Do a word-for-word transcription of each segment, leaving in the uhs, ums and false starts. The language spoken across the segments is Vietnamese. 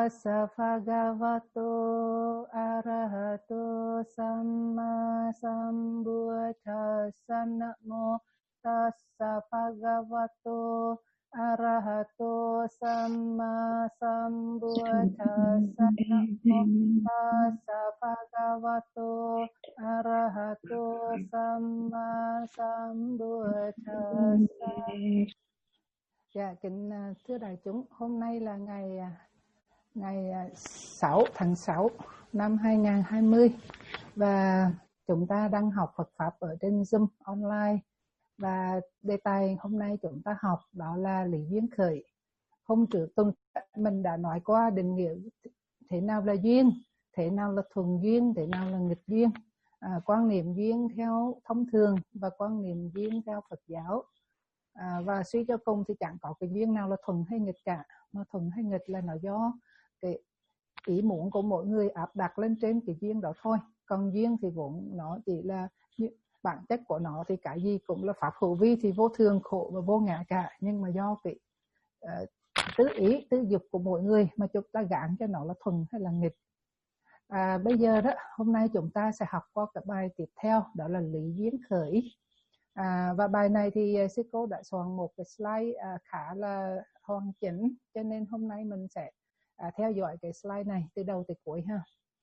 Tassa bhagavato arahato samma sambuddhassa. Namo tassa bhagavato arahato samma sambuddhassa. Namo tassa bhagavato arahato samma sambuddhassa. Dạ, kính thưa đại chúng, hôm nay là ngày ngày sáu tháng sáu năm hai nghìn không trăm hai mươi và chúng ta đang học Phật pháp ở trên Zoom online, và đề tài hôm nay chúng ta học đó là lý duyên khởi. Hôm trước tuần mình đã nói qua định nghĩa thế nào là duyên, thế nào là thuận duyên, thế nào là nghịch duyên, à, quan niệm duyên theo thông thường và quan niệm duyên theo Phật giáo. À, và suy cho cùng thì chẳng có cái duyên nào là thuận hay nghịch cả, mà thuận hay nghịch là nó do cái ý muốn của mỗi người áp đặt lên trên cái duyên đó thôi. Còn duyên thì vốn nó chỉ là bản chất của nó thì cái gì cũng là pháp hữu vi, thì vô thường, khổ và vô ngã cả, nhưng mà do cái uh, tứ ý tứ dục của mỗi người mà chúng ta gán cho nó là thuận hay là nghịch. À, bây giờ đó, hôm nay chúng ta sẽ học qua cái bài tiếp theo, đó là lý duyên khởi. À, và bài này thì sư cô đã soạn một cái slide à, khá là hoàn chỉnh, cho nên hôm nay mình sẽ à, theo dõi cái slide này từ đầu tới cuối ha.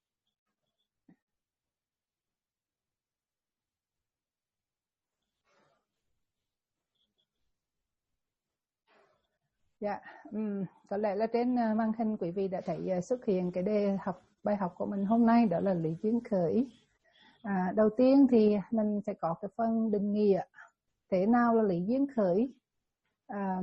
Dạ, um, có lẽ là trên uh, màn hình quý vị đã thấy uh, xuất hiện cái đề học bài học của mình hôm nay, đó là lý duyên khởi. À, đầu tiên thì mình sẽ có cái phần định nghĩa thế nào là lý duyên khởi. À,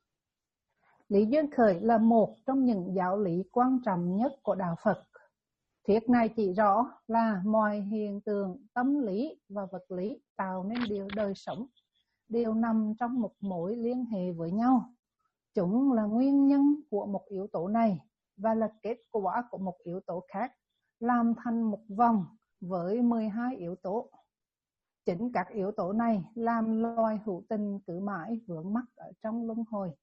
lý duyên khởi là một trong những giáo lý quan trọng nhất của đạo Phật. Thuyết này chỉ rõ là mọi hiện tượng tâm lý và vật lý tạo nên điều đời sống đều nằm trong một mối liên hệ với nhau. Chúng là nguyên nhân của một yếu tố này và là kết quả của một yếu tố khác, làm thành một vòng với mười hai yếu tố. Chính các yếu tố này làm loài hữu tình cứ mãi vướng mắc ở trong luân hồi.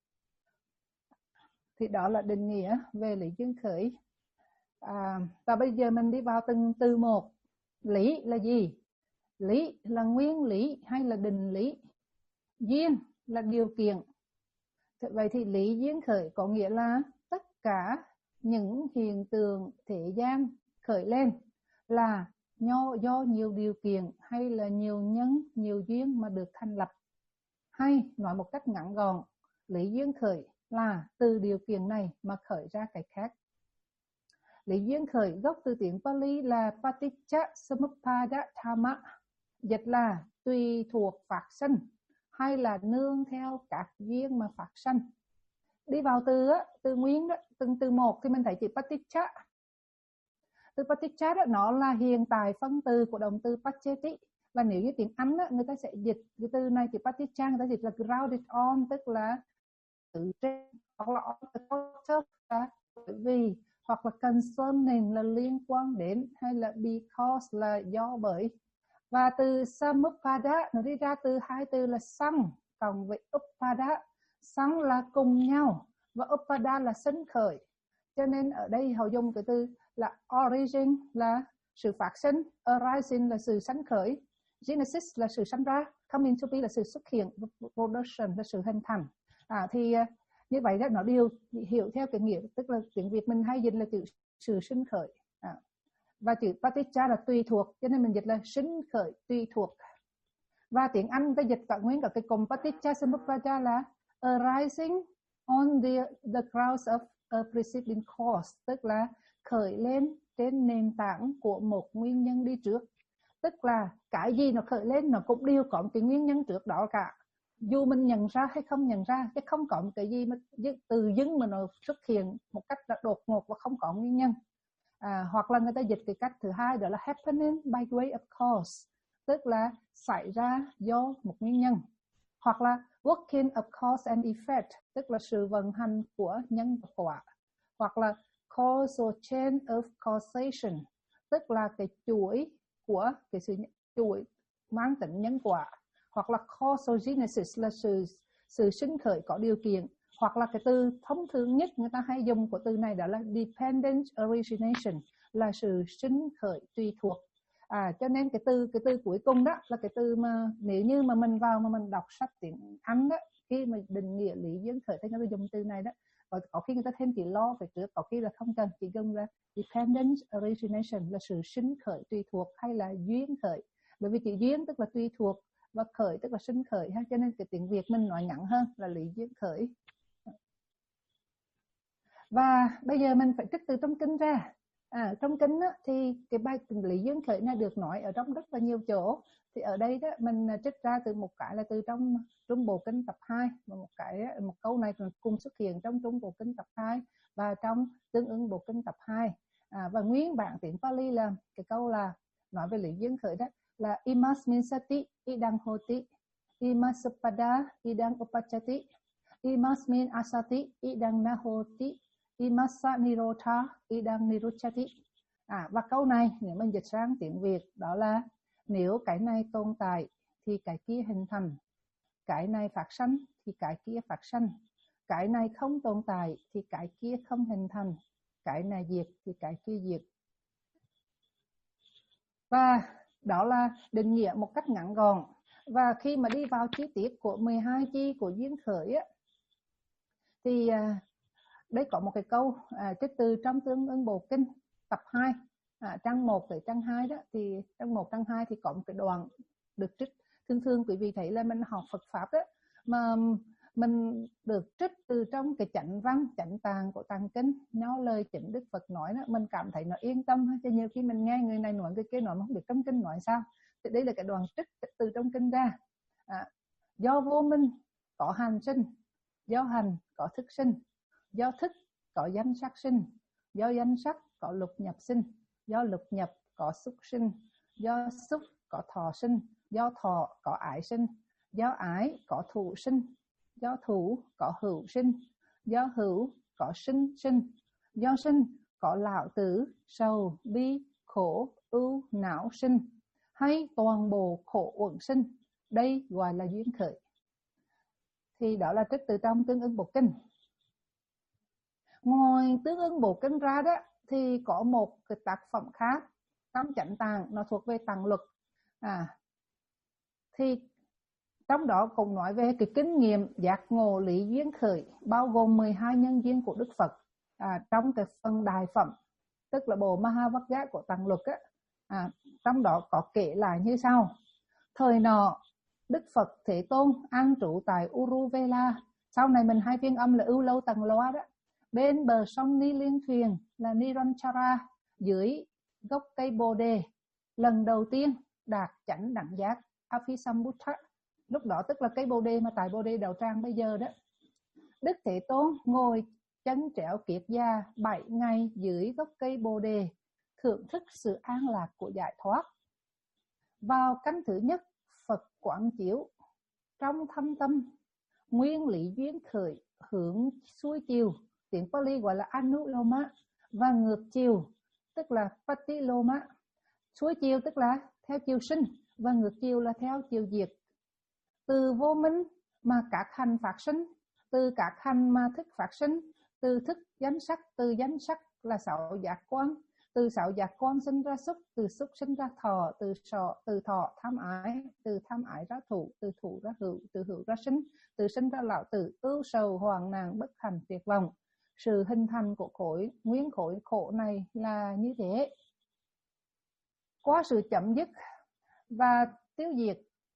Thì đó là định nghĩa về lý duyên khởi. À, và bây giờ mình đi vào từng từ một. Lý là gì? Lý là nguyên lý hay là định lý? Duyên là điều kiện. Vậy thì lý duyên khởi có nghĩa là tất cả những hiện tượng thế gian khởi lên là do, do nhiều điều kiện hay là nhiều nhân, nhiều duyên mà được thành lập. Hay nói một cách ngắn gọn, lý duyên khởi là từ điều kiện này mà khởi ra cái khác. Lý duyên khởi gốc từ tiếng Pali là Paticca Samuppada Dhamma, dịch là tùy thuộc phát sinh hay là nương theo các duyên mà phát sinh. Đi vào từ á, từ nguyên đó, từng từ một thì mình thấy chữ Paticca. Từ Paticca đó nó là hiện tại phân từ của động từ Pacheti. Và nếu như tiếng Anh đó, người ta sẽ dịch cái từ này chữ Paticca, người ta dịch là grounded on, tức là từ trên, hoặc là on the culture, bởi vì, hoặc là concerning là liên quan đến, hay là because là do bởi. Và từ Samuppada nó đi ra từ hai từ là sanh cộng với Upada. Sanh là cùng nhau và Upada là sinh khởi. Cho nên ở đây họ dùng cái từ là origin là sự phát sinh, arising là sự sanh khởi, genesis là sự sanh ra, coming to be là sự xuất hiện, production là sự hình thành. À, thì như vậy đó, nó đều hiểu theo cái nghĩa, tức là tiếng Việt mình hay dịch là chữ sự sinh khởi. À, và chữ Paticca là tùy thuộc, cho nên mình dịch là sinh khởi tùy thuộc. Và tiếng Anh ta dịch cả nguyên cả cái cụm Paticca Samuppada là arising on the, the grounds of a preceding cause, tức là khởi lên trên nền tảng của một nguyên nhân đi trước. Tức là cái gì nó khởi lên nó cũng đều có một cái nguyên nhân trước đó cả, dù mình nhận ra hay không nhận ra, chứ không có một cái gì mà từ dưng mà nó xuất hiện một cách đột ngột và không có nguyên nhân. À, hoặc là người ta dịch cái cách thứ hai, đó là happening by way of cause, tức là xảy ra do một nguyên nhân. Hoặc là working of cause and effect, tức là sự vận hành của nhân và quả. Hoặc là causal chain of causation, tức là cái chuỗi của cái sự chuỗi mang tính nhân quả. Hoặc là causal genesis là sự sự sinh khởi có điều kiện. Hoặc là cái từ thông thường nhất người ta hay dùng của từ này đó là dependent origination, là sự sinh khởi tùy thuộc. À, cho nên cái từ cái từ cuối cùng đó là cái từ mà nếu như mà mình vào mà mình đọc sách tiếng Anh đó, khi mà định nghĩa lý duyên khởi thì người ta dùng từ này đó. Và có khi người ta thêm chữ law về trước, có khi là không cần, chỉ dùng là dependent origination là sự sinh khởi tùy thuộc hay là duyên khởi. Bởi vì chữ duyên tức là tùy thuộc và khởi tức là sinh khởi ha, cho nên cái tiếng Việt mình nói ngắn hơn là lý duyên khởi. Và bây giờ mình phải trích từ trong kinh ra. À, trong kinh á, thì cái bài lý duyên khởi này được nói ở trong rất là nhiều chỗ. Thì ở đây đó mình trích ra từ một cái là từ trong Trung Bộ Kinh tập hai, và một cái một câu này cùng xuất hiện trong Trung Bộ Kinh tập hai và trong Tương ứng Bộ Kinh tập hai. À, và nguyên bản tiếng Pali là cái câu là nói về lý duyên khởi đó là imasmin sati idang hoti, imasapada idang upachati, imasmin asati idang nahoti, imasa nirotha idang niruchati. À, và câu này nếu mình dịch sang tiếng Việt đó là nếu cái này tồn tại thì cái kia hình thành, cái này phát sanh thì cái kia phát sanh, cái này không tồn tại thì cái kia không hình thành, cái này diệt thì cái kia diệt. Và đó là định nghĩa một cách ngắn gọn. Và khi mà đi vào chi tiết của mười hai chi của duyên khởi á, thì à, đây có một cái câu à, trích từ trong Tương ứng Bộ Kinh tập hai, à, trang một tới trang hai đó. Thì trang một trang hai thì có một cái đoạn được trích. Thường thường quý vị thấy là mình học Phật pháp đó mà mình được trích từ trong cái chánh văn, chánh tạng của tạng kinh, nói lời chính Đức Phật nói đó, mình cảm thấy nó yên tâm. Cho nhiều khi mình nghe người này nói, người kia nói mà không biết trong kinh nói sao. Thì đây là cái đoạn trích từ trong kinh ra. À, do vô minh có hành sinh, do hành có thức sinh, do thức có danh sắc sinh, do danh sắc có lục nhập sinh, do lục nhập có xúc sinh, do xúc có thọ sinh, do thọ có ái sinh, do ái có thụ sinh, do thụ có hữu sinh, do hữu có sinh sinh, do sinh có lão tử, sầu, bi, khổ, ưu, não sinh, hay toàn bộ khổ uẩn sinh. Đây gọi là duyên khởi. Thì đó là trích từ trong Tương ứng Bộ Kinh. Ngoài Tương ứng Bộ Kinh ra đó thì có một cái tác phẩm khác trong chánh tạng, nó thuộc về tạng luật. À, thì trong đó cũng nói về cái kinh nghiệm giác ngộ lý duyên khởi, bao gồm mười hai nhân duyên của Đức Phật. À, trong cái phần đại phẩm, tức là bộ Mahavagga của tạng luật á, à, trong đó có kể lại như sau. Thời nọ Đức Phật Thế Tôn an trụ tại Uruvela, sau này mình hay phiên âm là Ưu Lâu Tầng Loa đó, bên bờ sông Ni Liên Thuyền là Niranjara, dưới gốc cây Bồ Đề, lần đầu tiên đạt chánh đẳng giác Afisambuddha. Lúc đó tức là cây Bồ Đề mà tại Bồ Đề Đạo Tràng bây giờ đó. Đức Thế Tôn ngồi chân trẻo kiết già bảy ngày dưới gốc cây Bồ Đề, thưởng thức sự an lạc của giải thoát. Vào canh thứ nhất, Phật quán chiếu trong thâm tâm nguyên lý duyên khởi hướng xuôi chiều, tiếng Pali gọi là Anuloma, và ngược chiều tức là Patiloma. Xuôi chiều tức là theo chiều sinh và ngược chiều là theo chiều diệt. Từ vô minh mà các hành phát sinh, từ các hành mà thức phát sinh, từ thức danh sắc, từ danh sắc là sáu giác quan, từ sáu giác quan sinh ra xúc, từ xúc sinh ra thọ, từ sọ, từ thọ tham ái, từ tham ái ra thủ, từ thủ ra hữu, từ hữu ra sinh, từ sinh ra lão tử, ưu sầu hoang nạn bất hạnh tuyệt vọng. Sự hình thành của khối nguyên khối khổ này là như thế. Qua sự chấm dứt và tiêu diệt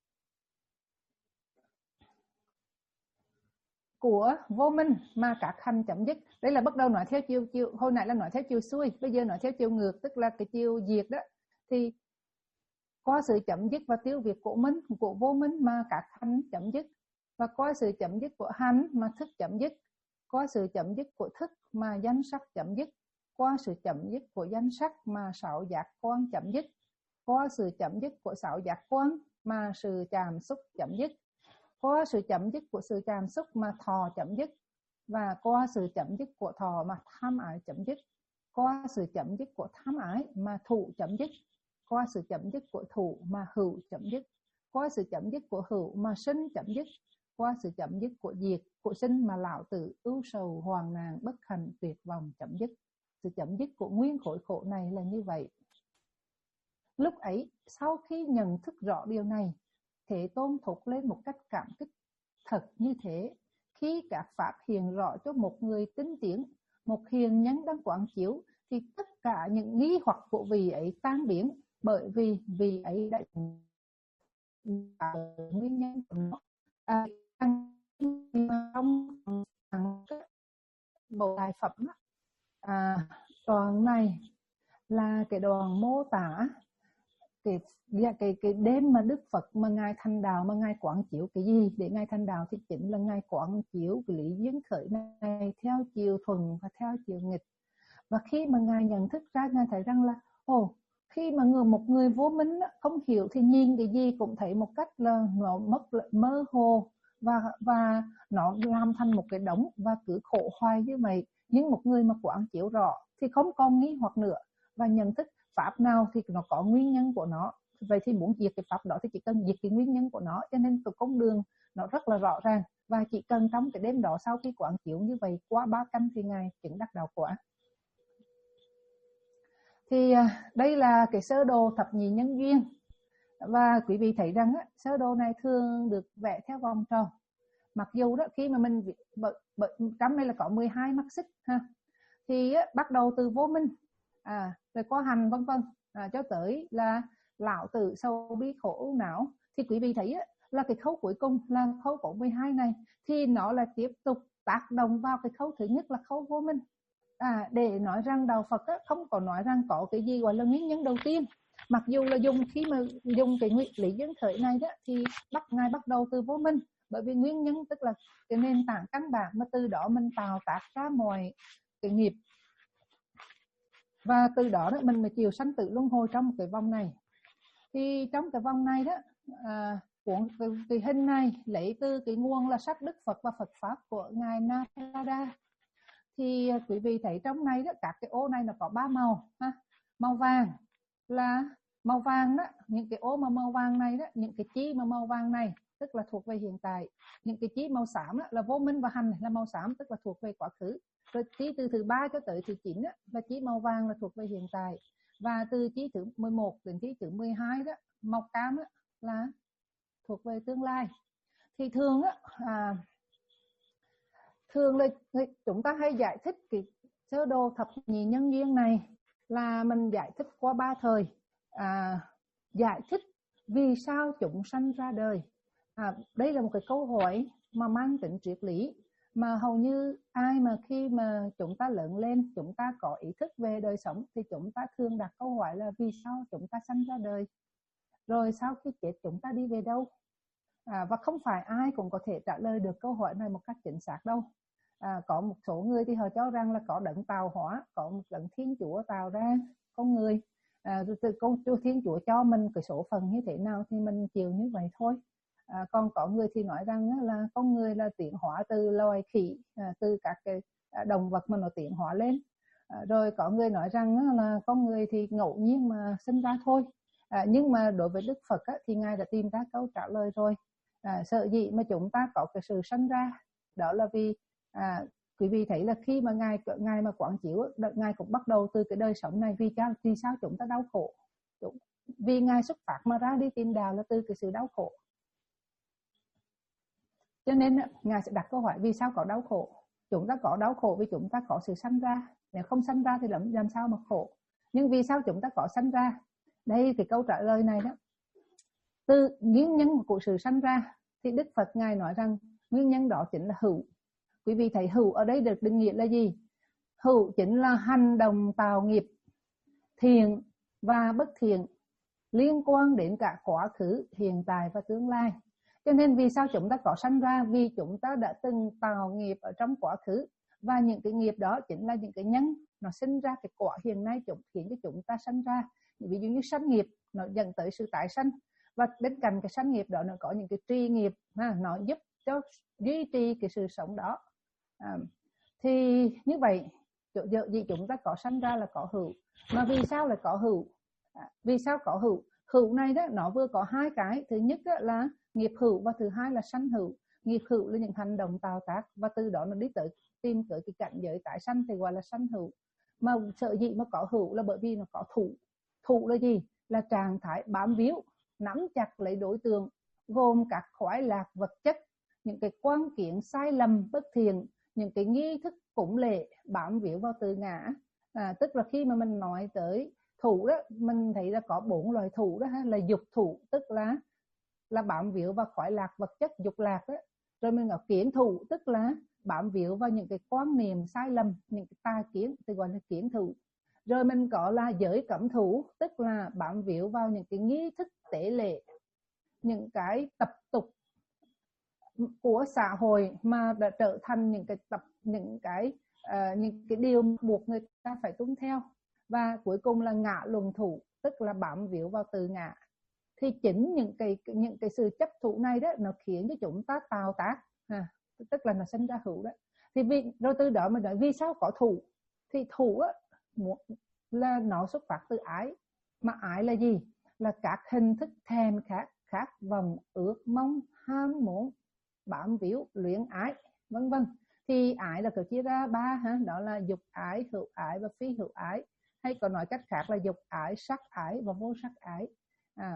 của vô minh mà các hành chấm dứt. Đây là bắt đầu nói theo chiều chiều hồi nãy là nói theo chiều xuôi, bây giờ nói theo chiều ngược, tức là cái chiều diệt đó. Thì qua sự chấm dứt và tiêu diệt của minh của vô minh mà các hành chấm dứt, và qua sự chấm dứt của hành mà thức chấm dứt, qua sự chấm dứt của thức mà danh sắc chấm dứt, qua sự chấm dứt của danh sắc mà sáu giác quan chấm dứt, qua sự chấm dứt của sáu giác quan mà sự chạm xúc chấm dứt, qua sự chấm dứt của sự chạm xúc mà thọ chấm dứt, và qua sự chấm dứt của thọ mà tham ái chấm dứt, qua sự chấm dứt của tham ái mà thụ chấm dứt, qua sự chấm dứt của thụ mà hữu chấm dứt, qua sự chấm dứt của hữu mà sinh chấm dứt, qua sự chấm dứt của diệt, của sinh mà lão tử ưu sầu hoàn nạn bất hạnh tuyệt vọng chấm dứt. Sự chấm dứt của nguyên khối khổ này là như vậy. Lúc ấy, sau khi nhận thức rõ điều này, Thế Tôn thốt lên một cách cảm kích thật như thế. Khi các pháp hiện rõ cho một người tinh tiến, một hiền nhân đang quán chiếu, thì tất cả những nghi hoặc của vị ấy tan biến, bởi vì vị ấy đã nguyên nhân của nó. À, trong bộ đại phẩm à, đoạn này là cái đoạn mô tả cái cái cái đêm mà Đức Phật mà ngài thành đạo, mà ngài quán chiếu cái gì để ngài thành đạo, thì chính là ngài quán chiếu cái lý duyên khởi này theo chiều thuận và theo chiều nghịch. Và khi mà ngài nhận thức ra, ngài thấy rằng là ồ, khi mà người một người vô minh không hiểu thì nhìn cái gì cũng thấy một cách là nó mất mơ hồ, và và nó làm thành một cái đống và cứ khổ hoài như vậy. Nhưng một người mà quán chiếu rõ thì không còn nghi hoặc nữa, và nhận thức pháp nào thì nó có nguyên nhân của nó. Vậy thì muốn diệt cái pháp đó thì chỉ cần diệt cái nguyên nhân của nó. Cho nên cái con đường nó rất là rõ ràng, và chỉ cần trong cái đêm đó, sau khi quán chiếu như vậy qua ba canh thì ngài chứng đắc đạo quả. Thì đây là cái sơ đồ thập nhị nhân duyên. Và quý vị thấy rằng á, sơ đồ này thường được vẽ theo vòng tròn. Mặc dù đó khi mà mình trong đây là có mười hai mắt xích ha, thì á, bắt đầu từ vô minh, à, rồi có hành vân vân, à, cho tới là lão tử sâu bi khổ não. Thì quý vị thấy á, là cái khâu cuối cùng là khâu của mười hai này, thì nó là tiếp tục tác động vào cái khâu thứ nhất là khâu vô minh. À, để nói rằng đạo Phật á, không có nói rằng có cái gì gọi là nguyên nhân đầu tiên. Mặc dù là dùng khi mà dùng cái nguyên lý duyên khởi này đó, thì bắt ngài bắt đầu từ vô minh, bởi vì nguyên nhân tức là cái nền tảng căn bản mà từ đó mình tạo tác ra mọi cái nghiệp, và từ đó đó mình mới chịu sanh tử luân hồi trong cái vòng này. Thì trong cái vòng này đó, à, cuốn cái, cái hình này lấy từ cái nguồn là sách Đức Phật và Phật pháp của ngài Narada. Thì quý vị thấy trong này đó, các cái ô này nó có ba màu ha. Màu vàng là màu vàng đó, những cái ô mà màu vàng này đó, những cái chi mà màu vàng này tức là thuộc về hiện tại. Những cái chi màu xám đó, là vô minh và hành là màu xám, tức là thuộc về quá khứ. Rồi chi từ thứ ba cho tới thứ chín đó, là chi màu vàng là thuộc về hiện tại. Và từ chi thứ mười một đến chi thứ mười hai đó, màu cam đó, là thuộc về tương lai. Thì thường đó, à, thường là chúng ta hay giải thích cái sơ đồ thập nhị nhân duyên này là mình giải thích qua ba thời. À, giải thích vì sao chúng sanh ra đời. À, đây là một cái câu hỏi mà mang tính triết lý, mà hầu như ai mà khi mà chúng ta lớn lên, chúng ta có ý thức về đời sống, thì chúng ta thường đặt câu hỏi là vì sao chúng ta sanh ra đời, rồi sau khi chết chúng ta đi về đâu. À, và không phải ai cũng có thể trả lời được câu hỏi này một cách chính xác đâu. À, có một số người thì họ cho rằng là có đấng tạo hóa, có một đấng Thiên Chúa tạo ra con người. À, từ con Thiên Chúa cho mình cái số phận như thế nào thì mình chịu như vậy thôi. À, còn có người thì nói rằng là con người là tiến hóa từ loài khỉ, à, từ các cái động vật mà nó tiến hóa lên. À, rồi có người nói rằng là con người thì ngẫu nhiên mà sinh ra thôi. À, nhưng mà đối với Đức Phật á, thì ngài đã tìm ra câu trả lời rồi. À, sợ gì mà chúng ta có cái sự sinh ra, đó là vì à, quý vị thấy là khi mà ngài ngài mà quán chiếu, ngài cũng bắt đầu từ cái đời sống này. Vì sao vì sao chúng ta đau khổ? Vì ngài xuất phát mà ra đi tìm đạo là từ cái sự đau khổ. Cho nên ngài sẽ đặt câu hỏi vì sao có đau khổ. Chúng ta có đau khổ vì chúng ta có sự sanh ra. Nếu không sanh ra thì làm, làm sao mà khổ. Nhưng vì sao chúng ta có sanh ra? Đây cái câu trả lời này đó, từ nguyên nhân của sự sanh ra thì Đức Phật ngài nói rằng nguyên nhân đó chính là hữu. Quý vị thấy hữu ở đây được định nghĩa là gì? Hữu chính là hành động tạo nghiệp thiện và bất thiện liên quan đến cả quá khứ, hiện tại và tương lai. Cho nên vì sao chúng ta có sanh ra? Vì chúng ta đã từng tạo nghiệp ở trong quá khứ, và những cái nghiệp đó chính là những cái nhân nó sinh ra cái quả hiện nay chúng khiến cho chúng ta sanh ra. Ví dụ như sanh nghiệp nó dẫn tới sự tái sanh, và bên cạnh cái sanh nghiệp đó nó có những cái tri nghiệp ha, nó giúp cho duy trì cái sự sống đó. À, thì như vậy giờ gì chúng ta có sanh ra là có hữu. Mà vì sao lại có hữu? À, vì sao có hữu? Hữu này đó nó vừa có hai cái, thứ nhất là nghiệp hữu và thứ hai là sanh hữu. nghiệp hữu là những hành động tạo tác, và từ đó nó đi tới tìm tới cái cảnh giới tái sanh thì gọi là sanh hữu. Mà sở dĩ mà có hữu là bởi vì nó có thủ. Thủ là gì? Là trạng thái bám víu, nắm chặt lấy đối tượng, gồm các khoái lạc vật chất, những cái quan kiến sai lầm bất thiện, những cái nghi thức cúng lễ bám víu vào tự ngã. À, tức là khi mà mình nói tới thủ đó, mình thấy là có bốn loại thủ đó ha, là dục thủ, tức là là bám víu vào khoái lạc vật chất, dục lạc đó. Rồi mình có kiến thủ, tức là bám víu vào những cái quan niệm sai lầm, những cái tà kiến thì gọi là kiến thủ. Rồi mình có là giới cấm thủ, tức là bám víu vào những cái nghi thức tế lễ, những cái tập tục của xã hội mà đã trở thành những cái tập những cái uh, những cái điều buộc người ta phải tuân theo. Và cuối cùng là ngã luận thủ, tức là bám víu vào tự ngã. Thì chính những cái những cái sự chấp thủ này đó nó khiến cho chúng ta tạo tác, à, tức là nó sinh ra hữu đó. Thì vì rồi từ đó mình nói vì sao có thủ? Thì thủ á, là nó xuất phát từ ái. Mà ái là gì? Là các hình thức thèm khát, khát vọng, ước mong, ham muốn, bám víu, luyến ái, vân vân. Thì ái là có chia ra ba ha, đó là dục ái, hữu ái và phi hữu ái, hay còn nói cách khác là dục ái, sắc ái và vô sắc ái. À,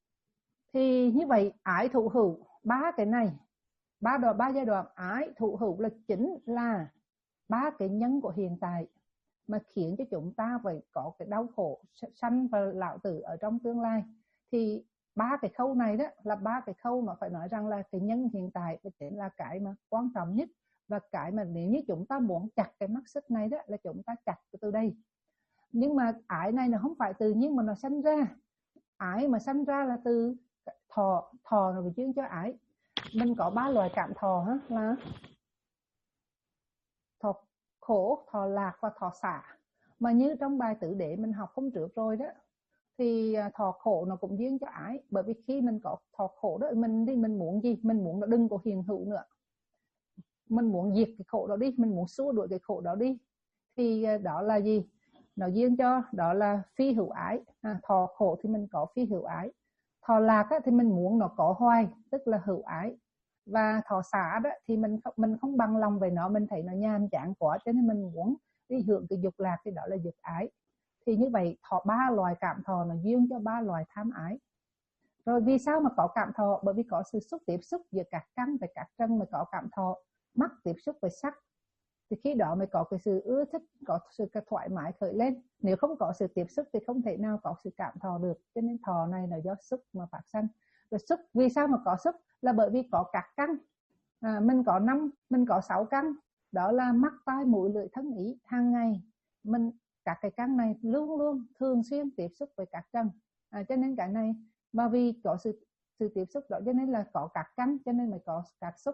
thì như vậy ái thụ hữu, ba cái này, ba đoạn ba giai đoạn ái thụ hữu là chính là ba cái nhân của hiện tại mà khiến cho chúng ta phải có cái đau khổ sanh và lão tử ở trong tương lai. Thì ba cái khâu này đó là ba cái khâu mà phải nói rằng là cái nhân hiện tại và chính là cái mà quan trọng nhất, và cái mà nếu như chúng ta muốn chặt cái mắt xích này đó là chúng ta chặt từ đây. Nhưng mà ái này nó không phải tự nhiên mà nó sanh ra. Ái mà sanh ra là từ thọ, thọ là chuyên cho ái. Mình có ba loại cảm thọ ha, là thọ khổ, thọ lạc và thọ xả. Mà như trong bài tử đế mình học hôm trước rồi đó, thì thọ khổ nó cũng duyên cho ái. Bởi vì khi mình có thọ khổ đó, mình đi mình muốn gì? Mình muốn nó đừng có hiện hữu nữa, mình muốn diệt cái khổ đó đi, mình muốn xua đuổi cái khổ đó đi. Thì đó là gì? Nó duyên cho, đó là phi hữu ái. À, thọ khổ thì mình có phi hữu ái. Thọ lạc á, thì mình muốn nó có hoài, tức là hữu ái. Và thọ xả đó thì mình không, mình không bằng lòng về nó, mình thấy nó nhàm chán quá cho nên mình muốn đi hưởng cái dục lạc, thì đó là dục ái. Thì như vậy thọ ba loại cảm thọ nó duyên cho ba loại tham ái. Rồi vì sao mà có cảm thọ? Bởi vì có sự xúc tiếp xúc giữa các căn và các trần mới có cảm thọ. Mắt tiếp xúc với sắc thì khi đó mới có cái sự ưa thích, có sự thoải mái khởi lên. Nếu không có sự tiếp xúc thì không thể nào có sự cảm thọ được. Cho nên thọ này là do xúc mà phát sinh. Rồi xúc, vì sao mà có xúc? Là bởi vì có các căn. À, mình có năm, mình có sáu căn. Đó là mắt, tai, mũi, lưỡi, thân, ý. Hàng ngày mình các cái căn này luôn luôn thường xuyên tiếp xúc với các trần. À, cho nên cái này, và vì có sự sự tiếp xúc đó cho nên là có các căn, cho nên mới có các xúc.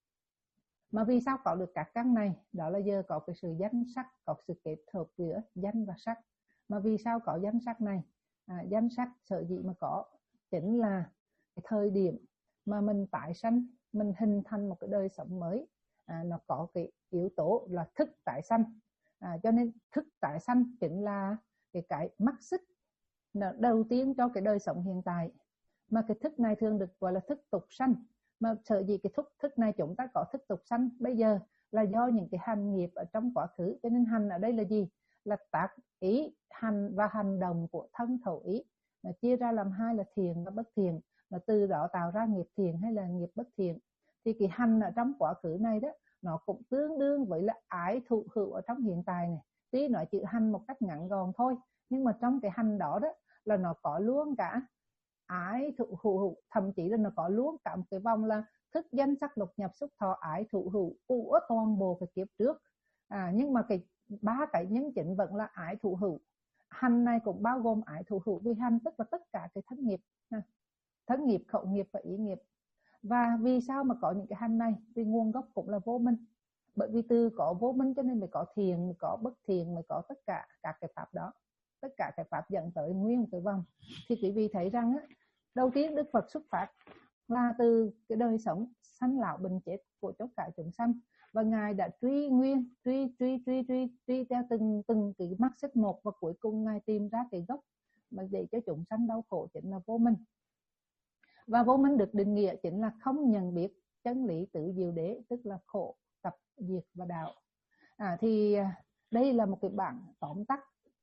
Mà vì sao có được các căn này? Đó là giờ có cái sự danh sắc, có sự kết hợp giữa danh và sắc. Mà vì sao có danh sắc này? À, danh sắc sở dĩ mà có chính là cái thời điểm mà mình tái sanh, mình hình thành một cái đời sống mới. À, nó có cái yếu tố là thức tái sanh. À, cho nên thức tái sanh chính là cái cái mắc xích đầu tiên cho cái đời sống hiện tại. Mà cái thức này thường được gọi là thức tục sanh. Mà sở dĩ cái thức, thức này chúng ta có thức tục sanh bây giờ là do những cái hành nghiệp ở trong quá khứ. Cho nên hành ở đây là gì? Là tác ý, hành và hành động của thân khẩu ý. Nó chia ra làm hai là thiện và bất thiện. Nó từ đó tạo ra nghiệp thiện hay là nghiệp bất thiện. Thì cái hành ở trong quá khứ này đó, nó cũng tương đương với là ái thụ hữu ở trong hiện tại này. Tuy nói chữ hành một cách ngắn gọn thôi, nhưng mà trong cái hành đó đó là nó có luôn cả ái thụ hữu, thậm chí là nó có luôn cả một cái vòng là thức danh sắc lục nhập xúc thọ ái thụ hữu của toàn bộ cái kiếp trước. À, nhưng mà cái ba cái nhân chính vẫn là ái thụ hữu. Hành này cũng bao gồm ái thụ hữu, vì hành tức là tất cả cái thân nghiệp, thân nghiệp, khẩu nghiệp và ý nghiệp. Và vì sao mà có những cái hành này? Vì nguồn gốc cũng là vô minh. Bởi vì từ có vô minh cho nên mới có thiện, mới có bất thiện, mới có tất cả các cái pháp đó. Tất cả cái pháp dẫn tới nguyên cái vòng. Thì quý vị thấy rằng á, đầu tiên Đức Phật xuất phát là từ cái đời sống sanh lão bệnh chết của tất cả chúng sanh, và Ngài đã truy nguyên, truy truy truy truy truy theo từng từng cái mắc xích một, và cuối cùng Ngài tìm ra cái gốc mà để cho chúng sanh đau khổ chính là vô minh. Và vô minh được định nghĩa chính là không nhận biết chân lý tự diệu đế, tức là khổ, tập, diệt và đạo. À, thì đây là một cái bảng tóm tắt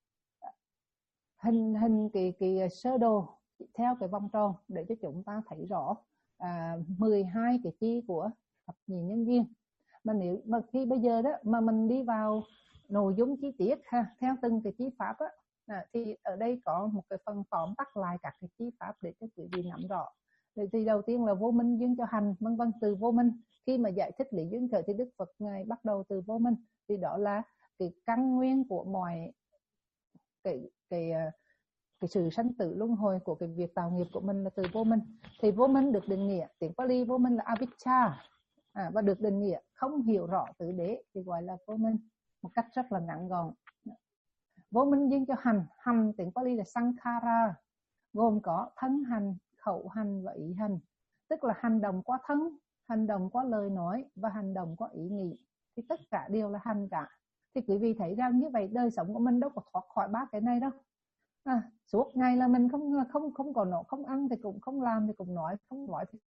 hình hình cái cái sơ đồ theo cái vòng tròn để cho chúng ta thấy rõ à, mười hai cái chi của thập nhị nhân duyên. Mà nếu mà khi bây giờ đó mà mình đi vào nội dung chi tiết ha, theo từng cái chi pháp á, à, thì ở đây có một cái phần tóm tắt lại các cái chi pháp để cho quý vị nắm rõ. Thì đầu tiên là vô minh duyên cho hành, vân vân. Từ vô minh, khi mà giải thích lý duyên khởi thì Đức Phật ngài bắt đầu từ vô minh, thì đó là cái căn nguyên của mọi cái cái cái sự sanh tử luân hồi của cái việc tạo nghiệp của mình là từ vô minh. Thì vô minh được định nghĩa, tiếng Pali vô minh là avijja, à, và được định nghĩa không hiểu rõ tứ đế thì gọi là vô minh, một cách rất là ngắn gọn. Vô minh duyên cho hành, hành tiếng Pali là sankhara, gồm có thân hành, khẩu hành và ý hành, tức là hành động qua thân, hành động qua lời nói và hành động qua ý nghĩ, thì tất cả đều là hành cả. Thì quý vị thấy rằng như vậy đời sống của mình đâu có thoát khỏi ba cái này đâu. À, suốt ngày là mình không không không còn nọ, không ăn thì cũng không làm thì cũng nói, không nói thì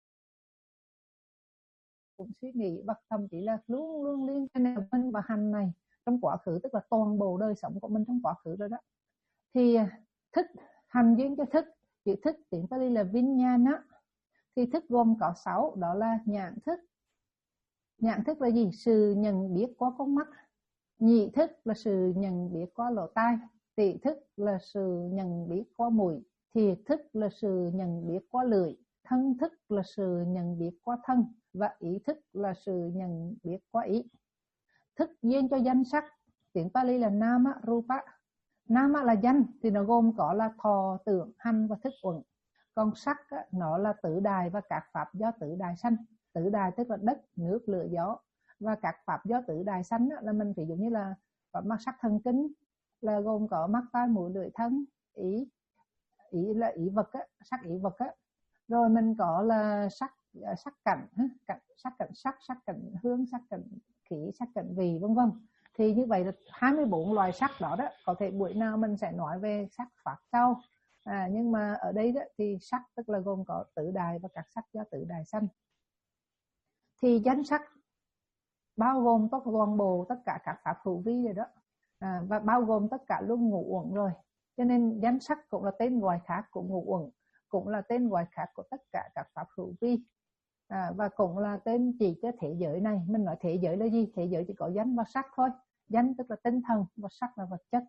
cũng suy nghĩ, và thậm chí là luôn luôn liên cái này mình và hành này trong quá khứ, tức là toàn bộ đời sống của mình trong quá khứ rồi đó. Thì thức, hành duyên cho thức, chữ thức tiếng Pali là vinyana. Thì thức gồm có sáu, đó là nhãn thức. Nhãn thức là gì? Sự nhận biết qua con mắt. Nhị thức là sự nhận biết qua lỗ tai. Tỷ thức là sự nhận biết qua mũi. Thiệt thức là sự nhận biết qua lưỡi. Thân thức là sự nhận biết qua thân. Và ý thức là sự nhận biết qua ý. Thức duyên cho danh sắc, tiếng Pali là nama rupa. Nama là danh thì nó gồm có là thọ, tưởng, hành và thức uẩn. Còn sắc á, nó là tử đài và các pháp do tử đài sanh. Tử đài tức là đất, nước, lửa, gió. Và các pháp do tử đài sanh á, là mình ví dụ như là mắt sắc thần kinh là gồm có mắt, tai, mũi, lưỡi, thân, ý. Ý là ý vật á, sắc ý vật á. Rồi mình có là sắc sắc cảnh, cảnh sắc cảnh sắc, sắc cảnh hương, sắc cảnh khí, sắc cảnh vị, vân vân. Thì như vậy là hai mươi bốn loài sắc đó đó, có thể buổi nào mình sẽ nói về sắc pháp sau. À, nhưng mà ở đây đó thì sắc tức là gồm có tử đài và các sắc do tử đài sanh. Thì danh sắc bao gồm tất toàn bộ tất cả các pháp hữu vi rồi đó, à, và bao gồm tất cả luôn ngũ uẩn rồi. Cho nên danh sắc cũng là tên gọi khác của ngũ uẩn, cũng là tên gọi khác của tất cả các pháp hữu vi, à, và cũng là tên chỉ cho thế giới này. Mình nói thế giới là gì? Thế giới chỉ có danh và sắc thôi. Danh tức là tinh thần và sắc là vật chất.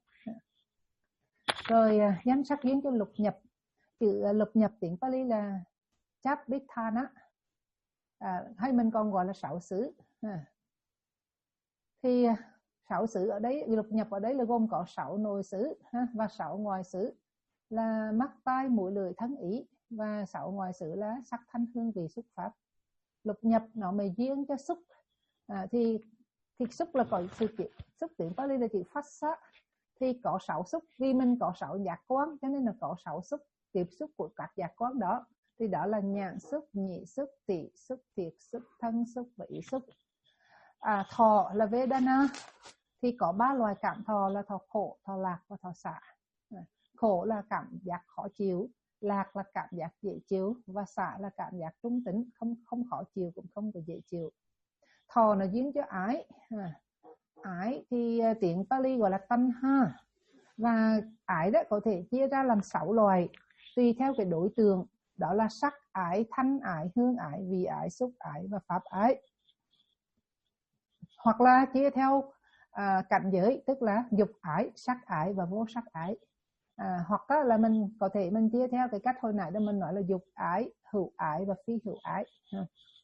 Rồi danh sắc duyên cho lục nhập. Chữ lục nhập tiếng Pali là Chapithana, à, hay mình còn gọi là sáu xứ. À. Thì sáu xứ ở đấy, lục nhập ở đấy là gồm có sáu nội xứ ha, và sáu ngoại xứ là mắt, tai, mũi, lưỡi, thân, ý, và sáu ngoại xứ là sắc, thanh, hương, vị, xúc, pháp. Lục nhập nó mới duyên cho xúc, à, thì thì xúc là có sự kiện, xúc tiếng Pali là chữ phassa, thì có sáu xúc, vì mình có sáu giác quan cho nên là có sáu xúc tiếp xúc của các giác quan đó. Thì đó là nhãn xúc, nhị xúc, tỷ xúc, thiệt xúc, thân xúc và ý xúc. À, thọ là Vedana, thì có ba loại cảm thọ là thọ khổ, thọ lạc và thọ xả. Khổ là cảm giác khó chịu, lạc là cảm giác dễ chịu, và xả là cảm giác trung tính, không không khó chịu cũng không có dễ chịu. Thọ là duyên cho ái. À, ái thì tiếng Pali gọi là tanha, và ái đó có thể chia ra làm sáu loại tùy theo cái đối tượng, đó là sắc ái, thanh ái, hương ái, vị ái, xúc ái và pháp ái. Hoặc là chia theo à, cảnh giới, tức là dục ái, sắc ái và vô sắc ái. À, hoặc là mình có thể mình chia theo cái cách hồi nãy đó mình nói là dục ái, hữu ái và phi hữu ái. À.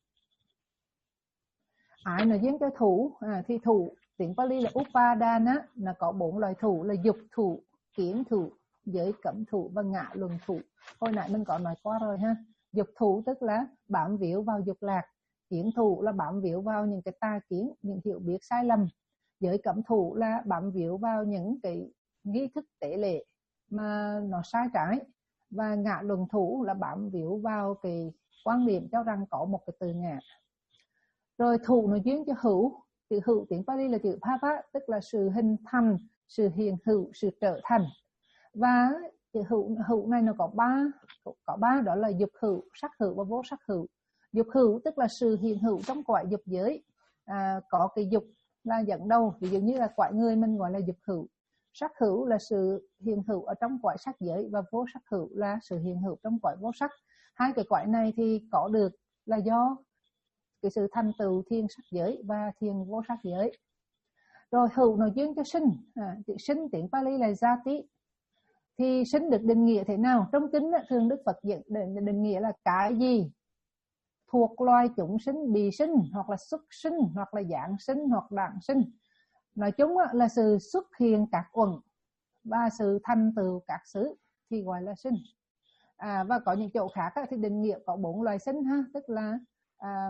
Ái là duyên cho thủ, à, thì thủ tiếng Pali là Upadana, là có bốn loại thủ là dục thủ, kiến thủ, giới cấm thủ và ngã luân thủ. Hồi nãy mình có nói qua rồi ha. Dục thủ tức là bám víu vào dục lạc, kiến thủ là bám víu vào những cái tà kiến, những hiểu biết sai lầm. Giới cấm thủ là bám víu vào những cái nghi thức tế lệ mà nó sai trái, và ngã luân thủ là bám víu vào cái quan điểm cho rằng có một cái từ ngã. Rồi thủ nó duyên cho hữu, chữ hữu tiếng Pali là chữ Bhava, tức là sự hình thành, sự hiện hữu, sự trở thành. Và chữ hữu, hữu này nó có ba, có ba, đó là dục hữu, sắc hữu và vô sắc hữu. Dục hữu tức là sự hiện hữu trong cõi dục giới, à, có cái dục là dẫn đầu, ví dụ như là cõi người mình gọi là dục hữu. Sắc hữu là sự hiện hữu ở trong cõi sắc giới, và vô sắc hữu là sự hiện hữu trong cõi vô sắc. Hai cái cõi này thì có được là do cái sự thành tựu thiên sắc giới và thiên vô sắc giới. Rồi hữu nó duyên cho sinh, à, sinh tiếng Pali là Jati. Thì sinh được định nghĩa thế nào? Trong kinh thường Đức Phật định, định, định nghĩa là cái gì thuộc loài chúng sinh bị sinh, hoặc là xuất sinh, hoặc là dạng sinh, hoặc đản sinh. Nói chung là sự xuất hiện các uẩn và sự thành tựu các xứ thì gọi là sinh. À, và có những chỗ khác thì định nghĩa có bốn loài sinh ha, tức là à,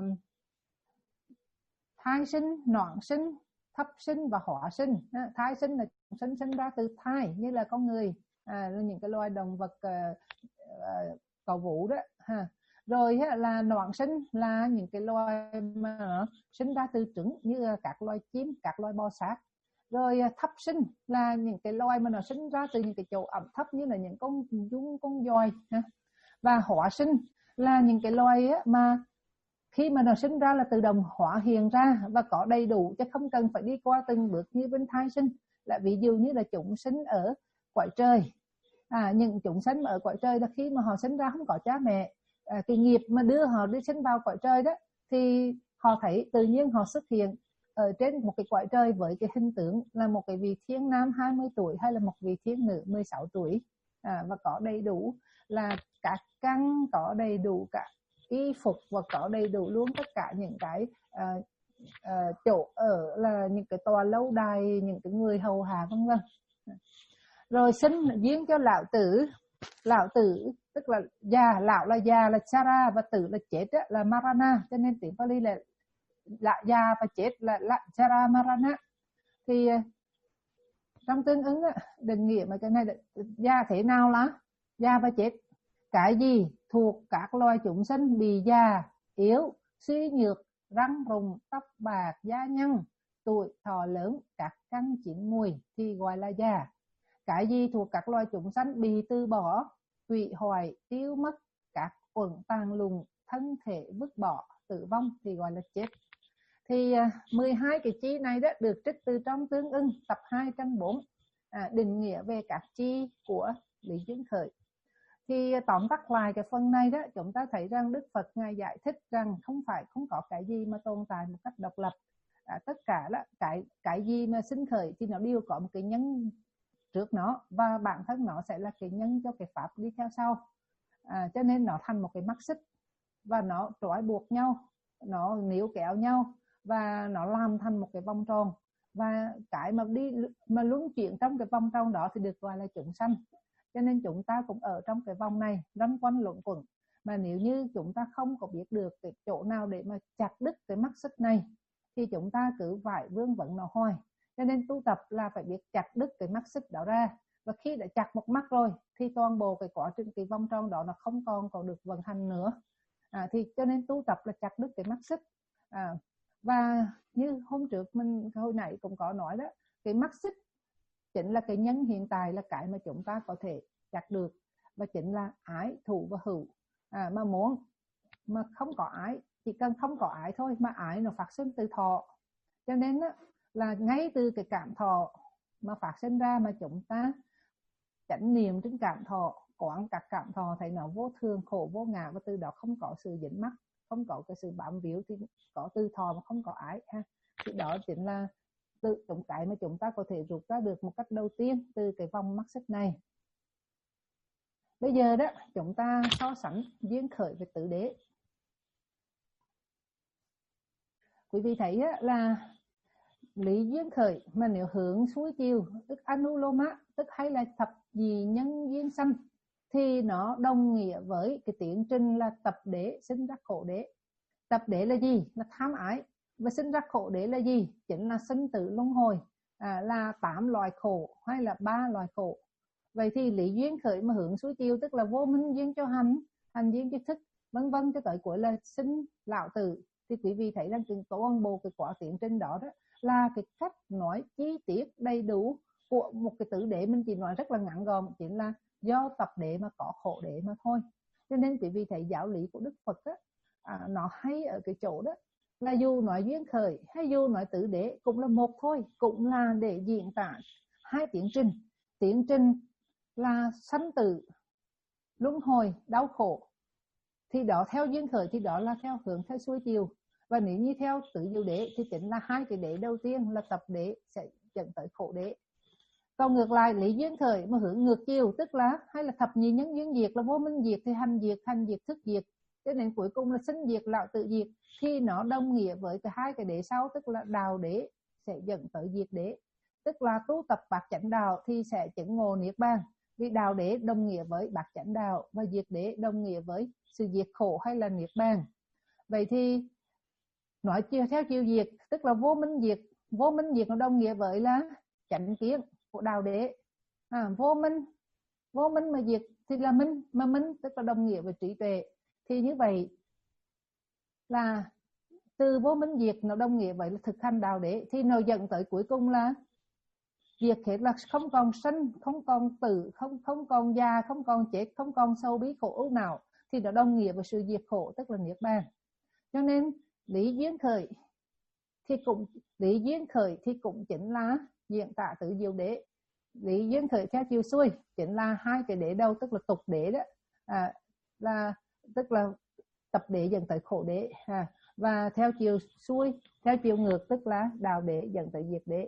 thai sinh, noãn sinh, thấp sinh và hóa sinh. Thai sinh là sinh sinh ra từ thai, như là con người, à, là những cái loài động vật uh, uh, có vú đó ha. Rồi là noãn sinh là những cái loài mà nó sinh ra từ trứng, như các loài chim, các loài bò sát. Rồi thấp sinh là những cái loài mà nó sinh ra từ những cái chỗ ẩm thấp, như là những con dung, con dòi ha. Và hóa sinh là những cái loài mà khi mà nó sinh ra là tự động hóa hiện ra và có đầy đủ, chứ không cần phải đi qua từng bước như bên thai sinh. Là ví dụ như là chúng sinh ở cõi trời, à, những chúng sinh ở cõi trời là khi mà họ sinh ra không có cha mẹ, à, cái nghiệp mà đưa họ đi sinh vào cõi trời đó, thì họ thấy tự nhiên họ xuất hiện ở trên một cái cõi trời với cái hình tượng là một cái vị thiên nam hai mươi tuổi hay là một vị thiên nữ mười sáu tuổi, à, và có đầy đủ là các căn, có đầy đủ cả y phục, và có đầy đủ luôn tất cả những cái uh, uh, chỗ ở, là những cái tòa lâu đài, những cái người hầu hạ vân vân. Rồi sinh duyên cho lão tử. Lão tử tức là già, lão là già là Chara, và tử là chết á, là Marana, cho nên tiếng Pali là là già và chết là, là Chara Marana. Thì trong tương ứng á, định nghĩa mà cái này già thế nào là già và chết? Cái gì thuộc các loài chúng sinh bị già, yếu, suy nhược, răng rụng, tóc bạc, da nhăn, tuổi thọ lớn, các căn chín mùi thì gọi là già. Cái gì thuộc các loài chúng sinh bị từ bỏ, hủy hoại, tiêu mất, các uẩn tàn lùng, thân thể vứt bỏ, tử vong thì gọi là chết. Thì mười hai cái chi này đó được trích từ trong tương ưng tập hai trăm bốn, à, định nghĩa về các chi của Lý Duyên Khởi. Thì tóm tắt lại cái phần này đó, chúng ta thấy rằng Đức Phật Ngài giải thích rằng không phải không có cái gì mà tồn tại một cách độc lập, à, tất cả là cái cái gì mà sinh khởi thì nó đều có một cái nhân trước nó, và bản thân nó sẽ là cái nhân cho cái pháp đi theo sau, à, cho nên nó thành một cái mắc xích và nó trói buộc nhau, nó níu kéo nhau và nó làm thành một cái vòng tròn, và cái mà đi mà luân chuyển trong cái vòng tròn đó thì được gọi là chúng sanh. Cho nên chúng ta cũng ở trong cái vòng này lăn quanh luẩn quẩn, mà nếu như chúng ta không có biết được cái chỗ nào để mà chặt đứt cái mắc xích này thì chúng ta cứ phải vương vấn nó hoài. Cho nên tu tập là phải biết chặt đứt cái mắc xích đó ra, và khi đã chặt một mắt rồi thì toàn bộ cái quá trình cái vòng tròn đó nó không còn còn được vận hành nữa, à, thì cho nên tu tập là chặt đứt cái mắc xích, à, và như hôm trước mình hồi nãy cũng có nói đó, cái mắc xích chính là cái nhân hiện tại, là cái mà chúng ta có thể chặt được, và chính là ái, thù và hữu, à, mà muốn mà không có ái, chỉ cần không có ái thôi, mà ái nó phát sinh từ thọ, cho nên đó, là ngay từ cái cảm thọ mà phát sinh ra mà chúng ta chánh niệm trên cảm thọ, quán các cảm thọ thấy nó vô thường, khổ, vô ngã, và từ đó không có sự dính mắc, không có cái sự bám víu, thì có từ thọ mà không có ái ha. Thì đó chính là từ những cái mà chúng ta có thể rút ra được một cách đầu tiên từ cái vòng mắc xích này. Bây giờ đó chúng ta so sánh duyên khởi với tứ đế. Quý vị thấy là lý duyên khởi mà nếu hướng xuôi chiều, tức Anuloma, tức hay là thập nhị nhân duyên sanh, thì nó đồng nghĩa với cái tiến trình là tập đế sinh ra khổ đế. Tập đế là gì? Là tham ái. Và sinh ra khổ đế là gì? Chính là sinh tử luân hồi, à, là tám loại khổ hay là ba loại khổ. Vậy thì lý duyên khởi mà hướng xuôi chiều tức là vô minh duyên cho hành, hành duyên cho thức, vân vân cho tới cuối là sinh lão tử. Thì quý vị thấy rằng toàn bộ cái quá tiến trình đó đó là cái cách nói chi tiết đầy đủ của một cái tử đế. Mình chỉ nói rất là ngắn gọn, chính là do tập đế mà có khổ đế mà thôi. Cho nên quý vị thấy giáo lý của Đức Phật á, à, nó hay ở cái chỗ đó là dù nói duyên khởi hay dù nói tứ đế cũng là một thôi, cũng là để diễn tả hai tiến trình. Tiến trình là sanh tử, luân hồi, đau khổ, thì đó theo duyên khởi thì đó là theo hướng theo xuôi chiều. Và nếu như theo tứ diệu đế thì chính là hai cái đế đầu tiên là tập đế sẽ dẫn tới khổ đế. Còn ngược lại lý duyên khởi mà hướng ngược chiều, tức là hay là thập nhị nhân duyên diệt là vô minh diệt thì hành diệt, hành diệt thức diệt, cho nên cuối cùng là sinh diệt lão tự diệt, thì nó đồng nghĩa với cái hai cái đế sau, tức là đạo đế sẽ dẫn tới diệt đế. Tức là tu tập bát chánh đạo thì sẽ chứng ngộ niết bàn, vì đạo đế đồng nghĩa với bát chánh đạo và diệt đế đồng nghĩa với sự diệt khổ hay là niết bàn. Vậy thì nói chiều theo chiều diệt, tức là vô minh diệt. Vô minh diệt nó đồng nghĩa với là chánh kiến của đạo đế. À, vô minh vô minh mà diệt thì là minh, mà minh tức là đồng nghĩa với trí tuệ. Thì như vậy là từ vô minh diệt nó đồng nghĩa với là thực hành đạo đế, thì nó dẫn tới cuối cùng là diệt hết, là không còn sinh, không còn tử, không không còn già, không còn chết, không còn sâu bí khổ ưu nào, thì nó đồng nghĩa với sự diệt khổ, tức là niết bàn. Cho nên lý duyên khởi thì cũng lý duyên khởi thì cũng chính là diễn tả tứ diệu đế. Lý duyên khởi theo chiều xuôi chính là hai cái đế đầu, tức là tục đế đó, à, là tức là tập đế dẫn tới khổ đế, à, và theo chiều xuôi theo chiều ngược tức là đạo đế dẫn tới diệt đế.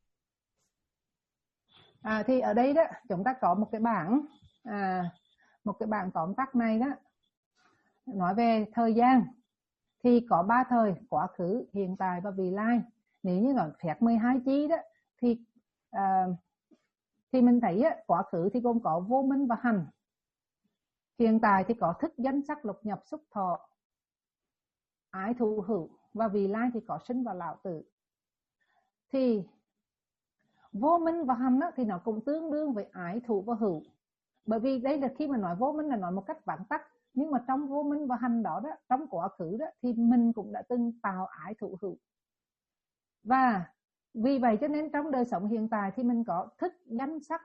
À, thì ở đây đó chúng ta có một cái bảng, à, một cái bảng tóm tắt này đó nói về thời gian. Thì có ba thời: quá khứ, hiện tại và vị lai. Nếu như nói phép mười hai chi đó thì à, thì mình thấy á, quá khứ thì gồm có vô minh và hành, hiện tại thì có thức danh sắc lục nhập xúc thọ ái thụ hữu, và vị lai thì có sinh và lão tử. Thì vô minh và hành á, thì nó cũng tương đương với ái thụ và hữu, bởi vì đây là khi mà nói vô minh là nói một cách vắn tắt, nhưng mà trong vô minh và hành đó, đó trong quá khứ đó thì mình cũng đã từng tạo ái thụ hữu. Và vì vậy cho nên trong đời sống hiện tại thì mình có thức danh sắc.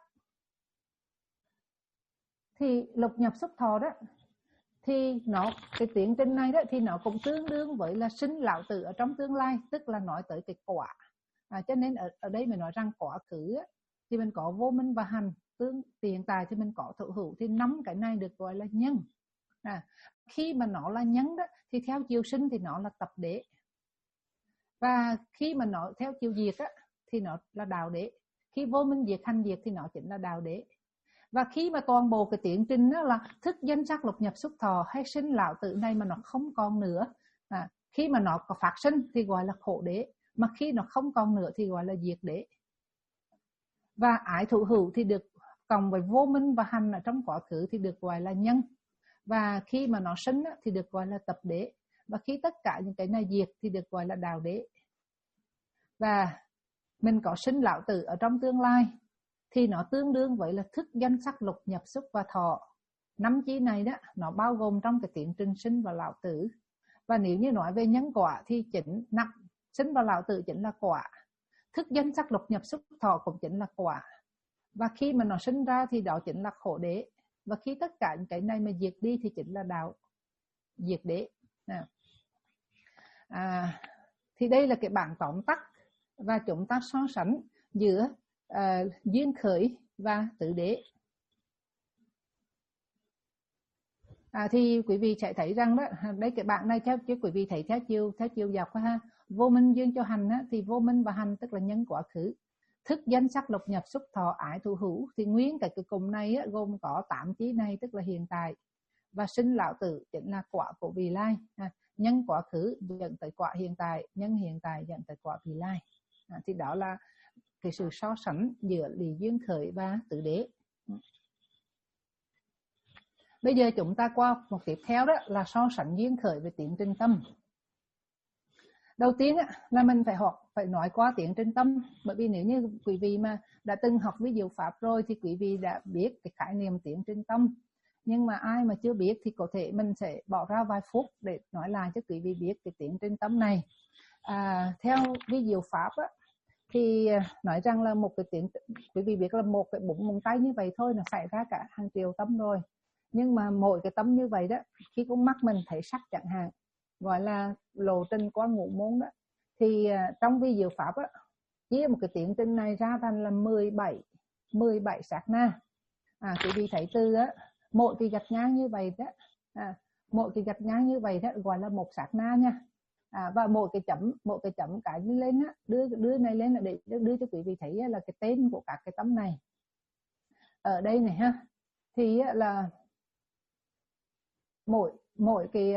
Thì lục nhập xúc thọ đó thì nó cái tiến trình này đó thì nó cũng tương đương với là sinh lão tử ở trong tương lai, tức là nói tới cái quả. À, cho nên ở, ở đây mình nói rằng quá khứ á, thì mình có vô minh và hành, tương hiện tại thì mình có thụ hữu, thì năm cái này được gọi là nhân. À, khi mà nó là nhân đó thì theo chiều sinh thì nó là tập đế, và khi mà nó theo chiều diệt á thì nó là đạo đế. Khi vô minh diệt hành diệt thì nó chính là đạo đế. Và khi mà toàn bộ cái tiến trình đó là thức danh sắc lục nhập xúc thọ hay sinh lão tử này mà nó không còn nữa, à, khi mà nó có phát sinh thì gọi là khổ đế, mà khi nó không còn nữa thì gọi là diệt đế. Và ái thụ hữu thì được cộng với vô minh và hành ở trong quá khứ thì được gọi là nhân, và khi mà nó sinh thì được gọi là tập đế, và khi tất cả những cái này diệt thì được gọi là đạo đế. Và mình có sinh lão tử ở trong tương lai thì nó tương đương với là thức danh sắc lục nhập xúc và thọ. Năm chi này đó nó bao gồm trong cái tiến trình sinh và lão tử. Và nếu như nói về nhân quả thì chính nặng sinh và lão tử chính là quả, thức danh sắc lục nhập xúc thọ cũng chính là quả, và khi mà nó sinh ra thì đó chính là khổ đế, và khi tất cả những cái này mà diệt đi thì chính là đạo diệt đế. À, thì đây là cái bảng tóm tắt, và chúng ta so sánh giữa uh, duyên khởi và tứ đế. À, thì quý vị sẽ thấy rằng đó, đây cái bảng này theo chứ quý vị thấy theo chiều theo chiều dọc ha. Vô minh duyên cho hành á, thì vô minh và hành tức là nhân quá khứ. Thức danh sắc lục nhập xúc thọ ái thụ hữu thì nguyên cái cái cùng này á, gồm có tám chí này tức là hiện tại, và sinh lão tử chính là quả của vị lai. À, nhân quá khứ dẫn tới quả hiện tại, nhân hiện tại dẫn tới quả vị lai. À, thì đó là cái sự so sánh giữa lý duyên khởi và tứ đế. Bây giờ chúng ta qua một tiếp theo đó là so sánh duyên khởi với tiến trình tâm. Đầu tiên là mình phải học phải nói qua tiến trình tâm, bởi vì nếu như quý vị mà đã từng học ví dụ pháp rồi thì quý vị đã biết cái khái niệm tiến trình tâm. Nhưng mà ai mà chưa biết thì có thể mình sẽ bỏ ra vài phút để nói lại cho quý vị biết cái tiến trình tâm này. À, theo ví dụ pháp á, thì nói rằng là một cái tiến, quý vị biết là một cái bụng móng tay như vậy thôi là xảy ra cả hàng triệu tâm rồi. Nhưng mà mỗi cái tâm như vậy đó, khi con mắt mình thấy sắc chẳng hạn, gọi là lộ trình qua ngũ môn đó. Thì uh, trong vi diệu pháp á, chia một cái tiến trình này ra thành là mười bảy sát na. À, quý vị thấy từ á, mỗi cái gạch ngang như vậy đó, à, mỗi cái gạch ngang như vậy đó gọi là một sát na nha. À, và mỗi cái chấm mỗi cái chấm cái lên á, đưa đưa này lên là để đưa cho quý vị thấy là cái tên của các cái tấm này ở đây này ha. Thì là mỗi mỗi cái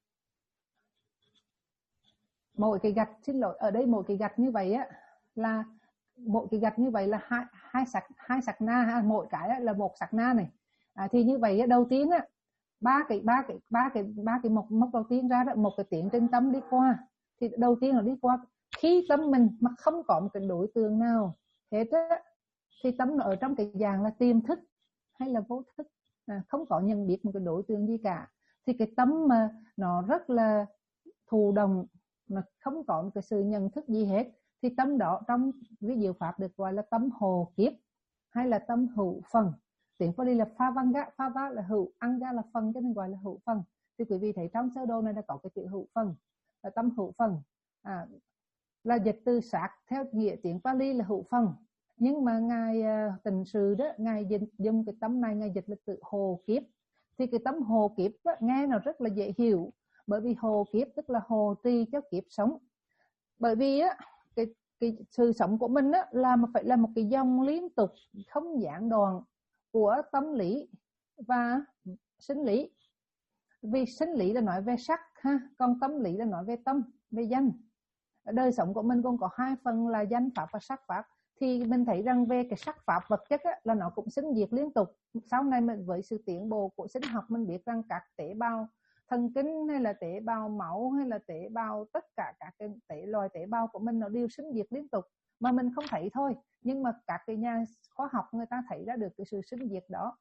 mỗi cái gạch xin lỗi ở đây mỗi cái gạch như vậy á là mỗi cái gạch như vậy là hai hai sạc hai sạc na ha, mỗi cái là một sạc na này. À, thì như vậy đầu tiên á, ba cái ba cái ba cái ba cái mốc mốc đầu tiên ra đó, một cái tiến trên tâm đi qua. Thì đầu tiên là đi qua khi tâm mình mà không có một cái đối tượng nào hết á, thì tâm nó ở trong cái dạng là tiềm thức hay là vô thức, à, không có nhận biết một cái đối tượng gì cả. Thì cái tâm mà nó rất là thụ động, mà không có một cái sự nhận thức gì hết, thì tâm đó trong ví diệu pháp được gọi là tâm hồ kiếp hay là tâm hữu phần. Tiếng Pali là pha văn gá, pha vá là hữu, ăn ga là phần, cho nên gọi là hữu phần. Thì quý vị thấy trong sơ đồ này đã có cái chữ hữu phần, là tâm hữu phần, à, là dịch từ sát theo nghĩa tiếng Pali là hữu phần. Nhưng mà ngài uh, Tịnh Sự đó, ngài dịch dùng cái tâm này, ngài dịch là từ hồ kiếp. Thì cái tâm hồ kiếp đó, nghe nó rất là dễ hiểu, bởi vì hồ kiếp tức là hồ trì cho kiếp sống. Bởi vì á, cái, cái sự sống của mình á, là phải là một cái dòng liên tục không gián đoạn của tâm lý và sinh lý. Vì sinh lý là nói về sắc ha, còn tâm lý là nói về tâm, về danh. Đời sống của mình cũng có hai phần là danh pháp và sắc pháp. Thì mình thấy rằng về cái sắc pháp vật chất á, là nó cũng sinh diệt liên tục. Sau này mình với sự tiến bộ của sinh học, mình biết rằng các tế bào thần kinh hay là tế bào máu hay là tế bào, tất cả các cái tế loài tế bào của mình nó đều sinh diệt liên tục mà mình không thấy thôi. Nhưng mà các cái nhà khoa học người ta thấy ra được cái sự sinh diệt đó.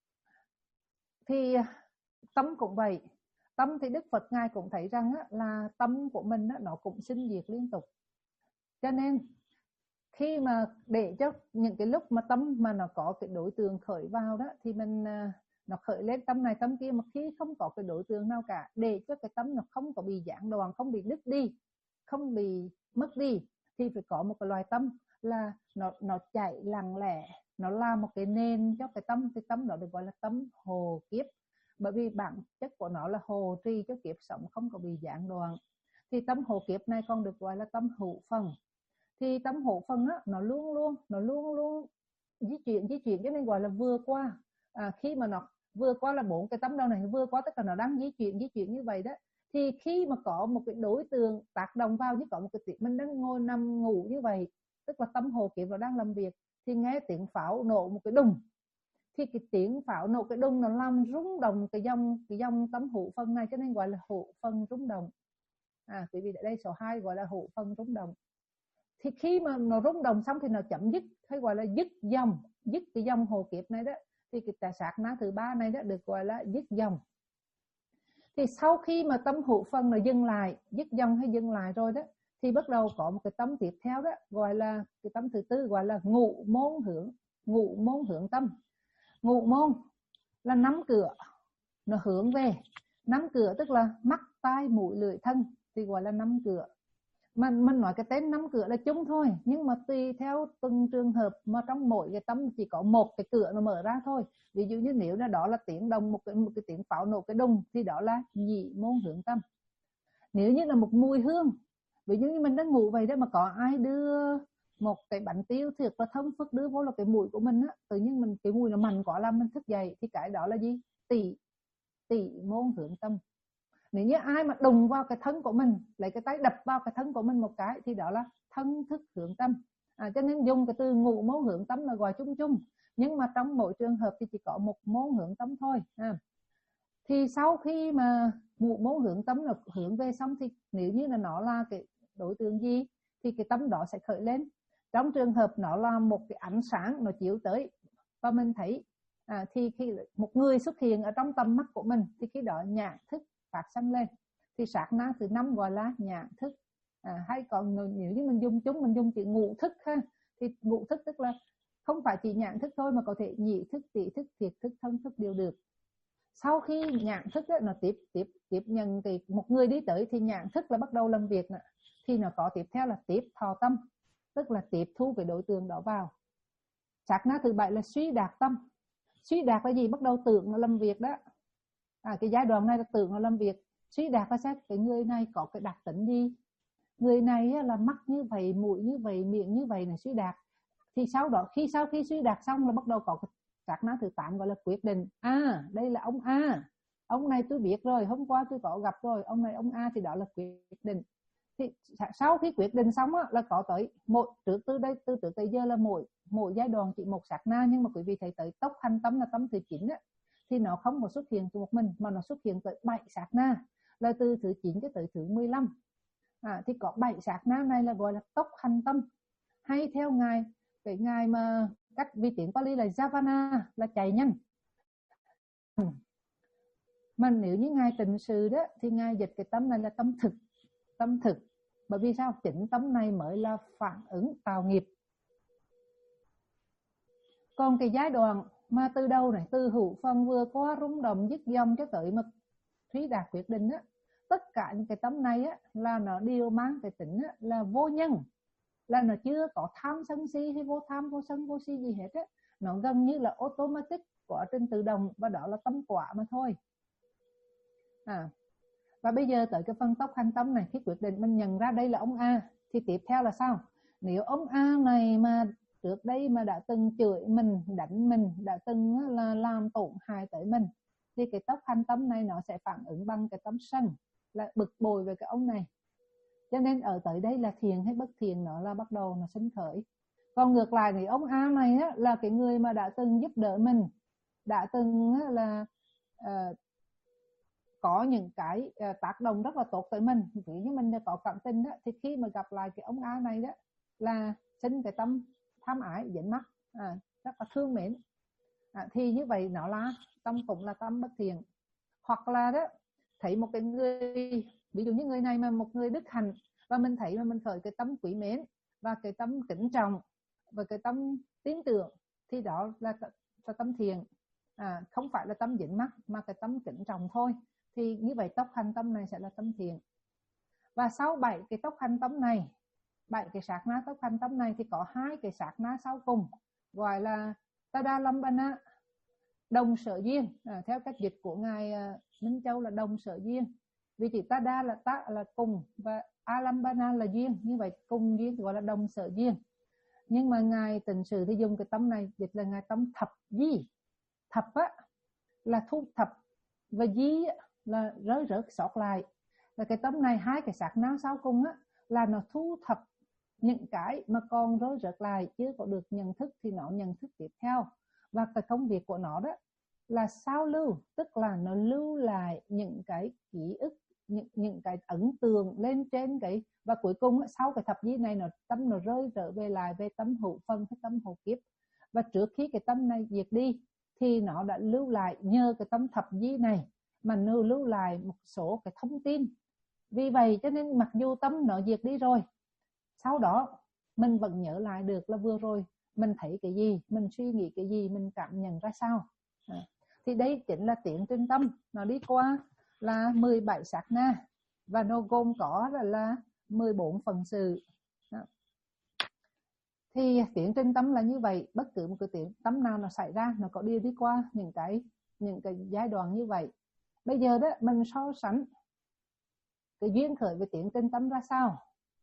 Thì tâm cũng vậy. Tâm thì Đức Phật ngài cũng thấy rằng á, là tâm của mình á, nó cũng sinh diệt liên tục. Cho nên khi mà để cho những cái lúc mà tâm mà nó có cái đối tượng khởi vào đó, thì mình nó khởi lên tâm này tâm kia, mà khi không có cái đối tượng nào cả, để cho cái tâm nó không có bị gián đoạn, không bị đứt đi, không bị mất đi, thì phải có một cái loài tâm là nó nó chạy lặng lẽ, nó làm một cái nền cho cái tâm. Cái tâm đó được gọi là tâm hồ kiếp, bởi vì bản chất của nó là hồ trì cho kiếp sống không có bị gián đoạn. Thì tâm hồ kiếp này còn được gọi là tâm hữu phần. Thì tâm hữu phần á, nó luôn luôn nó luôn luôn di chuyển di chuyển cho nên gọi là vừa qua. À, khi mà nó vừa qua là bốn cái tấm đâu này vừa qua, tất cả nó đang di chuyển di chuyển như vậy đó. Thì khi mà có một cái đối tượng tác động vào, như có một cái tiếng mình đang ngồi nằm ngủ như vậy, tức là tâm hồ kiếp nó đang làm việc, thì nghe tiếng pháo nổ một cái đùng, thì cái tiếng pháo nổ cái đùng nó làm rung động cái dòng cái dòng tâm hữu phần này, cho nên gọi là hữu phần rung động. À, quý vị ở đây số hai gọi là hữu phần rung động. Thì khi mà nó rung động xong thì nó chấm dứt, hay gọi là dứt dòng, dứt cái dòng hồ kiếp này đó. Thì cái sát na thứ ba này đó được gọi là dứt dòng. Thì sau khi mà tâm hữu phần nó dừng lại, dứt dòng hay dừng lại rồi đó, thì bắt đầu có một cái tâm tiếp theo đó, gọi là cái tâm thứ tư, gọi là ngũ môn hướng, ngũ môn hướng tâm. Ngũ môn là năm cửa, nó hướng về năm cửa, tức là mắt, tai, mũi, lưỡi, thân, thì gọi là năm cửa. Mình, mình nói cái tên năm cửa là chung thôi, nhưng mà tùy theo từng trường hợp mà trong mỗi cái tâm chỉ có một cái cửa nó mở ra thôi. Ví dụ như nếu là đó là tiếng đồng, một cái, một cái tiếng pháo nổ cái đùng, thì đó là nhị môn hướng tâm. Nếu như là một mùi hương, ví dụ như mình đang ngủ vậy đó, mà có ai đưa một cái bánh tiêu thiệt là thơm phức đưa vô là cái mũi của mình á, tự nhiên mình cái mùi nó mạnh quá làm mình thức dậy, thì cái đó là gì? Tỷ tỷ môn hướng tâm. Nếu như ai mà đụng vào cái thân của mình, lấy cái tay đập vào cái thân của mình một cái, thì đó là thân thức hướng tâm. À, cho nên dùng cái từ ngũ môn hướng tâm là gọi chung chung, nhưng mà trong mỗi trường hợp thì chỉ có một môn hướng tâm thôi. À, thì sau khi mà ngũ môn hướng tâm là hướng về xong, thì nếu như là nó là cái đối tượng gì thì cái tâm đó sẽ khởi lên. Trong trường hợp nó là một cái ánh sáng nó chiếu tới và mình thấy, à, thì khi một người xuất hiện ở trong tầm mắt của mình, thì khi đó nhãn thức phát sinh lên. Thì sát na thứ năm gọi là nhãn thức. À, hay còn nếu như mình dùng chúng mình dùng chữ ngũ thức ha, thì ngũ thức tức là không phải chỉ nhãn thức thôi, mà có thể nhị thức, tỷ thức, thiệt thức, thân thức đều được. sau khi nhãn thức đó, nó tiếp tiếp tiếp nhận thì một người đi tới thì nhãn thức là bắt đầu làm việc nữa. Thì nó có tiếp theo là tiếp thọ tâm, tức là tiếp thu cái đối tượng đó vào. Sát na thứ bảy là suy đạt tâm. Suy đạt là gì? Bắt đầu tưởng nó làm việc đó. À, cái giai đoạn này là tưởng nó làm việc. Suy đạt là sao? Cái người này có cái đặc tính gì? Người này là mắt như vậy, mũi như vậy, miệng như vậy là suy đạt. Thì sau đó khi sau khi suy đạt xong là bắt đầu có cái sát na thứ tám gọi là quyết định. À, đây là ông A, ông này tôi biết rồi, hôm qua tôi có gặp rồi, ông này ông A, thì đó là quyết định. Thì sau khi quyết định xong á, là có tới một trước từ đây từ từ tới giờ là mỗi mỗi giai đoạn chỉ một sát na, nhưng mà quý vị thấy tới tốc hành tâm là tâm thứ chín á, thì nó không có xuất hiện từ một mình mà nó xuất hiện tới bảy sát na, là từ thứ chín cho tới thứ mười lăm. À, thì có bảy sát na này là gọi là tốc hành tâm, hay theo ngài cái ngài mà cách vi tiếng Pali là Javana, là chạy nhanh. Mà nếu như ngài Tịnh Sự đó thì ngài dịch cái tâm này là tâm thực, tâm thực. Bởi vì sao? Chính tâm này mới là phản ứng tạo nghiệp. Còn cái giai đoạn mà từ đầu này, từ hữu phần vừa qua rung động dứt dòng cho tới mà thúy đạt quyết định á, tất cả những cái tâm này á là nó đều mang cái tính á, là vô nhân, là nó chưa có tham sân si hay vô tham vô sân vô si gì hết á, nó gần như là automatic, quá trình tự động, và đó là tâm quả mà thôi. À, và bây giờ tới cái phần tốc hành tâm này, khi quyết định mình nhận ra đây là ông A thì tiếp theo là sao? Nếu ông A này mà trước đây mà đã từng chửi mình, đánh mình, đã từng là làm tổn hại tới mình, thì cái tốc hành tâm này nó sẽ phản ứng bằng cái tâm sân, là bực bội về cái ông này. Cho nên ở tới đây là thiện hay bất thiện nó là bắt đầu nó sinh khởi. Còn ngược lại thì ông A này á, là cái người mà đã từng giúp đỡ mình, đã từng là uh, có những cái uh, tác động rất là tốt tới mình, ví như mình có cảm tình đó, thì khi mà gặp lại cái ông A này đó là sinh cái tâm tham ái dính mắc, à, rất là thương mến. À, thì như vậy nó là tâm cũng là tâm bất thiện. Hoặc là đó thấy một cái người, ví dụ như người này mà một người đức hạnh, và mình thấy mà mình khởi cái tâm quý mến và cái tâm kính trọng và cái tâm tin tưởng, thì đó là, là tâm thiện. À, không phải là tâm dính mắc mà cái tâm kính trọng thôi. Thì như vậy tốc hành tâm này sẽ là tâm thiện. Và sau bảy cái tốc hành tâm này, bảy cái sát na tốc hành tâm này, thì có hai cái sát na sau cùng gọi là Tadalambana, đồng sở duyên. À, theo cách dịch của ngài Minh Châu là đồng sở duyên. Vì chữ Tada là ta là cùng và Alambana là duyên, như vậy cùng duyên gọi là đồng sở duyên. Nhưng mà ngài Tịnh Sự thì dùng cái tâm này dịch là ngài tâm thập di. Thập á là thu thập, và di là rơi rớt sót lại. Và cái tâm này, hai cái sát na sau cùng á là nó thu thập những cái mà còn rơi rớt lại, chưa có được nhận thức thì nó nhận thức tiếp theo. Và cái công việc của nó đó là sao lưu, tức là nó lưu lại những cái ký ức, những, những cái ấn tượng lên trên cái, và cuối cùng sau cái thập di này nó tâm nó rơi trở về lại về tâm hữu phân hay tâm hữu kiếp. Và trước khi cái tâm này diệt đi thì nó đã lưu lại, nhờ cái tâm thập di này mà nó lưu lại một số cái thông tin. Vì vậy cho nên mặc dù tâm nó diệt đi rồi, sau đó mình vẫn nhớ lại được là vừa rồi mình thấy cái gì, mình suy nghĩ cái gì, mình cảm nhận ra sao. À, thì đây chính là tiến trình tâm. Nó đi qua là mười bảy sát na, và nó gồm có là, là mười bốn phần sự. Đó. Thì tiến trình tâm là như vậy. Bất cứ một cái tiến tâm nào nó xảy ra, nó có đi đi qua những cái những cái giai đoạn như vậy. Bây giờ đó mình so sánh cái duyên khởi với tiến trình tâm ra sao.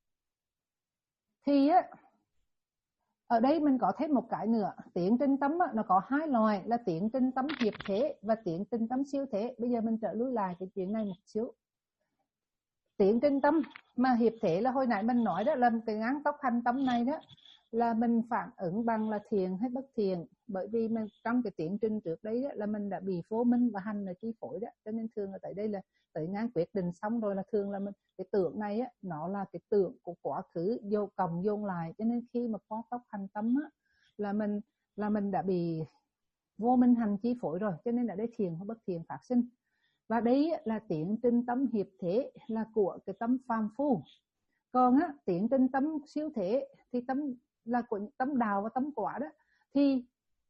Thì á, ở đây mình có thêm một cái nữa. Tiến trình tâm á, nó có hai loại là tiến trình tâm hiệp thế và tiến trình tâm siêu thế. Bây giờ mình trở lui lại cái chuyện này một xíu. Tiến trình tâm mà hiệp thế là hồi nãy mình nói đó, là cái ngắn tốc hành tâm này đó là mình phản ứng bằng là thiện hay bất thiện. Bởi vì mình trong cái tiến trình trước đấy đó, là mình đã bị vô minh và hành là chi phối đó. Cho nên thường là tại đây là tới ngang quyết định xong rồi là thường là mình, cái tưởng này á, nó là cái tưởng của quá khứ vô cộng vô lại. Cho nên khi mà có tốc hành tâm á, là mình là mình đã bị vô minh hành chi phối rồi. Cho nên là đây thiện hay bất thiện phát sinh. Và đấy là tiến trình tâm hiệp thế là của cái tâm phàm phu. Còn á, tiến trình tâm siêu thế thì tâm là của tâm đạo và tâm quả đó, thì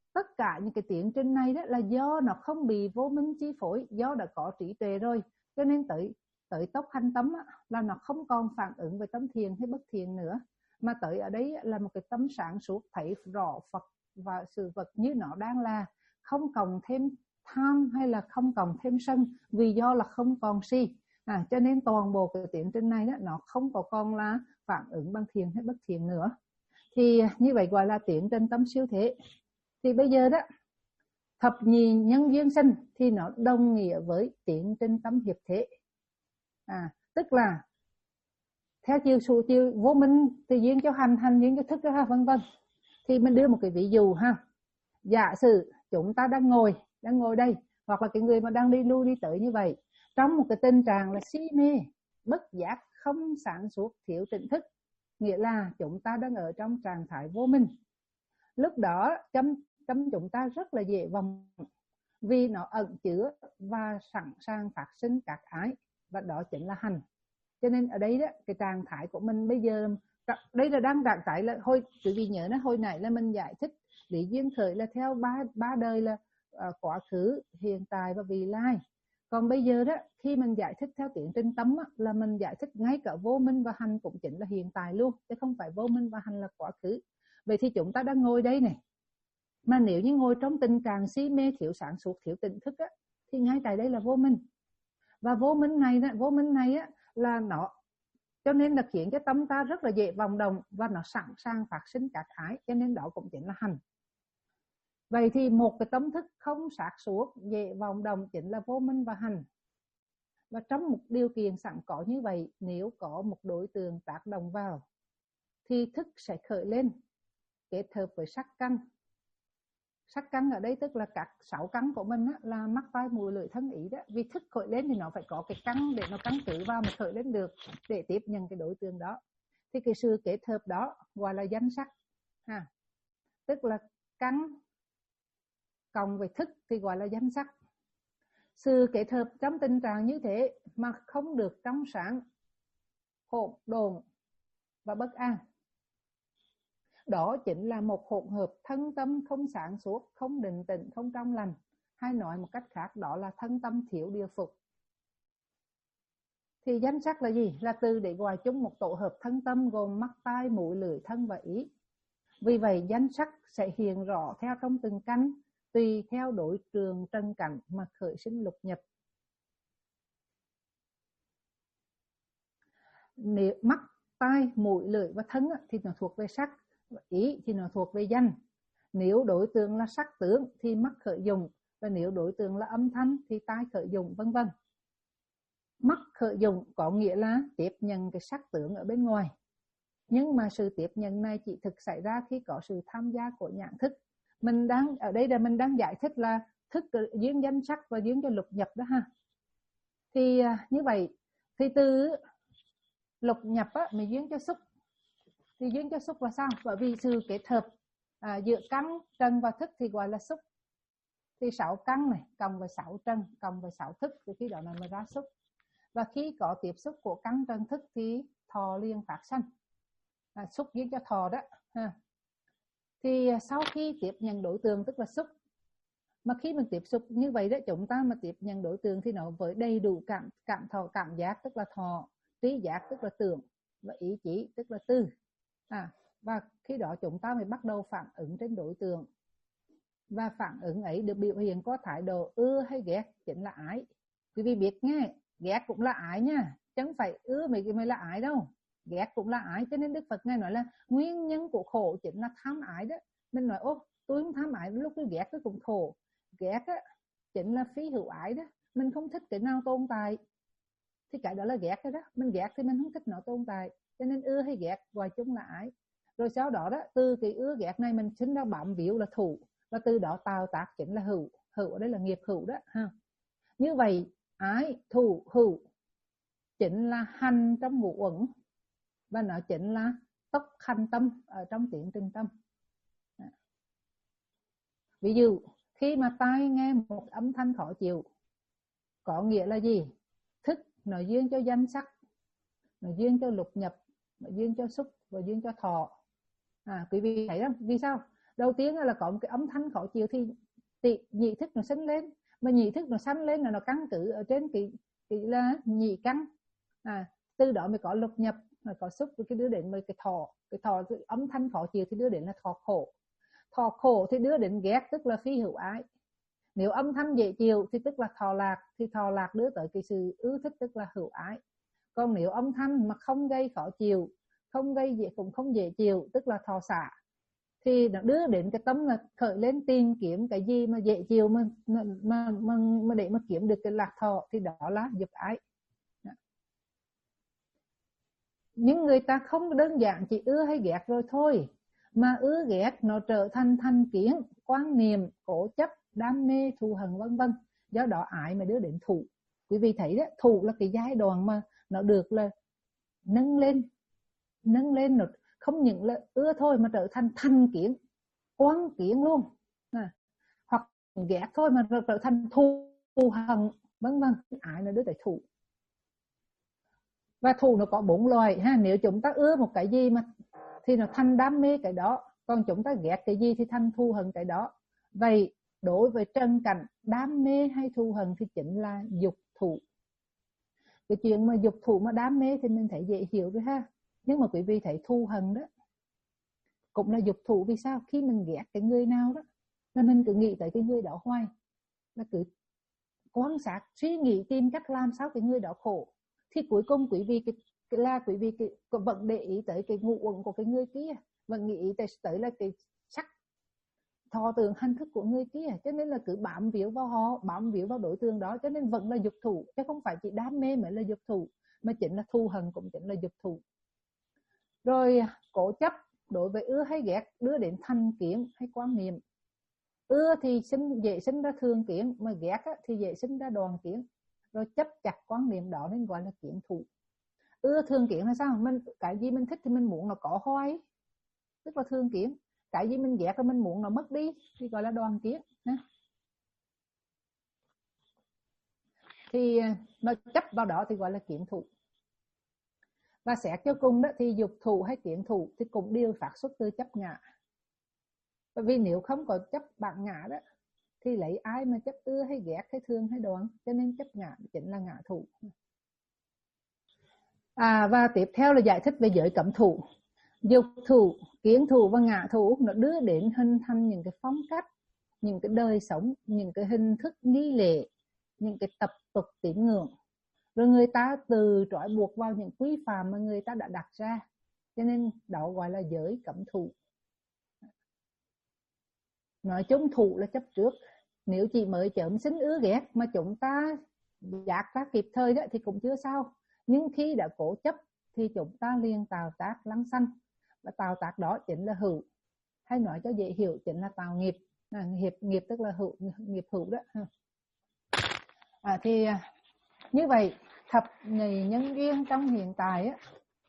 tất cả những cái tiến trình này đó là do nó không bị vô minh chi phối, do đã có trí tuệ rồi, cho nên tới tới tốc hành tâm á, là nó không còn phản ứng với tâm thiện hay bất thiện nữa, mà tới ở đấy là một cái tâm sáng suốt, thấy rõ Phật và sự vật như nó đang là, không còn thêm tham hay là không còn thêm sân, vì do là không còn si. À, cho nên toàn bộ cái tiến trình này đó, nó không có còn là phản ứng bằng thiện hay bất thiện nữa. Thì như vậy gọi là tiến trình tâm siêu thế. Thì bây giờ đó, thập nhị nhân duyên sinh thì nó đồng nghĩa với tiến trình tâm hiệp thế. À, tức là theo chiều số chiều vô minh thì duyên cho hành, hành duyên cho thức đó ha, vân vân. Thì mình đưa một cái ví dụ ha. Giả sử chúng ta đang ngồi, đang ngồi đây, hoặc là cái người mà đang đi lui đi tới như vậy, trong một cái tình trạng là si mê, bất giác, không sáng suốt, thiếu tỉnh thức, nghĩa là chúng ta đang ở trong trạng thái vô minh. Lúc đó tâm tâm chúng ta rất là dễ vọng, vì nó ẩn chứa và sẵn sàng phát sinh các ái, và đó chính là hành. Cho nên ở đây đó, cái trạng thái của mình bây giờ đây là đang trạng thái là hồi quý vị nhớ nó hồi nãy là mình giải thích lý duyên khởi là theo ba ba đời là uh, quá khứ, hiện tại và vị lai. Còn bây giờ đó, khi mình giải thích theo tiến trình tâm á, là mình giải thích ngay cả vô minh và hành cũng chính là hiện tại luôn, chứ không phải vô minh và hành là quá khứ. Vậy thì chúng ta đang ngồi đây này, mà nếu như ngồi trong tình trạng si mê, thiếu sáng suốt, thiếu tỉnh thức á, thì ngay tại đây là vô minh. Và vô minh này vô minh này á, là nó cho nên là khiến cho tâm ta rất là dễ vòng đồng, và nó sẵn sàng phát sinh các ái, cho nên đó cũng chính là hành. Vậy thì một cái tâm thức không sáng suốt, dễ vòng đồng chính là vô minh và hành. Và trong một điều kiện sẵn có như vậy, nếu có một đối tượng tác động vào thì thức sẽ khởi lên, kết hợp với sắc căn. Sắc căn ở đây tức là các sáu căn của mình á, là mắt tai mũi lưỡi thân ý đó. Vì thức khởi lên thì nó phải có cái căn để nó căn cứ vào mà khởi lên được, để tiếp nhận cái đối tượng đó. Thì cái sự kết hợp đó gọi là danh sắc ha. Tức là căn cộng với thức thì gọi là danh sắc. Sự kết hợp trong tình trạng như thế mà không được trong sáng, hỗn độn và bất an, đó chính là một hỗn hợp thân tâm không sáng suốt, không định tĩnh, không trong lành. Hay nói một cách khác, đó là thân tâm thiếu điều phục. Thì danh sắc là gì? Là từ để gọi chung một tổ hợp thân tâm gồm mắt, tai, mũi, lưỡi, thân và ý. Vì vậy danh sắc sẽ hiện rõ theo trong từng căn, tùy theo đối trường trần cảnh mà khởi sinh lục nhập. Nếu mắt, tai, mũi, lưỡi và thân thì nó thuộc về sắc, ý thì nó thuộc về danh. Nếu đối tượng là sắc tướng thì mắt khởi dụng, và nếu đối tượng là âm thanh thì tai khởi dụng, vân vân. Mắt khởi dụng có nghĩa là tiếp nhận cái sắc tướng ở bên ngoài, nhưng mà sự tiếp nhận này chỉ thực xảy ra khi có sự tham gia của nhãn thức. Mình đang ở đây là mình đang giải thích là thức duyên danh sắc và duyên cho lục nhập đó ha. Thì như vậy thì từ lục nhập á, mình duyên cho xúc. Thì duyên cho xúc là sao? Bởi vì sự kết hợp à, giữa căn, trần và thức thì gọi là xúc. Thì sáu căn này cộng với sáu trần cộng với sáu thức thì khi đó là mới ra xúc. Và khi có tiếp xúc của căn, trần, thức thì thọ liền phát sanh. À, xúc duyên cho thọ đó ha. Thì sau khi tiếp nhận đối tượng tức là xúc, mà khi mình tiếp xúc như vậy đó, chúng ta mà tiếp nhận đối tượng thì nó với đầy đủ cảm cảm thọ, cảm giác tức là thọ, trí giác tức là tưởng, và ý chí tức là tư. À, và khi đó chúng ta mới bắt đầu phản ứng trên đối tượng, và phản ứng ấy được biểu hiện có thái độ ưa hay ghét, chính là ái. Quý vị biết nghe, ghét cũng là ái nha, chẳng phải ưa mấy cái mới là ái đâu, ghét cũng là ái. Cho nên Đức Phật ngài nói là nguyên nhân của khổ chính là tham ái đó. Mình nói ô tôi không tham ái, lúc tôi ghét tôi cũng khổ. Ghét á chính là phi hữu ái đó, mình không thích cái nào tồn tại thì cái đó là ghét đó, đó. Mình ghét thì mình không thích nó tồn tại, cho nên ưa hay ghét gọi chung là ái. Rồi sau đó đó, từ cái ưa ghét này mình sinh ra bám víu là thủ, và từ đó tạo tác chính là hữu. Hữu ở đây là nghiệp hữu đó ha. Như vậy ái, thủ, hữu chính là hành trong ngũ uẩn, và nó chính là tốc hành tâm ở trong tiến trình tâm. Ví dụ khi mà tai nghe một âm thanh khó chịu, có nghĩa là gì? Thức nó duyên cho danh sắc, nó duyên cho lục nhập, nó duyên cho xúc và duyên cho thọ. À, quý vị thấy không? Vì sao? Đầu tiên là có một cái âm thanh khó chịu thì tị nhị thức nó sanh lên, mà nhị thức nó sanh lên là nó căn cứ ở trên cái, cái là nhị căn, à, từ đó mới có lục nhập, có xúc với cái đứa đến với cái thọ, cái thọ cái âm thanh khó chịu thì đưa đến là thọ khổ, thọ khổ thì đưa đến ghét tức là phi hữu ái. Nếu âm thanh dễ chịu thì tức là thọ lạc, thì thọ lạc đưa tới cái sự ưa thích tức là hữu ái. Còn nếu âm thanh mà không gây khó chịu, không gây dễ cũng không dễ chịu tức là thọ xả, thì nó đưa đến cái tâm là khởi lên tìm kiếm cái gì mà dễ chịu mà mà, mà, mà, mà để mà kiếm được cái lạc thọ, thì đó là dục ái. Nhưng người ta không đơn giản chỉ ưa hay ghét rồi thôi, mà ưa ghét nó trở thành thành kiến, quan niệm, cố chấp, đam mê, thù hận vân vân. Do đó ái mà đưa đến thù. Quý vị thấy đó, thù là cái giai đoạn mà nó được là nâng lên, nâng lên nó không những là ưa thôi mà trở thành thành kiến, quan kiến luôn, à, hoặc ghét thôi mà trở thành thù hận vân vân. Ái là đưa tới thù. Và thù nó có bốn loại ha. Nếu chúng ta ưa một cái gì mà thì nó thành đam mê cái đó, còn chúng ta ghét cái gì thì thành thù hận cái đó. Vậy đối với trần cảnh, đam mê hay thù hận thì chính là dục thù. Cái chuyện mà dục thù mà đam mê thì mình thấy dễ hiểu rồi ha. Nhưng mà quý vị thấy thù hận đó cũng là dục thù. Vì sao? Khi mình ghét cái người nào đó là mình cứ nghĩ tới cái người đó hoài, là cứ quan sát, suy nghĩ, tìm cách làm sao cái người đó khổ, thì cuối cùng quý vị cái, cái là quý vị cái, vẫn để ý tới cái ngụ uẩn của cái người kia, vẫn nghĩ tới, tới là cái sắc thọ tưởng hành thức của người kia, cho nên là cứ bám víu vào họ, bám víu vào đối tượng đó, cho nên vẫn là dục thù, chứ không phải chỉ đam mê mới là dục thù, mà chính là thù hận cũng chính là dục thù. Rồi cố chấp đối với ưa hay ghét đưa đến thành kiến hay quan niệm. Ưa thì sinh, dễ sinh ra thường kiến, mà ghét thì dễ sinh ra đoàn kiến. Rồi chấp chặt quan niệm đó nên gọi là kiến thủ. Ưa thường kiến là sao? Mình, cái gì mình thích thì mình muốn nó có hoài, tức là thường kiến. Cái gì mình ghét rồi mình muốn nó mất đi thì gọi là đoàn kiến. Thì nó chấp vào đó thì gọi là kiến thủ. Và xét cho cùng đó thì dục thủ hay kiến thủ thì cũng đều phát xuất từ chấp ngã. Bởi vì nếu không có chấp bản ngã đó thì lấy ai mà chấp ưa hay ghét hay thương hay đoán, cho nên chấp ngã chính là ngã thủ. À, và tiếp theo là giải thích về giới cấm thủ. Dục thủ, kiến thủ và ngã thủ nó đưa đến hình thành những cái phong cách, những cái đời sống, những cái hình thức nghi lễ, những cái tập tục tín ngưỡng. Rồi người ta từ trói buộc vào những quy phạm mà người ta đã đặt ra, cho nên đó gọi là giới cấm thủ. Nói chung thủ là chấp trước. Nếu chỉ mới chớm sinh ưa ghét mà chúng ta giác ra kịp thời đó thì cũng chưa sao. Nhưng khi đã cố chấp thì chúng ta liền tạo tác lăng xanh. Và tạo tác đó chính là hữu. Hay nói cho dễ hiểu chính là tạo nghiệp. À, nghiệp, nghiệp tức là hữu, nghiệp hữu đó. À, thì như vậy thập nhị nhân duyên trong hiện tại á.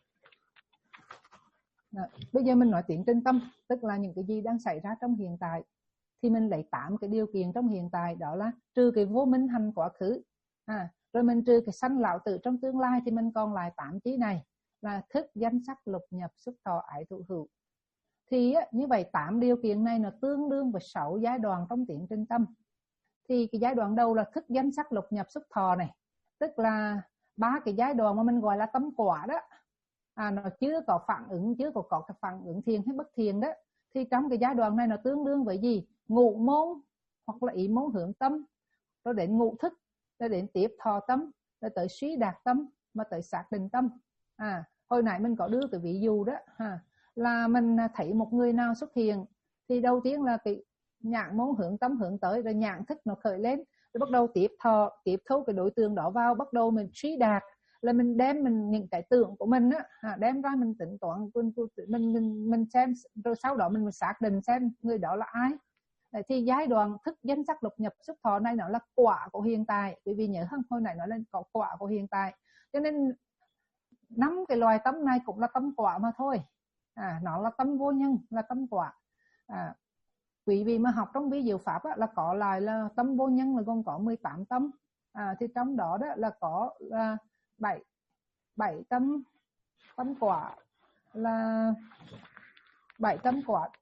À, bây giờ mình nói tiếng trên tâm, tức là những cái gì đang xảy ra trong hiện tại. Thì mình lấy tám cái điều kiện trong hiện tại, đó là trừ cái vô minh hành quá khứ, à, rồi mình trừ cái sanh lão tử trong tương lai, thì mình còn lại tám chí này là thức danh sắc lục nhập xúc thọ ái thụ hữu. Thì như vậy tám điều kiện này nó tương đương với sáu giai đoạn trong tiến trình tâm. Thì cái giai đoạn đầu là thức danh sắc lục nhập xúc thọ này, tức là ba cái giai đoạn mà mình gọi là tâm quả đó, à, nó chưa có phản ứng, chưa có, có cái phản ứng thiền hay bất thiền đó. Thì trong cái giai đoạn này nó tương đương với gì? Ngũ môn hoặc là ý môn hướng tâm, rồi đến ngũ thức, rồi đến tiếp thọ tâm, rồi tới suy đạt tâm, mà tới xác định tâm. À, hồi nãy mình có đưa cái ví dụ đó, ha, là mình thấy một người nào xuất hiện thì đầu tiên là cái nhãn môn hướng tâm hướng tới, rồi nhãn thức nó khởi lên, rồi bắt đầu tiếp thọ, tiếp thu cái đối tượng đó vào, bắt đầu mình suy đạt, là mình đem mình những cái tưởng của mình á, đem ra mình tính toán, mình mình mình, mình xem, rồi sau đó mình, mình xác định xem người đó là ai. Đấy, thì giai đoạn thức danh sắc lục nhập xúc thọ này nó là quả của hiện tại. Quý vị nhớ không, hồi nãy nói lên có quả của hiện tại, cho nên năm cái loài tâm này cũng là tâm quả mà thôi. À, nó là tâm vô nhân, là tâm quả. À, quý vị mà học trong vi diệu pháp á, là có lại là tâm vô nhân là gồm có mười tám tâm. À, thì trong đó đó là có là bảy bảy tâm tâm quả, là bảy tâm quả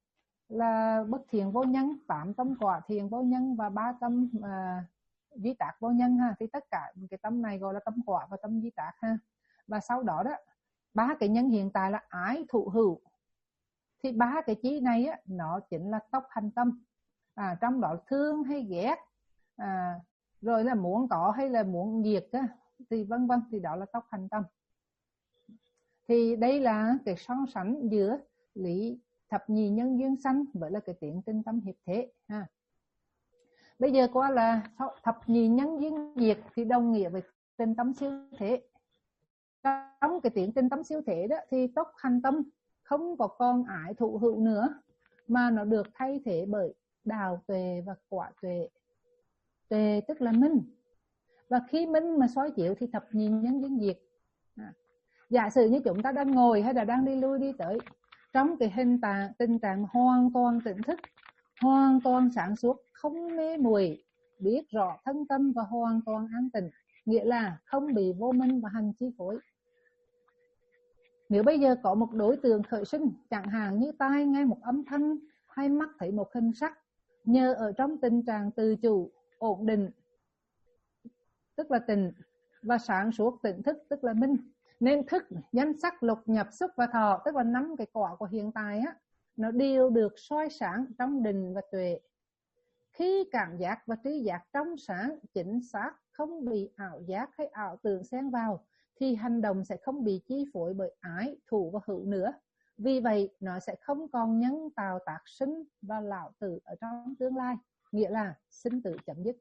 là bất thiện vô nhân, tám tâm quả thiện vô nhân và ba tâm à, duy tác vô nhân ha. Thì tất cả cái tâm này gọi là tâm quả và tâm duy tác ha. Và sau đó đó, ba cái nhân hiện tại là ái, thụ, hữu. Thì ba cái chí này á, nó chính là tốc hành tâm. À, trong đó thương hay ghét, à, rồi là muốn có hay là muốn diệt á, thì vân vân, thì đó là tốc hành tâm. Thì đây là cái so sánh giữa lý thập nhị nhân duyên sanh với là cái tiến tinh tâm hiệp thế ha. Bây giờ qua là thập nhị nhân duyên diệt thì đồng nghĩa với tinh tâm siêu thế. Trong cái tiến tinh tâm siêu thế đó thì tốc hành tâm không có còn ái thụ hữu nữa, mà nó được thay thế bởi đào tuệ và quả tuệ. Tuệ tức là minh, và khi minh mà soi chiếu thì thập nhị nhân duyên diệt. À, giả sử như chúng ta đang ngồi hay là đang đi lui đi tới trong cái hình tạng, tình trạng hoàn toàn tỉnh thức, hoàn toàn sáng suốt, không mê muội, biết rõ thân tâm và hoàn toàn an tịnh, nghĩa là không bị vô minh và hành chi phối. Nếu bây giờ có một đối tượng khởi sinh, chẳng hạn như tai nghe một âm thanh hay mắt thấy một hình sắc, nhờ ở trong tình trạng tự chủ, ổn định, tức là tịnh, và sáng suốt tỉnh thức, tức là minh, nên thức, danh sắc, lục, nhập, xúc và thọ, tức là năm cái quả của hiện tại á, nó đều được soi sáng trong định và tuệ. Khi cảm giác và trí giác trong sáng, chính xác, không bị ảo giác hay ảo tưởng xen vào, thì hành động sẽ không bị chi phối bởi ái, thụ và hữu nữa. Vì vậy, nó sẽ không còn nhân tạo tác sinh và lão tử ở trong tương lai, nghĩa là sinh tử chấm dứt.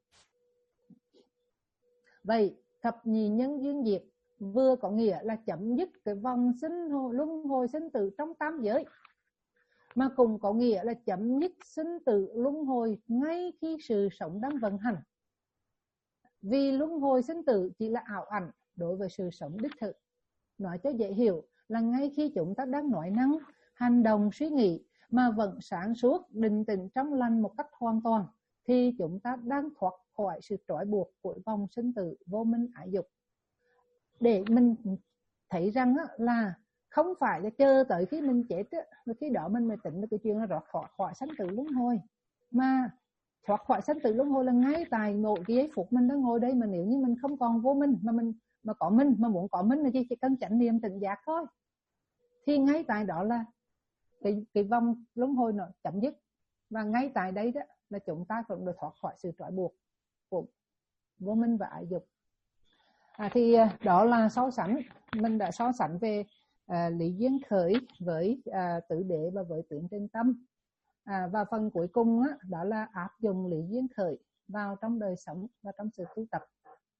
Vậy, thập nhị nhân duyên diệt vừa có nghĩa là chấm dứt cái vòng sinh luân hồi sinh tử trong tam giới, mà cũng có nghĩa là chấm dứt sinh tử luân hồi ngay khi sự sống đang vận hành. Vì luân hồi sinh tử chỉ là ảo ảnh đối với sự sống đích thực. Nói cho dễ hiểu là ngay khi chúng ta đang nói năng, hành động, suy nghĩ mà vẫn sáng suốt, định tĩnh, trong lành một cách hoàn toàn, thì chúng ta đang thoát khỏi sự trói buộc của vòng sinh tử vô minh ái dục. Để mình thấy rằng là không phải là chờ tới khi mình chết rồi khi đó mình mới tỉnh được cái chuyện là thoát khỏi, khỏi sinh tử luân hồi, mà thoát khỏi sinh tử luân hồi là ngay tại ngồi cái giây phút mình đang ngồi đây. Mà nếu như mình không còn vô minh mà mình mà có minh, mà muốn có minh là chỉ cần chánh niệm tỉnh giác thôi, thì ngay tại đó là cái cái vòng luân hồi nó chấm dứt, và ngay tại đấy đó là chúng ta cũng được thoát khỏi sự trói buộc của vô minh và ái dục. À, thì đó là so sánh, mình đã so sánh về à, lý duyên khởi với à, tử đế và với tiến trên tâm. À, và phần cuối cùng á, đó là áp dụng lý duyên khởi vào trong đời sống và trong sự tu tập.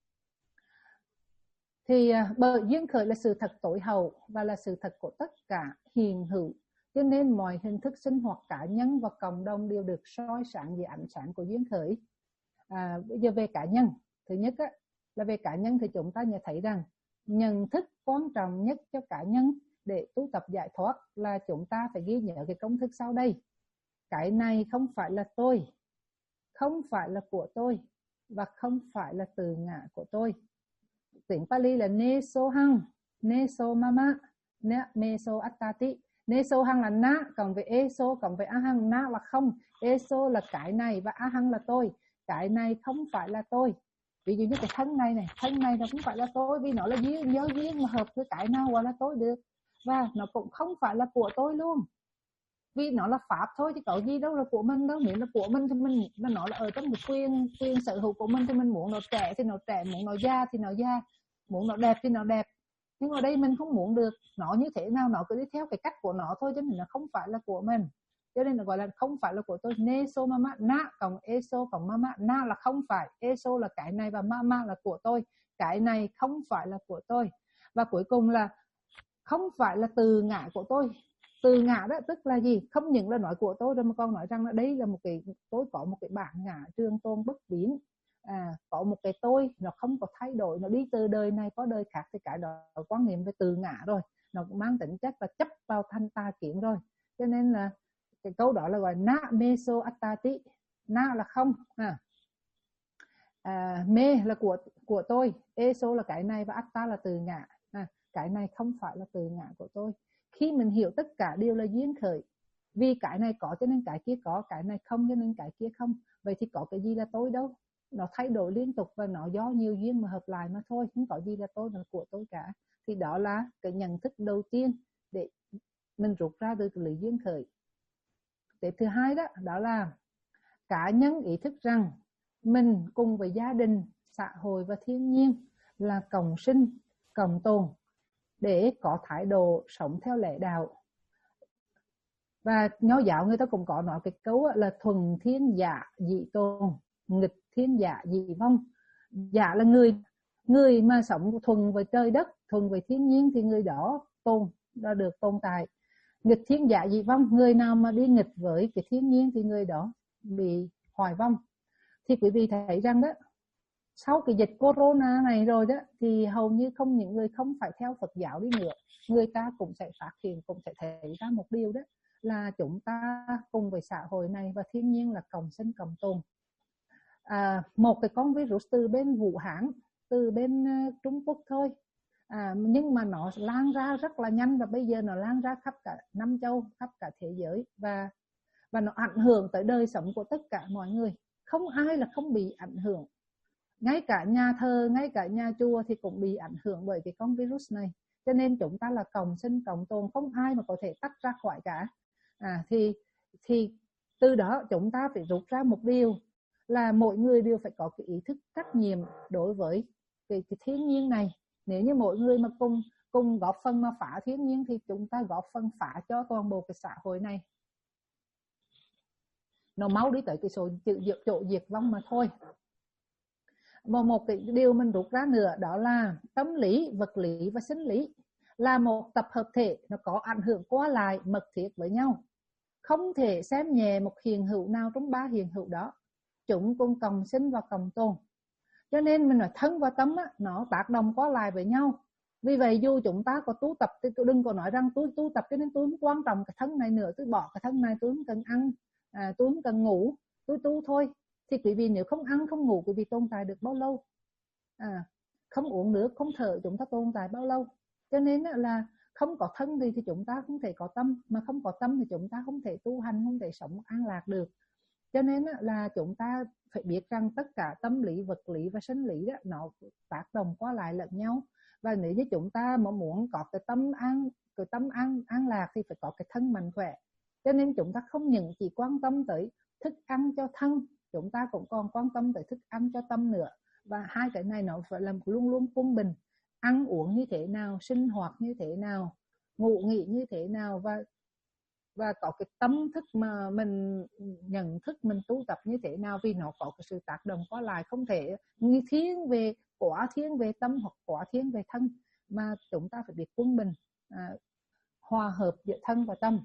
Thì à, bởi duyên khởi là sự thật tối hậu và là sự thật của tất cả hiện hữu, cho nên mọi hình thức sinh hoạt cá nhân và cộng đồng đều được soi sáng dưới ánh sáng của duyên khởi. À, bây giờ về cá nhân, thứ nhất á, là về cá nhân thì chúng ta nhận thấy rằng nhận thức quan trọng nhất cho cá nhân để tu tập giải thoát là chúng ta phải ghi nhớ cái công thức sau đây. Cái này không phải là tôi, không phải là của tôi, và không phải là từ ngã của tôi. Tiếng Pali là Neso hăng, Neso mama, Neso attati. Neso hăng là na, còn về eso, còn về ahang, na là không. Eso là cái này và ahang là tôi. Cái này không phải là tôi. Ví dụ như cái thân này này, thân này nó không phải là tôi, vì nó là duyên, nhớ duyên mà hợp với cái nào gọi là tôi được. Và nó cũng không phải là của tôi luôn, vì nó là pháp thôi chứ có gì đâu là của mình đâu. Nếu là của mình thì mình, mà nó là ở trong cái quyền quyền sở hữu của mình, thì mình muốn nó trẻ thì nó trẻ, muốn nó già thì nó già, muốn nó đẹp thì nó đẹp. Nhưng ở đây mình không muốn được, nó như thế nào nó cứ đi theo cái cách của nó thôi, cho nên nó không phải là của mình, cho nên nó gọi là không phải là của tôi. Neso mama na, còn eso còn mama. Na là không phải, eso là cái này, và mama là của tôi. Cái này không phải là của tôi. Và cuối cùng là không phải là từ ngã của tôi. Từ ngã đó tức là gì? Không những là nói của tôi rồi, mà còn nói rằng là đây là một cái tôi có một cái bản ngã trường tôn bất biến. À, có một cái tôi nó không có thay đổi, nó đi từ đời này có đời khác, thì cái đó quan niệm về từ ngã rồi, nó cũng mang tính chất là chấp vào thanh ta kiến rồi. Cho nên là cái câu đó là gọi na meso attati. Na là không, à, à, me là của của tôi, eso là cái này, và atta là từ ngã. À, cái này không phải là từ ngã của tôi. Khi mình hiểu tất cả đều là duyên khởi, vì cái này có cho nên cái kia có, cái này không cho nên cái kia không. Vậy thì có cái gì là tôi đâu, nó thay đổi liên tục và nó do nhiều duyên mà hợp lại mà thôi, không có gì là tôi là của tôi cả. Thì đó là cái nhận thức đầu tiên để mình rút ra từ lý duyên khởi. Cái thứ hai đó, đó là cá nhân ý thức rằng mình cùng với gia đình, xã hội và thiên nhiên là cộng sinh, cộng tồn để có thái độ sống theo lẽ đạo. Và Nho giáo người ta cũng có nói cái câu là thuần thiên giả dị tồn, nghịch thiên giả dị vong. Giả là người người mà sống thuần với trời đất, thuần với thiên nhiên thì người đó tồn, đã được tồn tại. Nghịch thiên giả dị vong, người nào mà đi nghịch với cái thiên nhiên thì người đó bị hoại vong. Thì quý vị thấy rằng đó, sau cái dịch corona này rồi đó, thì hầu như không những người không phải theo Phật giáo đi nữa, người ta cũng sẽ phát hiện, cũng sẽ thấy ra một điều đó là chúng ta cùng với xã hội này và thiên nhiên là cộng sinh cộng tồn. À, một cái con virus từ bên Vũ Hán, từ bên uh, Trung Quốc thôi, à, nhưng mà nó lan ra rất là nhanh và bây giờ nó lan ra khắp cả năm châu, khắp cả thế giới, và và nó ảnh hưởng tới đời sống của tất cả mọi người. Không ai là không bị ảnh hưởng, ngay cả nhà thờ, ngay cả nhà chùa thì cũng bị ảnh hưởng bởi cái con virus này. Cho nên chúng ta là cộng sinh cộng tồn, không ai mà có thể tách ra khỏi cả. À, thì thì từ đó chúng ta phải rút ra một điều là mỗi người đều phải có cái ý thức trách nhiệm đối với cái, cái thiên nhiên này. Nếu như mỗi người mà cùng cùng góp phần mà phá thiên nhiên thì chúng ta góp phần phá cho toàn bộ cái xã hội này, nó mau đi tới cái số chỗ diệt vong mà thôi. Và một cái điều mình rút ra nữa đó là tâm lý, vật lý và sinh lý là một tập hợp thể, nó có ảnh hưởng qua lại mật thiết với nhau, không thể xem nhẹ một hiện hữu nào trong ba hiện hữu đó. Chúng cùng cộng sinh và cộng tồn. Cho nên mình nói thân và tâm á, nó tác động qua lại với nhau. Vì vậy dù chúng ta có tu tập thì tôi đừng có nói rằng tôi tu tập cho nên tôi không quan trọng cái thân này nữa, tôi bỏ cái thân này, tôi không cần ăn, à, tôi không cần ngủ, tôi tu thôi. Thì quý vị nếu không ăn không ngủ, quý vị tồn tại được bao lâu? À, không uống nước không thở, chúng ta tồn tại bao lâu? Cho nên là không có thân thì, thì chúng ta không thể có tâm, mà không có tâm thì chúng ta không thể tu hành, không thể sống an lạc được. Cho nên là chúng ta phải biết rằng tất cả tâm lý, vật lý và sinh lý đó, nó tác động qua lại lẫn nhau. Và nếu như chúng ta mà muốn có cái tâm an, cái tâm an, an lạc thì phải có cái thân mạnh khỏe. Cho nên chúng ta không những chỉ quan tâm tới thức ăn cho thân, chúng ta cũng còn quan tâm tới thức ăn cho tâm nữa. Và hai cái này nó phải làm luôn luôn quân bình. Ăn uống như thế nào, sinh hoạt như thế nào, ngủ nghỉ như thế nào, và và có cái tâm thức mà mình nhận thức mình tu tập như thế nào, vì nó có cái sự tác động qua lại, không thể như thiên về quá thiên về tâm hoặc quá thiên về thân, mà chúng ta phải biết quân bình, à, hòa hợp giữa thân và tâm.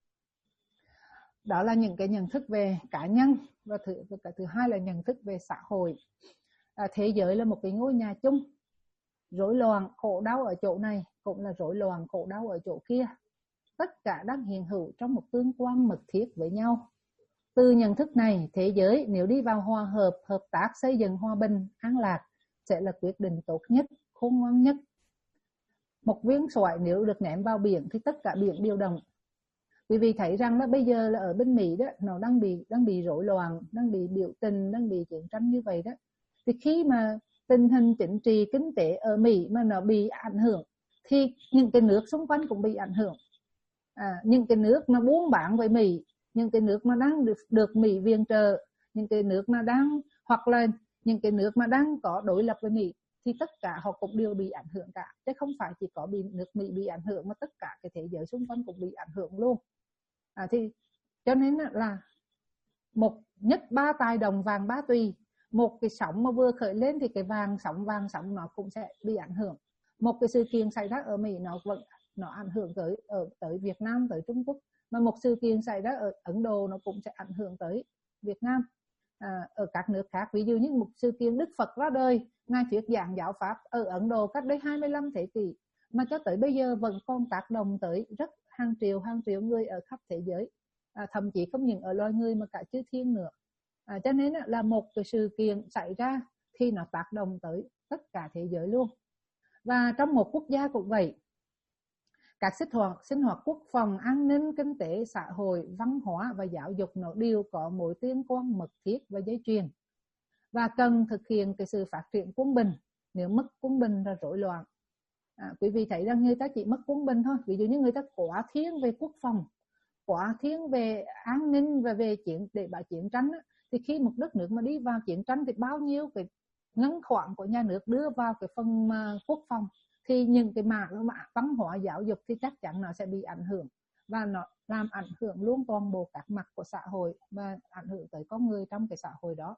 Đó là những cái nhận thức về cá nhân. Và thứ, cái thứ hai là nhận thức về xã hội. À, thế giới là một cái ngôi nhà chung, rối loạn khổ đau ở chỗ này cũng là rối loạn khổ đau ở chỗ kia, tất cả đang hiện hữu trong một tương quan mật thiết với nhau. Từ nhận thức này, thế giới nếu đi vào hòa hợp, hợp tác, xây dựng hòa bình, an lạc sẽ là quyết định tốt nhất, khôn ngoan nhất. Một viên xoài nếu được ném vào biển thì tất cả biển điều động. Quý vị thấy rằng đó, bây giờ là ở bên Mỹ đó, nó đang bị đang bị rối loạn, đang bị biểu tình, đang bị chiến tranh như vậy đó. Thì khi mà tình hình chính trị, kinh tế ở Mỹ mà nó bị ảnh hưởng thì những cái nước xung quanh cũng bị ảnh hưởng. À, những cái nước mà buôn bán với Mỹ, những cái nước mà đang được, được Mỹ viện trợ, những cái nước mà đang, hoặc là những cái nước mà đang có đối lập với Mỹ, thì tất cả họ cũng đều bị ảnh hưởng cả, chứ không phải chỉ có bị nước Mỹ bị ảnh hưởng, mà tất cả cái thế giới xung quanh cũng bị ảnh hưởng luôn. À, thì cho nên là một nhất ba tài đồng vàng ba tùy, một cái sóng mà vừa khởi lên thì cái vàng sóng vàng sóng nó cũng sẽ bị ảnh hưởng. Một cái sự kiện xảy ra ở Mỹ nó vẫn nó ảnh hưởng tới ở tới Việt Nam, tới Trung Quốc, mà một sự kiện xảy ra ở Ấn Độ nó cũng sẽ ảnh hưởng tới Việt Nam, à, ở các nước khác. Ví dụ như một sự kiện Đức Phật ra đời, ngài thuyết giảng giáo pháp ở Ấn Độ cách đây hai mươi lăm thế kỷ, mà cho tới bây giờ vẫn còn tác động tới rất hàng triệu hàng triệu người ở khắp thế giới, à, thậm chí không những ở loài người mà cả chư thiên nữa. À, cho nên là một cái sự kiện xảy ra thì nó tác động tới tất cả thế giới luôn. Và trong một quốc gia cũng vậy, Các sinh hoạt, sinh hoạt quốc phòng, an ninh, kinh tế, xã hội, văn hóa và giáo dục nó đều có mối liên quan mật thiết và dây chuyền, và cần thực hiện cái sự phát triển quân bình. Nếu mất quân bình là rối loạn. À, quý vị thấy rằng người ta chỉ mất quân bình thôi. Ví dụ như người ta quá thiên về quốc phòng, quá thiên về an ninh và về chiến để bảo chiến tranh á, thì khi một đất nước mà đi vào chiến tranh thì bao nhiêu cái ngân khoản của nhà nước đưa vào cái phần uh, quốc phòng, thì những cái mảng văn hóa giáo dục thì chắc chắn nó sẽ bị ảnh hưởng, và nó làm ảnh hưởng luôn toàn bộ các mặt của xã hội và ảnh hưởng tới con người trong cái xã hội đó.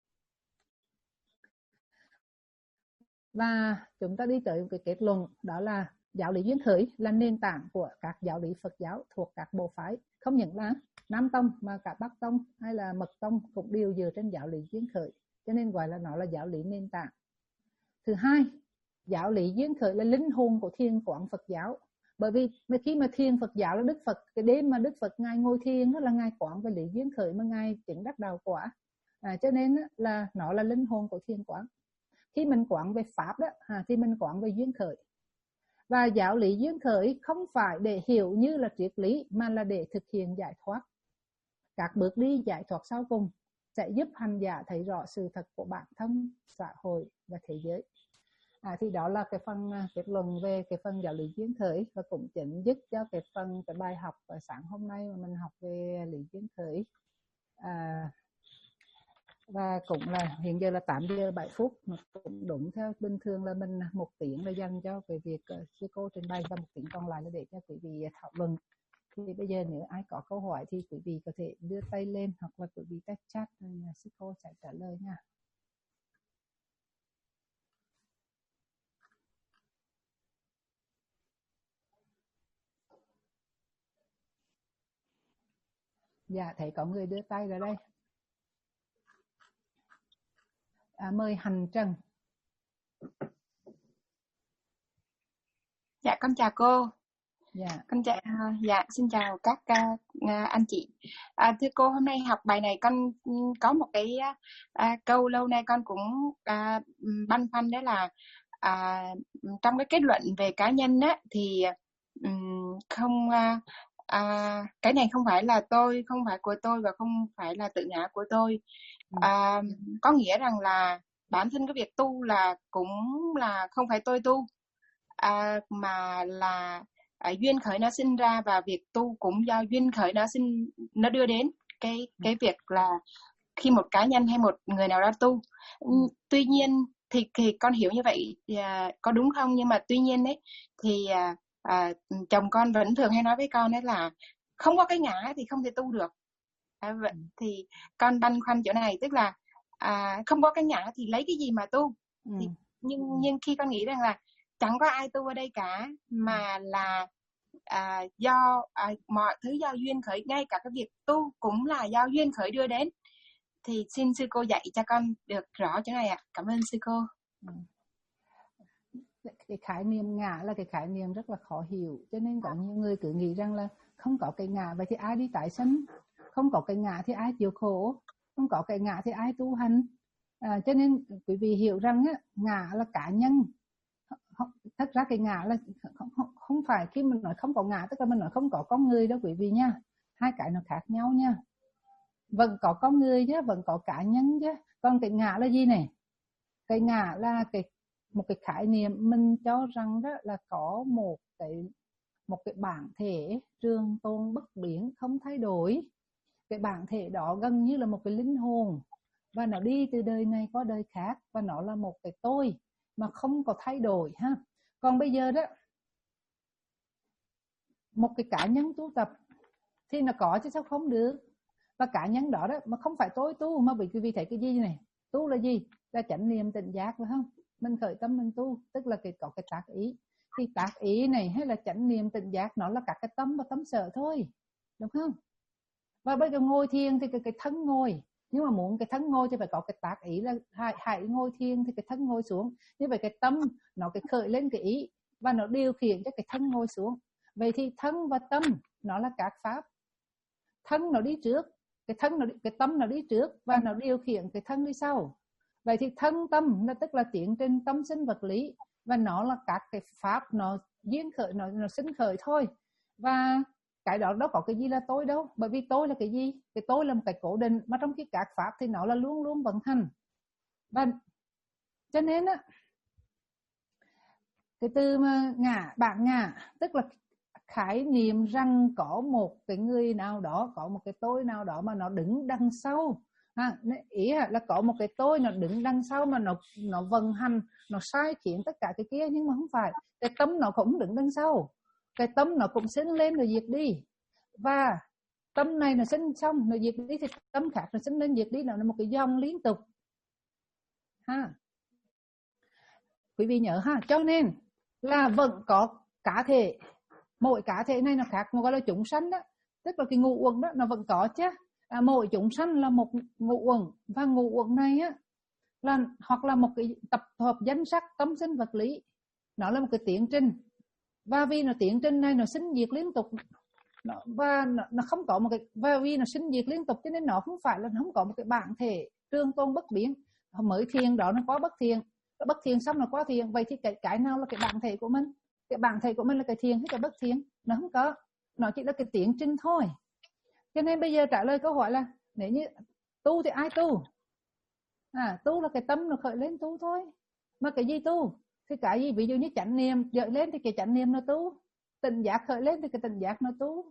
Và chúng ta đi tới một cái kết luận, đó là giáo lý duyên khởi là nền tảng của các giáo lý Phật giáo thuộc các bộ phái, không những là Nam Tông mà cả Bắc Tông hay là Mật Tông cũng đều dựa trên giáo lý duyên khởi, cho nên gọi là nó là giáo lý nền tảng. Thứ hai, giáo lý duyên khởi là linh hồn của thiền quán Phật giáo. Bởi vì khi mà thiền Phật giáo là Đức Phật, cái đêm mà Đức Phật ngài ngồi thiền đó là ngài quán về lý duyên khởi mà ngài chứng đắc đạo quả, à, cho nên là nó là linh hồn của thiền quán. Khi mình quán về pháp đó à, thì mình quán về duyên khởi. Và giáo lý duyên khởi không phải để hiểu như là triết lý, mà là để thực hiện giải thoát. Các bước đi giải thoát sau cùng sẽ giúp hành giả thấy rõ sự thật của bản thân, xã hội và thế giới. À, thì đó là cái phần kết luận về cái phần giáo lý duyên khởi, và cũng chính giúp cho cái phần cái bài học ở sáng hôm nay mà mình học về lý duyên khởi. À, và cũng là hiện giờ là tám giờ bảy phút, cũng đúng theo bình thường là mình một tiếng là dành cho cái việc uh, sư cô trình bày, và một tiếng còn lại là để cho quý vị thảo luận. Thì bây giờ nếu ai có câu hỏi thì quý vị có thể đưa tay lên hoặc là quý vị text chat, rồi sư cô sẽ trả lời nha. Dạ, thấy có người đưa tay ra đây. À, mời Hành Trần. Dạ, con chào cô. Dạ. Con chào, dạ, xin chào các uh, anh chị. À, thưa cô, hôm nay học bài này con có một cái uh, câu lâu nay con cũng uh, băn khoăn, đó là uh, trong cái kết luận về cá nhân á, thì um, không uh, uh, cái này không phải là tôi, không phải của tôi và không phải là tự ngã của tôi. Uh, có nghĩa rằng là bản thân cái việc tu là cũng là không phải tôi tu, uh, mà là À, duyên khởi nó sinh ra, và việc tu cũng do duyên khởi nó sinh nó đưa đến cái cái việc là khi một cá nhân hay một người nào đó tu. Tuy nhiên thì, thì con hiểu như vậy à, có đúng không? Nhưng mà tuy nhiên đấy thì à, à, chồng con vẫn thường hay nói với con đấy là không có cái ngã thì không thể tu được. À, vậy thì con băn khoăn chỗ này, tức là à, không có cái ngã thì lấy cái gì mà tu? Ừ. Thì, nhưng nhưng khi con nghĩ rằng là chẳng có ai tu ở đây cả, mà là à, do à, mọi thứ do duyên khởi, ngay cả cái việc tu cũng là do duyên khởi đưa đến. Thì xin sư cô dạy cho con được rõ chỗ này ạ. À. Cảm ơn sư cô. Ừ. Cái khái niệm ngã là cái khái niệm rất là khó hiểu, cho nên có nhiều người cứ nghĩ rằng là không có cái ngã vậy thì ai đi tái sanh, không có cái ngã thì ai chịu khổ, không có cái ngã thì ai tu hành. À, cho nên quý vị hiểu rằng á, ngã là cá nhân. Thật ra cái ngã là không, không, không phải khi mình nói không có ngã tức là mình nói không có con người đó quý vị nha, hai cái nó khác nhau nha. Vẫn có con người chứ, vẫn có cá nhân chứ. Còn cái ngã là gì này? Cái ngã là cái một cái khái niệm mình cho rằng đó là có một cái một cái bản thể trường tồn bất biến không thay đổi. Cái bản thể đó gần như là một cái linh hồn, và nó đi từ đời này qua đời khác, và nó là một cái tôi mà không có thay đổi ha. Còn bây giờ đó, một cái cá nhân tu tập thì nó có chứ sao không được. Và cá nhân đó đó mà không phải tôi tu, mà vì quý vị thấy cái gì này, tu là gì? Là chánh niệm tỉnh giác, phải không? Mình khởi tâm mình tu, tức là cái có cái tác ý. Thì tác ý này hay là chánh niệm tỉnh giác, nó là các cái tâm và tâm sở thôi, đúng không? Và bây giờ ngồi thiền thì cái, cái thân ngồi, nhưng mà muốn cái thân ngồi thì phải có cái tác ý là hãy, hãy ngồi thiền, thì cái thân ngồi xuống. Như vậy cái tâm nó cái khởi lên cái ý và nó điều khiển cho cái thân ngồi xuống. Vậy thì thân và tâm nó là các pháp. Thân nó đi trước, cái thân nó đi, cái tâm nó đi trước và nó điều khiển cái thân đi sau. Vậy thì thân tâm nó tức là tiến trên tâm sinh vật lý, và nó là các cái pháp nó duyên khởi, nó, nó sinh khởi thôi. Và cái đó đâu có cái gì là tôi đâu, bởi vì tôi là cái gì? Cái tôi là một cái cố định, mà trong khi các pháp thì nó là luôn luôn vận hành. Và cho nên á, cái từ mà ngã, bản ngã tức là khái niệm rằng có một cái người nào đó, có một cái tôi nào đó mà nó đứng đằng sau. À, ý là có một cái tôi nó đứng đằng sau mà nó nó vận hành, nó sai khiến tất cả cái kia, nhưng mà không phải. Cái tâm nó cũng đứng đằng sau, cái tâm nó cũng sinh lên rồi diệt đi, và tâm này nó sinh xong rồi diệt đi thì tâm khác nó sinh lên diệt đi, nó là một cái dòng liên tục ha. Quý vị nhớ ha, cho nên là vẫn có cá thể, mỗi cá thể này nó khác, một gọi là chúng sanh đó, tức là cái ngũ uẩn đó nó vẫn có chứ. À, mỗi chúng sanh là một ngũ uẩn, và ngũ uẩn này á là hoặc là một cái tập hợp danh sắc tâm sinh vật lý, nó là một cái tiến trình, và vì nó tiến trình này nó sinh diệt liên tục, nó, và nó, nó không có một cái, và vì nó sinh diệt liên tục cho nên nó không phải là nó không có một cái bản thể trường tôn bất biến. Mới thiền đó nó có bất thiền, bất thiền xong nó có thiền, vậy thì cái cái nào là cái bản thể của mình? Cái bản thể của mình là cái thiền hay cái bất thiền? Nó không có, nó chỉ là cái tiến trình thôi. Cho nên bây giờ trả lời câu hỏi là nếu như tu thì ai tu? À, tu là cái tâm nó khởi lên tu thôi. Mà cái gì tu? Thì cái gì? Ví dụ như chánh niệm dậy lên thì cái chánh niệm nó tu, tỉnh giác khởi lên thì cái tỉnh giác nó tu.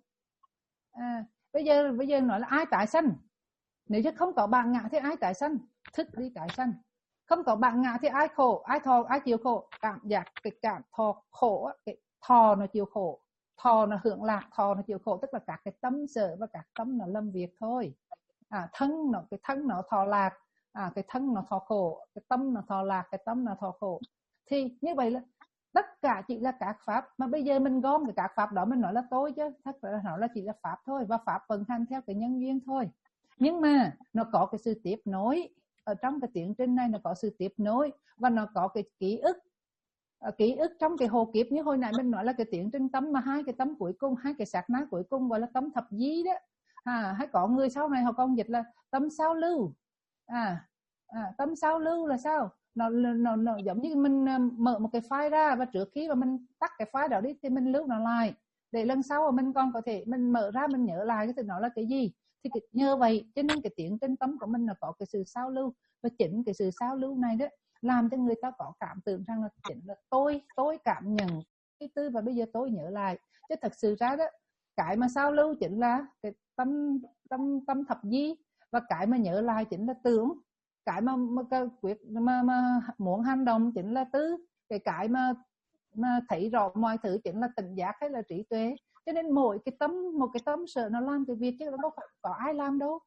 À, bây giờ bây giờ nói là ai tái sanh? Nếu như không có bản ngã thì ai tái sanh? Thức đi tái sanh. Không có bản ngã thì ai khổ, ai thọ, ai chịu khổ? Cảm giác, cái cảm thọ khổ, cái thọ nó chịu khổ, thọ nó hưởng lạc, thọ nó chịu khổ, tức là các cái tâm sở và các tâm nó lâm việc thôi. À, thân nó, cái thân nó thọ lạc, à, cái thân nó thọ khổ, cái tâm nó thọ lạc, cái tâm nó thọ khổ. Thì như vậy là tất cả chỉ là các pháp, mà bây giờ mình gom cái các pháp đó mình nói là tôi chứ thật ra nó là chỉ là pháp thôi, và pháp vận hành theo cái nhân duyên thôi. Nhưng mà nó có cái sự tiếp nối ở trong cái tiến trình này, nó có sự tiếp nối và nó có cái ký ức, ký ức trong cái hồ kiếp. Như hồi nãy mình nói là cái tiến trình tâm mà hai cái tâm cuối cùng, hai cái sát na cuối cùng gọi là tâm thập di đó. À, hay có người sau này họ còn dịch là tâm sao lưu. À, à tâm sao lưu là sao? Nó, nó, nó giống như mình mở một cái file ra, và trước khi mà mình tắt cái file đó đi thì mình lưu nó lại, để lần sau mà mình còn có thể mình mở ra mình nhớ lại cái từ nó là cái gì. Thì cái, nhờ vậy cho nên cái tiến trình tâm của mình là có cái sự sao lưu, và chính cái sự sao lưu này đó làm cho người ta có cảm tưởng rằng là chính là tôi tôi cảm nhận cái tư, và bây giờ tôi nhớ lại. Chứ thật sự ra đó, cái mà sao lưu chính là cái tâm tâm tâm thập di, và cái mà nhớ lại chính là tưởng, cái mà mà, quyết mà, mà muốn hành động chính là tứ, cái cái mà mà thấy rõ mọi thứ chính là tỉnh giác hay là trí tuệ. Cho nên mỗi cái tâm, một cái tâm sở nó làm cái việc, chứ nó không có ai làm đâu.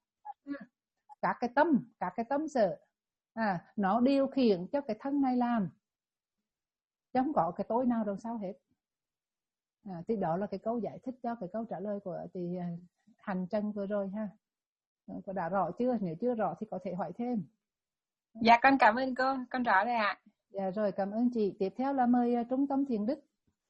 Các cái tâm, các cái tâm sở à, nó điều khiển cho cái thân này làm, chứ không có cái tôi nào đâu sao hết. À, thì đó là cái câu giải thích cho cái câu trả lời của chị Hành Trân vừa rồi ha. Có đã rõ chưa? Nếu chưa rõ thì có thể hỏi thêm. Dạ con cảm ơn cô, con rõ rồi ạ. Dạ rồi, cảm ơn chị. Tiếp theo là mời Trung Tâm Thiền Đức.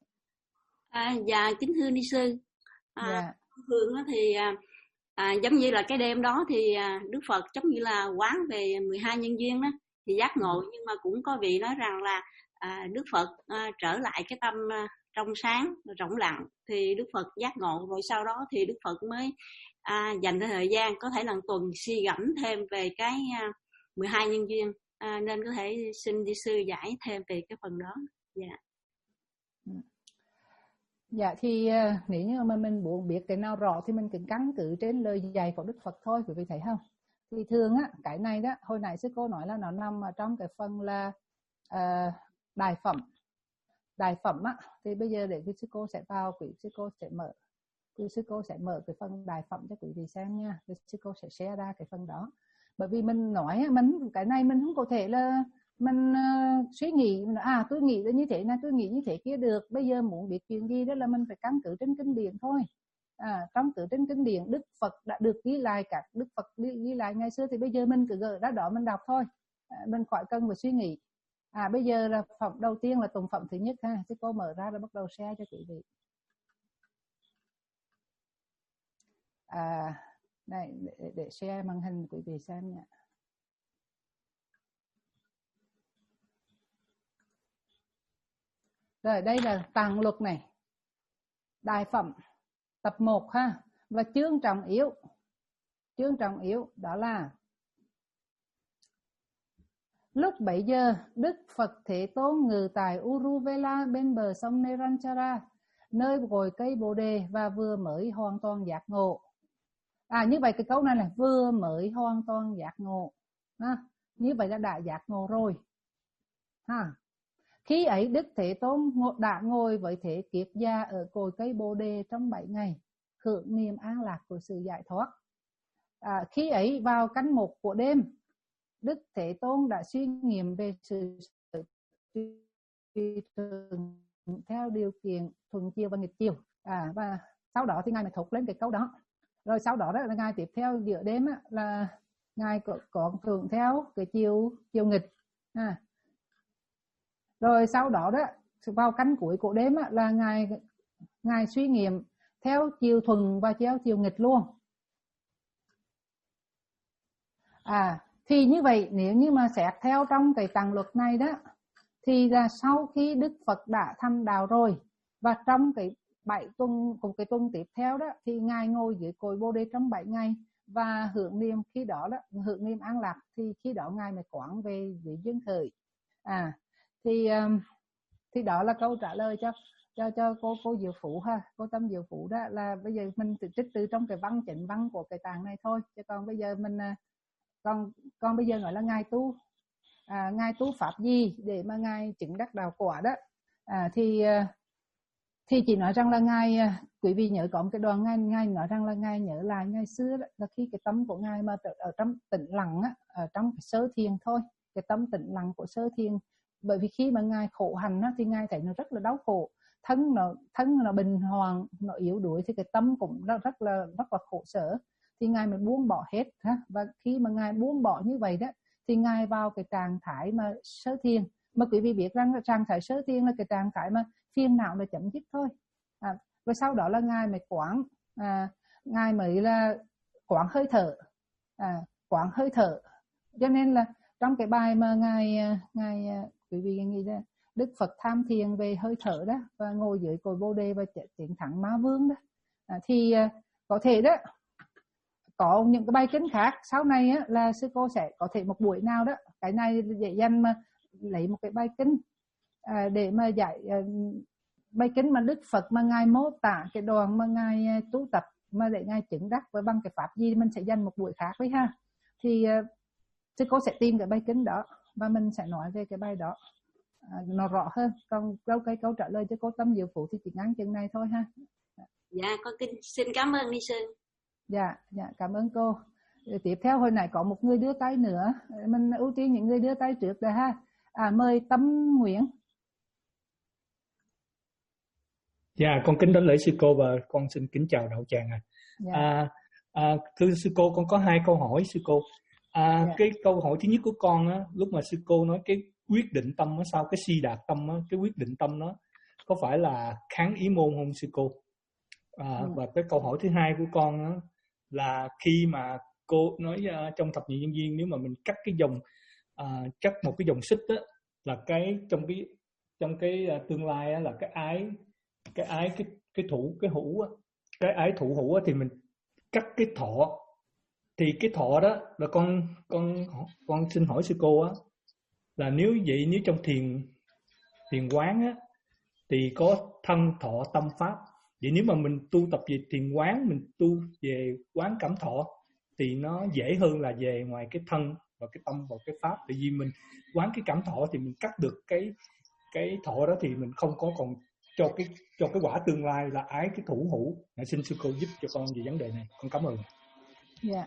À, dạ kính thưa ni sư. À, dạ. thường thì à, giống như là cái đêm đó thì Đức Phật giống như là quán về mười hai nhân duyên đó, thì giác ngộ. Ừ. Nhưng mà cũng có vị nói rằng là à, Đức Phật à, trở lại cái tâm à, trong sáng rộng lặng thì Đức Phật giác ngộ, rồi sau đó thì Đức Phật mới à, dành thời gian có thể là tuần suy gẫm thêm về cái à, mười hai nhân duyên, à, nên có thể xin đi sư giải thêm về cái phần đó. Dạ. Dạ thì nếu như mà mình muốn biết cái nào rõ thì mình cứ căn cứ trên lời dạy của Đức Phật thôi, quý vị thấy không? Thì thường á, cái này đó, hồi nãy sư cô nói là nó nằm ở trong cái phần là uh, đại phẩm. Đại phẩm á, thì bây giờ để quý sư cô sẽ vào, quý sư cô sẽ mở, quý sư cô sẽ mở cái phần đại phẩm cho quý vị xem nha. Quý sư cô sẽ share ra cái phần đó. Bởi vì mình nói, mình cái này mình không có thể là mình uh, suy nghĩ à tôi nghĩ là như thế này, tôi nghĩ như thế kia được. Bây giờ muốn biết chuyện gì đó là mình phải căn cứ trên kinh điển thôi. À, căn cứ trên kinh điển Đức Phật đã được ghi lại, các Đức Phật ghi, ghi lại ngày xưa, thì bây giờ mình cứ gỡ ra đó mình đọc thôi. À, mình khỏi cần phải suy nghĩ. À, bây giờ là phẩm đầu tiên là tụng phẩm thứ nhất ha. Chứ cô mở ra rồi bắt đầu share cho quý vị. À, đây để, để share màn hình quý vị xem nha. Rồi đây là tạng luật này, đại phẩm tập một ha. Và chương trọng yếu, chương trọng yếu đó là lúc bấy giờ Đức Phật Thế Tôn ngự tại Uruvela bên bờ sông Neranchara, nơi gồi cây Bồ đề, và vừa mới hoàn toàn giác ngộ. À như vậy cái câu này là vừa mới hoàn toàn giác ngộ ha. Như vậy là đã giác ngộ rồi ha. Khi ấy Đức Thế Tôn đã ngồi với thế kiết gia ở cội cây Bồ đề trong bảy ngày, hưởng niềm an lạc của sự giải thoát. À, khi ấy vào canh một của đêm, Đức Thế Tôn đã suy nghiệm về sự thường theo điều kiện thuận chiều và nghịch chiều. À, và sau đó thì Ngài mới thốt lên cái câu đó. Rồi sau đó, đó là Ngài tiếp theo giữa đêm á, là Ngài có, có thuận theo cái chiều chiều nghịch. À. Rồi sau đó đó vào canh cuối của đêm á, là Ngài Ngài suy nghiệm theo chiều thuận và theo chiều nghịch luôn. À thì như vậy nếu như mà xét theo trong cái tạng luật này đó, thì là sau khi Đức Phật đã thành đạo rồi, và trong cái bảy tuần cùng cái tuần tiếp theo đó thì Ngài ngồi dưới cội Bồ đề trong bảy ngày và hưởng niềm, khi đó đó hưởng niềm an lạc, thì khi đó Ngài mới quán về dưới duyên khởi. À thì thì đó là câu trả lời cho cho cho cô cô Diệu Phụ ha, cô Tâm Diệu Phụ đó. Là bây giờ mình trích từ trong cái văn chính văn của cái tạng này thôi, chứ còn bây giờ mình còn còn bây giờ gọi là Ngài tu à, Ngài tu pháp gì để mà Ngài chứng đắc đạo quả đó. À, thì thì chỉ nói rằng là Ngài, quý vị nhớ có một cái đoạn Ngài Ngài nói rằng là Ngài nhớ lại ngày xưa đó, là khi cái tâm của Ngài mà ở trong tĩnh lặng á, ở trong cái sơ thiền thôi, cái tâm tĩnh lặng của sơ thiền. Bởi vì khi mà Ngài khổ hành á, thì Ngài thấy nó rất là đau khổ, thân nó thân nó bình hoàng, nó yếu đuối, thì cái tâm cũng rất, rất là rất là khổ sở. Thì Ngài mới buông bỏ hết ha. Và khi mà Ngài buông bỏ như vậy đó, thì Ngài vào cái trạng thái mà sơ thiền. Mà quý vị biết rằng là trạng thái sơ thiền là cái trạng thái mà phiền não là chấm dứt thôi. À, rồi sau đó là Ngài mới quán, à, Ngài mới là quán hơi thở, à, quán hơi thở. Cho nên là trong cái bài mà Ngài Ngài quý vị nghĩ là Đức Phật tham thiền về hơi thở đó, và ngồi dưới cội Bồ đề và chiến thắng ma vương đó, à, thì có thể đó có những cái bài kinh khác sau này á, là sư cô sẽ có thể một buổi nào đó, cái này dễ dàng mà lấy một cái bài kinh à, để mà giải à, bài kinh mà Đức Phật mà Ngài mô tả cái đoạn mà Ngài tu tập mà để Ngài chứng đắc và bằng cái pháp gì, mình sẽ dành một buổi khác đấy ha. Thì uh, sư cô sẽ tìm cái bài kinh đó và mình sẽ nói về cái bài đó à, nó rõ hơn. Còn câu cái câu trả lời cho cô Tâm Diệu Phụ thì chỉ ngắn chừng này thôi ha. Dạ con kính xin cảm ơn ni sư. Dạ, dạ cảm ơn cô. Tiếp theo hồi nãy có một người đưa tay nữa, mình ưu tiên những người đưa tay trước đây ha. À, mời Tâm Nguyễn. Dạ, con kính đảnh lễ sư cô và con xin kính chào đạo tràng à. Dạ. À, à thưa sư cô, con có hai câu hỏi sư cô. À, dạ. Cái câu hỏi thứ nhất của con á, lúc mà sư cô nói cái quyết định tâm á, sau cái si đạt tâm á, cái quyết định tâm nó có phải là kháng ý môn không sư cô? À, ừ. Và cái câu hỏi thứ hai của con á, là khi mà cô nói uh, trong thập nhị nhân duyên, nếu mà mình cắt cái dòng uh, cắt một cái dòng xích á, là cái trong cái trong cái uh, tương lai á, là cái ái cái ái cái cái thủ cái hữu á, cái ái thủ hữu á, thì mình cắt cái thọ, thì cái thọ đó là con con con xin hỏi sư cô á, là nếu vậy, nếu trong thiền thiền quán á thì có thân thọ tâm pháp. Vậy nếu mà mình tu tập về thiền quán, mình tu về quán cảm thọ thì nó dễ hơn là về ngoài cái thân và cái tâm và cái pháp. Tại vì mình quán cái cảm thọ thì mình cắt được cái cái thọ đó, thì mình không có còn cho cái cho cái quả tương lai là ái cái thủ hữu. Hãy xin sư cô giúp cho con về vấn đề này. Con cảm ơn. Dạ.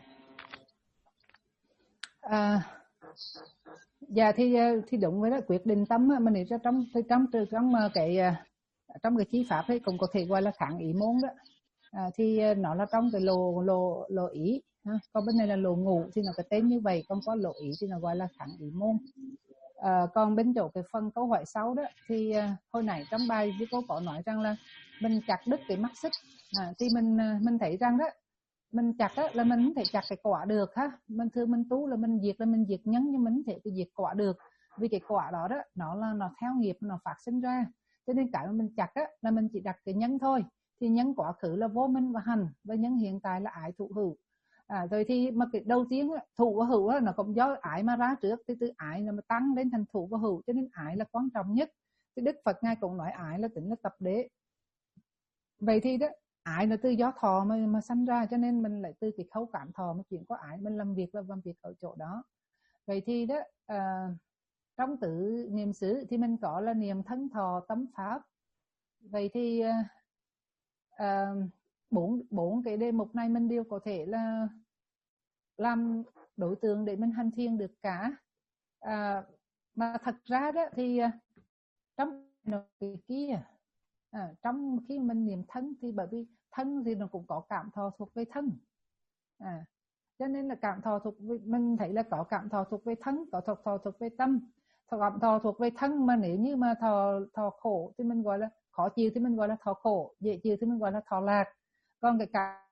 À, dạ thì thì đúng với đó, quyết định tâm mình để cho trong trong trong trong cái trong cái chi pháp ấy cũng có thể gọi là kháng ý môn đó. À, thì nó là trong cái lô lô lô ý ha. Còn bên này là lô ngủ thì nó cái tên như vậy, còn có lô ý thì nó gọi là kháng ý môn. À, còn bên chỗ cái phần câu hỏi sau đó thì uh, hồi nãy trong bài với cô có nói rằng là mình chặt đứt cái mắt xích, à, thì mình mình thấy rằng đó mình chặt đó, là mình không thể chặt cái quả được ha. Mình thường mình tu là mình diệt là mình diệt nhân, nhưng mình không thể diệt quả được, vì cái quả đó đó nó là nó theo nghiệp nó phát sinh ra. Cho nên cái mà mình chặt á, là mình chỉ đặt cái nhân thôi. Thì nhân quá khứ là vô minh và hành, và nhân hiện tại là ái thủ hữu. À, rồi thì mà cái đầu tiên á, thủ và hữu á, nó cũng do ái mà ra trước, thì từ ái là mà tăng lên thành thủ và hữu, cho nên ái là quan trọng nhất. Thì Đức Phật ngài cũng nói ái là tính là tập đế. Vậy thì đó, ái là từ do thọ mà mà sanh ra, cho nên mình lại từ cái khâu cảm thọ mà chuyện có ái, mình làm việc là làm việc ở chỗ đó. Vậy thì đó, à, trong tự niệm xứ thì mình có là niệm thân thọ tâm pháp. Vậy thì à, bốn bốn cái đề mục này mình đều có thể là làm đối tượng để mình hành thiền được cả. À, mà thật ra đó thì trong cái kia, à, trong khi mình niệm thân thì bởi vì thân thì nó cũng có cảm thọ thuộc về thân, à, cho nên là cảm thọ thuộc về, mình thấy là có cảm thọ thuộc về thân, có thuộc thọ thuộc về tâm. Thọ cảm thọ thuộc về thân mà nếu như mà thọ thọ khổ thì mình gọi là khó chịu, thì mình gọi là thọ khổ, dễ chịu thì mình gọi là thọ lạc. Còn cái cảm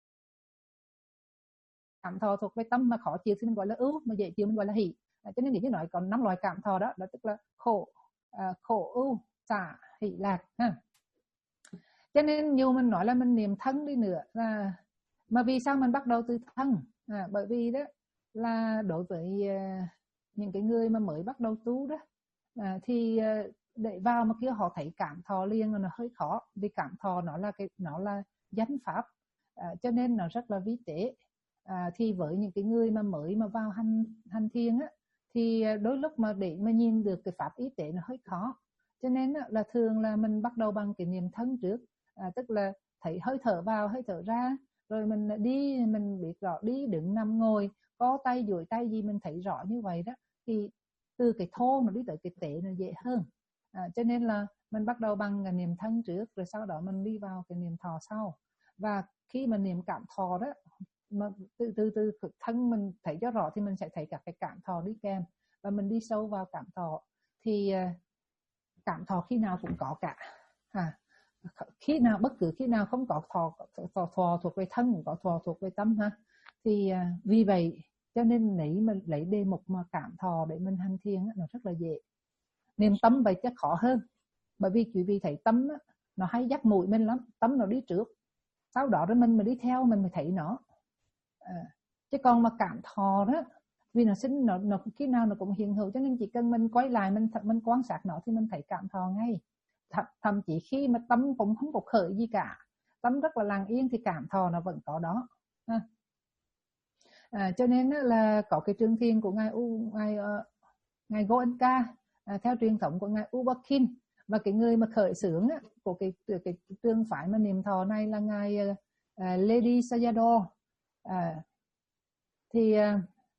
cảm thọ thuộc về tâm mà khó chịu thì mình gọi là ưu, mà dễ chịu mình gọi là hỷ. À, cho nên nếu như nói còn năm loại cảm thọ đó, đó tức là khổ, à, khổ ưu, xả, hỷ, lạc ha. Cho nên nhiều mình nói là mình niệm thân đi nữa, là mà vì sao mình bắt đầu từ thân? À, bởi vì đó là đối với uh, những cái người mà mới bắt đầu tu đó, à, thì uh, để vào mà kia họ thấy cảm thọ liền là nó hơi khó, vì cảm thọ nó là cái nó là danh pháp, à, cho nên nó rất là vi tế. À, thì với những cái người mà mới mà vào hành hành thiền á, thì đôi lúc mà để mà nhìn được cái pháp ý tế nó hơi khó, cho nên á, là thường là mình bắt đầu bằng cái niệm thân trước, à, tức là thấy hơi thở vào hơi thở ra, rồi mình đi mình biết rõ đi đứng nằm ngồi, có tay duỗi tay gì mình thấy rõ như vậy đó, thì từ cái thô mà đi tới cái tế nó dễ hơn. À, cho nên là mình bắt đầu bằng cái niệm thân trước, rồi sau đó mình đi vào cái niệm thọ sau. Và khi mà niệm cảm thọ đó, mà từ từ từ thân mình thấy cho rõ thì mình sẽ thấy các cái cảm thọ đi kèm, và mình đi sâu vào cảm thọ. Thì cảm thọ khi nào cũng có cả, à, khi nào bất cứ khi nào không có thọ, thọ, thọ thuộc về thân, cũng có thọ thuộc về tâm ha. Thì vì vậy cho nên nếu mình lấy đề mục mà cảm thọ để mình hành thiền nó rất là dễ. Niệm tâm vậy chắc khó hơn, bởi vì quý vị thấy tâm nó hay dắt mũi mình lắm, tâm nó đi trước, sau đó rồi mình mà đi theo mình mới thấy nó. À, chứ còn mà cảm thọ đó, vì nó sinh nó, nó khi nào nó cũng hiện hữu, cho nên chỉ cần mình quay lại mình mình quan sát nó thì mình thấy cảm thọ ngay. Th, thậm chí khi mà tâm cũng không có khởi gì cả, tâm rất là lặng yên thì cảm thọ nó vẫn có đó. À, à, cho nên là có cái trường thiền của ngài U ngài uh, ngài Goenka, à, theo truyền thống của ngài U Ba Khin, và cái người mà khởi xướng á, của cái cái trường phái mà niệm thọ này là ngài uh, Ledi Sayadaw. À, thì uh,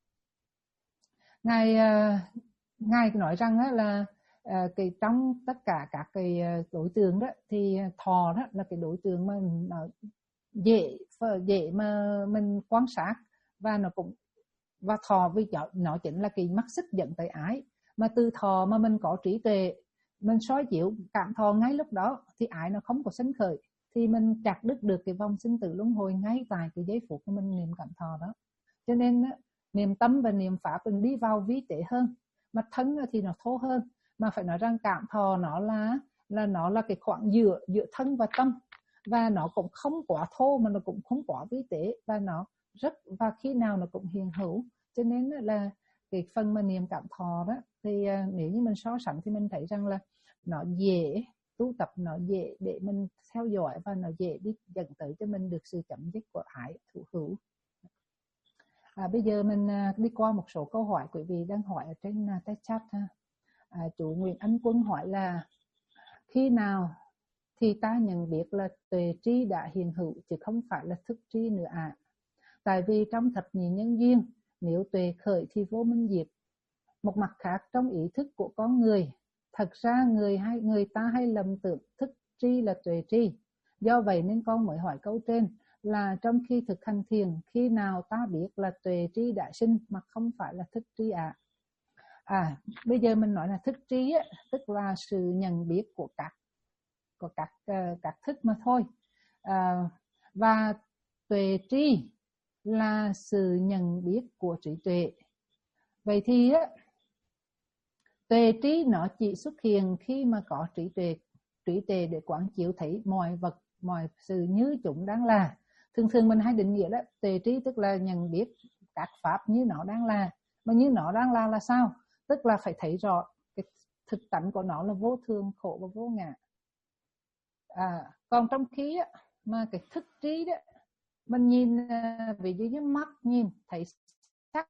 ngài uh, ngài nói rằng á, là uh, cái trong tất cả các cái đối tượng đó thì thọ đó là cái đối tượng mà nó dễ dễ mà mình quan sát, và nó cũng và thọ vì nó chính là cái mắt xích dẫn tới ái, mà từ thọ mà mình có trí tuệ, mình soi chiếu cảm thọ ngay lúc đó thì ái nó không có sinh khởi, thì mình chặt đứt được cái vòng sinh tử luân hồi ngay tại cái giây phút của mình niệm cảm thọ đó. Cho nên niệm tâm và niệm pháp mình đi vào vi tế hơn, mà thân thì nó thô hơn. Mà phải nói rằng cảm thọ nó là là nó là cái khoảng giữa giữa thân và tâm, và nó cũng không quá thô mà nó cũng không quá vi tế, và nó rất và khi nào nó cũng hiện hữu. Cho nên là cái phần mà niệm cảm thọ đó thì nếu như mình so sánh thì mình thấy rằng là nó dễ tu tập, nó dễ để mình theo dõi, và nó dễ đi dẫn tới cho mình được sự chấm dứt của ái thủ hữu. À, bây giờ mình đi qua một số câu hỏi quý vị đang hỏi ở trên uh, chat ha. À, chủ Nguyễn Anh Quân hỏi là khi nào thì ta nhận biết là tuệ tri đã hiện hữu chứ không phải là thức tri nữa ạ? À? Tại vì trong thập nhị nhân duyên, nếu tuệ khởi thì vô minh diệt. Một mặt khác, trong ý thức của con người, thật ra người hay người ta hay lầm tưởng thức tri là tuệ tri. Do vậy nên con mới hỏi câu trên là trong khi thực hành thiền, khi nào ta biết là tuệ tri đã sinh mà không phải là thức tri ạ? À? À, bây giờ mình nói là thức tri á, tức là sự nhận biết của các của các uh, các thức mà thôi. À, và tuệ tri là sự nhận biết của trí tuệ. Vậy thì á, tuệ tri nó chỉ xuất hiện khi mà có trí tuệ trí tuệ để quán chiếu thấy mọi vật, mọi sự như chúng đang là. Thường thường mình hay định nghĩa đó, tuệ trí tức là nhận biết các pháp như nó đang là. Mà như nó đang là là sao? Tức là phải thấy rõ cái thực tánh của nó là vô thường, khổ và vô ngã. À, còn trong khi á, mà cái thức trí đó, mình nhìn ví dụ như mắt nhìn thấy sắc,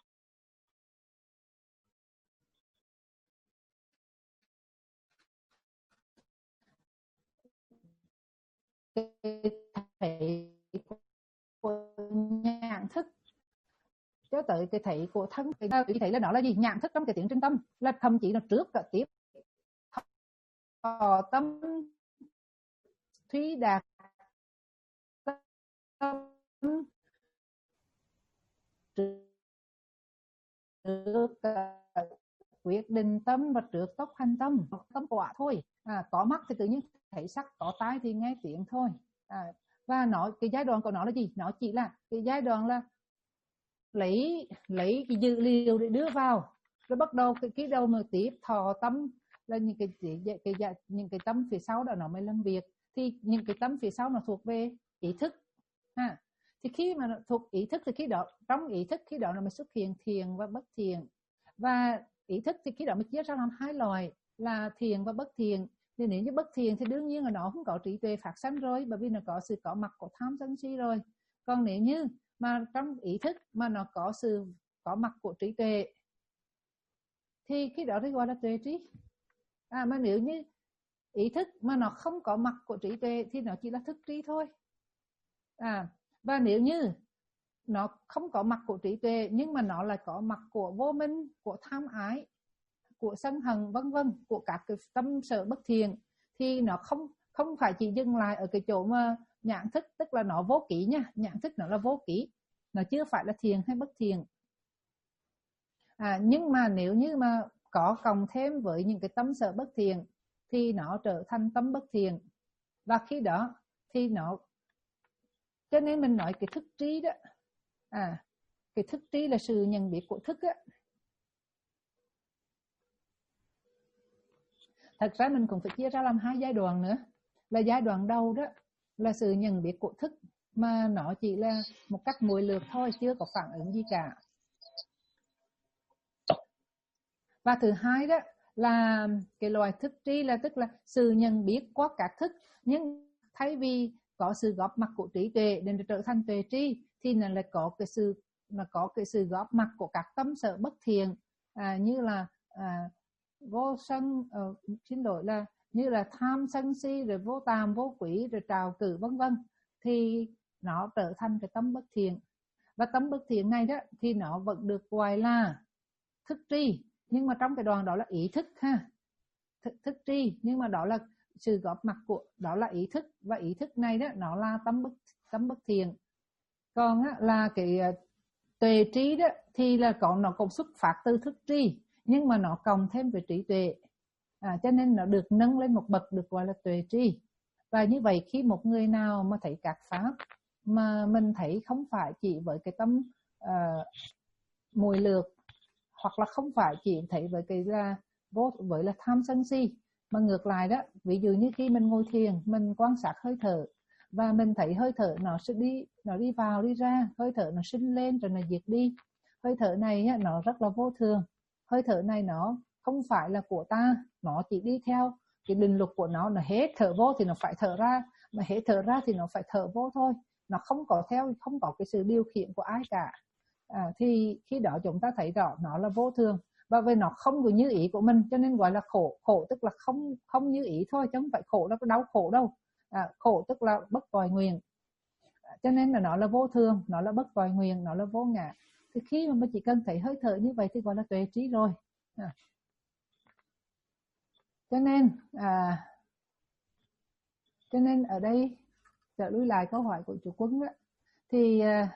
thấy của nhãn thức cho tới cái thấy của thân, cái thấy là nó là gì? Nhãn thức trong cái tiến trình tâm, là thậm chí là trước cả tiếp thọ tâm thúy đạt tâm, trước quyết định tâm và trước tốc hành tâm, tâm quả thôi. À, có mắt thì tự nhiên thấy sắc, có tai thì nghe tiếng thôi. À, và nó cái giai đoạn của nó là gì? Nó chỉ là cái giai đoạn là lấy lấy cái dữ liệu để đưa vào, rồi bắt đầu cái cái đầu mà tiếp thọ tâm là những cái, cái, cái, cái những cái tâm phía sau đó nó mới làm việc. Thì những cái tâm phía sau nó thuộc về ý thức ha. Thì khi mà nó thuộc ý thức thì khi đó trong ý thức khi đó nó mới xuất hiện thiền và bất thiền. Và ý thức thì khi đó mới chia ra làm hai loại là thiền và bất thiền. Thì nếu như bất thiền thì đương nhiên là nó không có trí tuệ phát sanh rồi, bởi vì nó có sự có mặt của tham sân si rồi. Còn nếu như mà trong ý thức mà nó có sự có mặt của trí tuệ thì khi đó thì gọi là tuệ trí. À, mà nếu như ý thức mà nó không có mặt của trí tuệ thì nó chỉ là thức trí thôi. À, và nếu như nó không có mặt của trí tuệ nhưng mà nó lại có mặt của vô minh, của tham ái, của sân hận vân vân, của các cái tâm sở bất thiện, thì nó không không phải chỉ dừng lại ở cái chỗ mà nhãn thức, tức là nó vô ký nha. Nhãn thức nó là vô ký, nó chưa phải là thiền hay bất thiền. À, nhưng mà nếu như mà có cộng thêm với những cái tâm sở bất thiện thì nó trở thành tâm bất thiện. Và khi đó thì nó, cho nên mình nói cái thức trí đó, à, cái thức trí là sự nhận biết của thức á. Thật ra mình cũng phải chia ra làm hai giai đoạn nữa. Là giai đoạn đầu đó là sự nhận biết của thức, mà nó chỉ là một cách mùi lược thôi, chưa có phản ứng gì cả. Và thứ hai đó là cái loại thức trí, là tức là sự nhận biết qua các thức, nhưng thay vì có sự góp mặt của trí tuệ để trở thành tuệ trí thì nó lại có cái sự nó có cái sự góp mặt của các tâm sở bất thiện, à, như là à, vô sân, uh, xin lỗi là như là tham sân si, rồi vô tàm vô quý, rồi trào cử vân vân, thì nó trở thành cái tâm bất thiện. Và tâm bất thiện này đó thì nó vẫn được gọi là thức tri, nhưng mà trong cái đoạn đó là ý thức ha, thức, thức tri, nhưng mà đó là sự góp mặt của đó là ý thức, và ý thức này đó nó là tâm bất tâm bất thiện. Còn á, là cái tuệ trí đó thì là có nó cũng xuất phát từ thức tri, nhưng mà nó cộng thêm về trí tuệ, à, cho nên nó được nâng lên một bậc, được gọi là tuệ tri. Và như vậy khi một người nào mà thấy các pháp mà mình thấy không phải chỉ với cái tâm uh, mùi lược, hoặc là không phải chỉ thấy với cái là vô với là tham sân si, mà ngược lại đó, ví dụ như khi mình ngồi thiền, mình quan sát hơi thở và mình thấy hơi thở nó sẽ đi nó đi vào đi ra, hơi thở nó sinh lên rồi nó diệt đi. Hơi thở này nó rất là vô thường, hơi thở này nó không phải là của ta, nó chỉ đi theo cái định luật của nó, nó hết thở vô thì nó phải thở ra, mà hết thở ra thì nó phải thở vô thôi, nó không có theo không có cái sự điều khiển của ai cả. À, thì khi đó chúng ta thấy rõ nó là vô thường, và vì nó không được như ý của mình cho nên gọi là khổ. Khổ tức là không không như ý thôi, chứ không phải khổ là đau khổ đâu. À, khổ tức là bất toại nguyện, à, cho nên là nó là vô thường, nó là bất toại nguyện, nó là vô ngã. Thì khi mà mình chỉ cần thấy hơi thở như vậy thì gọi là tuệ trí rồi. À, cho nên à, cho nên ở đây trở lui lại câu hỏi của chú Quân đó, thì à,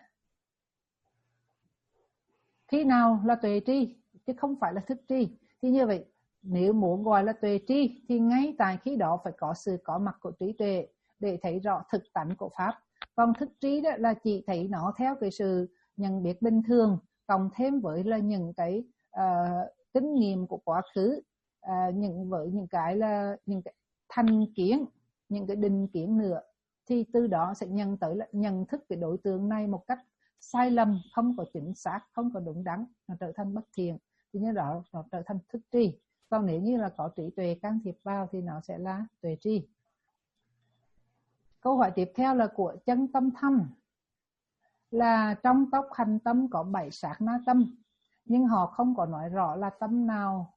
khi nào là tuệ tri chứ không phải là thức tri. Thì như vậy nếu muốn gọi là tuệ tri thì ngay tại khi đó phải có sự có mặt của trí tuệ để thấy rõ thực tánh của pháp. Còn thức trí đó là chỉ thấy nó theo cái sự nhận biết bình thường, cộng thêm với là những cái uh, kinh nghiệm của quá khứ, uh, những với những cái là những cái thành kiến, những cái định kiến nữa, thì từ đó sẽ nhận tới là nhận thức cái đối tượng này một cách sai lầm, không có chính xác, không có đúng đắn, nó trở thành bất thiện, thì như đó nó trở thành thức tri. Còn nếu như là có trí tuệ can thiệp vào thì nó sẽ là tuệ tri. Câu hỏi tiếp theo là của Chân Tâm Thâm, là trong tốc hành tâm có bảy sát na tâm, nhưng họ không có nói rõ là tâm nào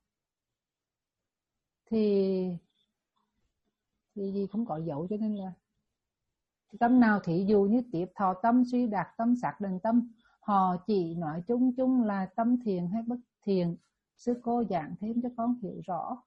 thì thì gì không có dấu, cho nên là tâm nào thí dụ như tiếp thọ tâm, suy đạt tâm, xác định tâm, họ chỉ nói chung chung là tâm thiện hay bất thiện. Sư cô giảng thêm cho con hiểu rõ.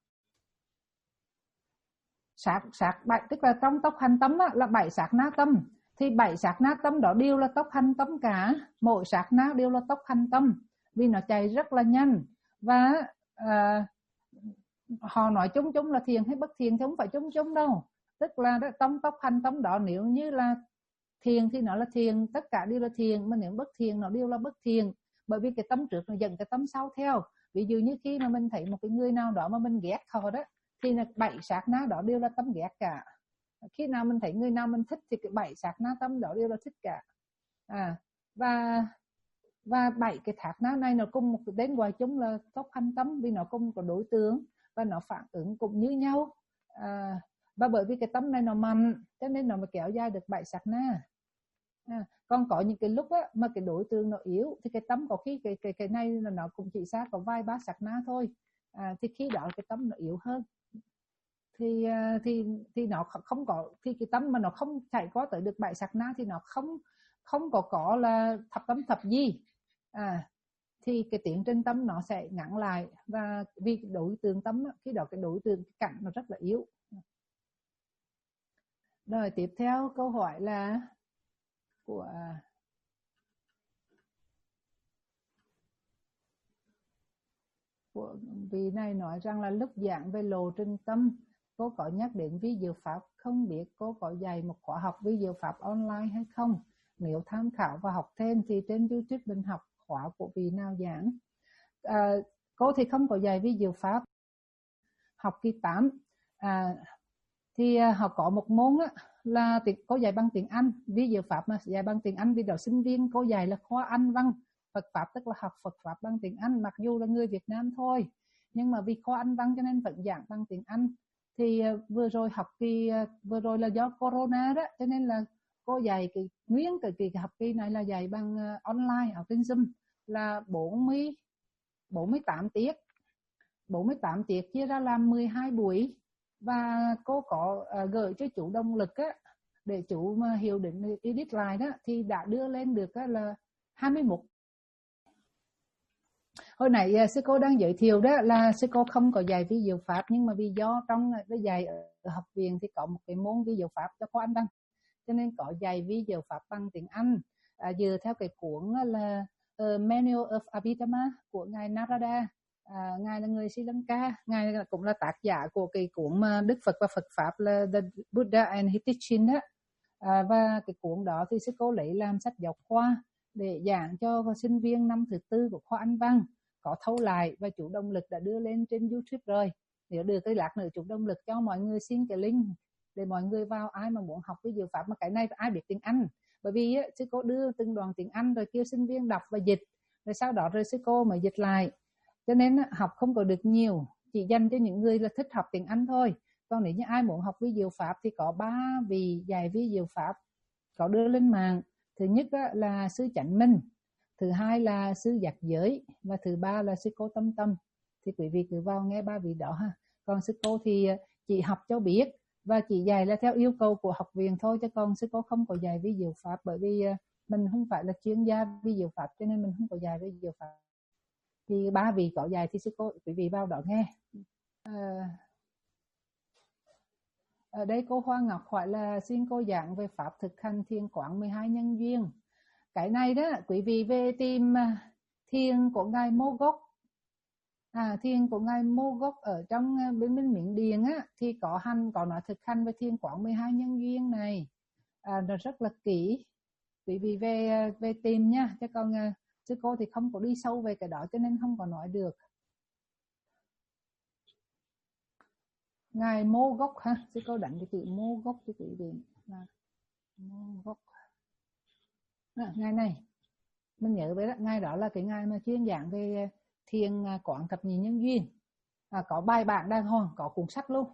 Sát sát bảy tức là trong tốc hành tâm á, là bảy sát na tâm, thì bảy sát na tâm đó đều là tốc hành tâm cả, mỗi sát na đều là tốc hành tâm, vì nó chạy rất là nhanh. Và à, họ nói chung chung là thiện hay bất thiện thì không phải chung chung đâu, tức là trong tốc hành tâm đó nếu như là thiện thì nó là thiện, tất cả đều là thiện, mà nếu bất thiện nó đều là bất thiện, bởi vì cái tâm trước nó dẫn cái tâm sau theo. Ví dụ như khi mà mình thấy một cái người nào đó mà mình ghét họ đó, thì là bảy sát na đó đều là tâm ghét cả. Khi nào mình thấy người nào mình thích thì cái bảy sát na tâm đó đều là thích cả. À, và và bảy cái sát na này nó cùng một đến ngoài chúng là tốc hành tâm, vì nó cùng có đối tượng và nó phản ứng cũng như nhau. À, và bởi vì cái tâm này nó mạnh cho nên nó mới kéo dài được bảy sát na. À, còn có những cái lúc á, mà cái đối tượng nó yếu thì cái tâm có khi cái cái cái này là nó cũng chỉ xa có vài ba sát na thôi. À, thì khi đó cái tâm nó yếu hơn, thì thì thì nó không có, thì cái tâm mà nó không chạy qua tới được bảy sát na thì nó không không có có là thập tâm thập gì. À, thì cái tiến trình tâm nó sẽ ngắn lại, và vì đối tượng tâm khi đó cái đối tượng cái cảnh nó rất là yếu. Rồi tiếp theo câu hỏi là của của vị này nói rằng là lúc giảng về lộ trình tâm, cô có nhắc đến vi diệu pháp, không biết cô có dạy một khóa học vi diệu pháp online hay không? Nếu tham khảo và học thêm thì trên YouTube mình học khóa của vị nào giảng. À, cô thì không có dạy vi diệu pháp. Học kỳ tám à, thì họ có một môn á, là cô dạy bằng tiếng Anh, vi diệu pháp mà dạy bằng tiếng Anh, vì đó sinh viên cô dạy là khoa Anh văn Phật pháp, tức là học Phật pháp bằng tiếng Anh, mặc dù là người Việt Nam thôi, nhưng mà vì khoa Anh văn cho nên vẫn giảng bằng tiếng Anh. Thì vừa rồi học kỳ vừa rồi là do corona đó, cho nên là cô dạy cái nguyên cái kỳ học kỳ này là dạy bằng online ở trên Zoom, là bốn mươi bốn mươi tám tiết bốn mươi tám tiết chia ra làm mười hai buổi. Và cô có uh, gửi cho chủ động lực á, để chủ mà hiểu định edit lại đó, thì đã đưa lên được á, là hai mươi mốt. Hồi nãy uh, sư cô đang giới thiệu đó là sư cô không có dạy vi diệu pháp, nhưng mà vì do trong cái dạy ở học viện thì có một cái môn vi diệu pháp cho khoa Anh văn, cho nên có dạy vi diệu pháp bằng tiếng Anh, uh, dựa theo cái cuốn là uh, Manual of Abhidhamma của ngài Narada. À, ngài là người Sri Lanka, ngài cũng là tác giả của cái cuốn Đức Phật và Phật pháp là The Buddha and His Teaching đó. À, và cái cuốn đó thì sư cô lấy làm sách giáo khoa để giảng cho sinh viên năm thứ tư của khoa Anh văn, có thâu lại và chủ động lực đã đưa lên trên YouTube rồi. Nếu được cái lát nữa chủ động lực cho mọi người xin cái link để mọi người vào, ai mà muốn học cái diệu pháp, mà cái này ai biết tiếng Anh, bởi vì á, sư cô đưa từng đoạn tiếng Anh rồi kêu sinh viên đọc và dịch, rồi sau đó rồi sư cô mới dịch lại. Cho nên học không có được nhiều, chỉ dành cho những người là thích học tiếng Anh thôi. Còn nếu như ai muốn học vi diệu pháp thì có ba vị dạy vi diệu pháp có đưa lên mạng. Thứ nhất là sư Chánh Minh, thứ hai là sư Giác Giới, và thứ ba là sư cô Tâm Tâm. Thì quý vị cứ vào nghe ba vị đó ha. Còn sư cô thì chỉ học cho biết và chỉ dạy là theo yêu cầu của học viện thôi, chứ còn sư cô không có dạy vi diệu pháp, bởi vì mình không phải là chuyên gia vi diệu pháp, cho nên mình không có dạy vi diệu pháp. Thì ba vị có dạy thì sư cô quý vị vào đó nghe. À, ở đây cô Hoa Ngọc hỏi là xin cô giảng về pháp thực hành thiền quán mười hai nhân duyên. Cái này đó quý vị về tìm thiền của ngài Mogok. À, thiền của ngài Mogok ở trong bên bên Miến Điện á, thì có hành có nói thực hành về thiền quán mười hai nhân duyên này. À, nó rất là kỹ. Quý vị về về tìm nha, chứ còn sư cô thì không có đi sâu về cái đó cho nên không có nói được. ngài Mô Gốc ha, sư cô đánh cái chữ Mô Gốc cho quý vị là Mô Gốc. À, ngài này mình nhớ với đó, ngài đó là cái ngài mà chuyên giảng về thiền quán thập nhị nhân duyên, à, có bài bản đàng hoàng, có cuốn sách luôn.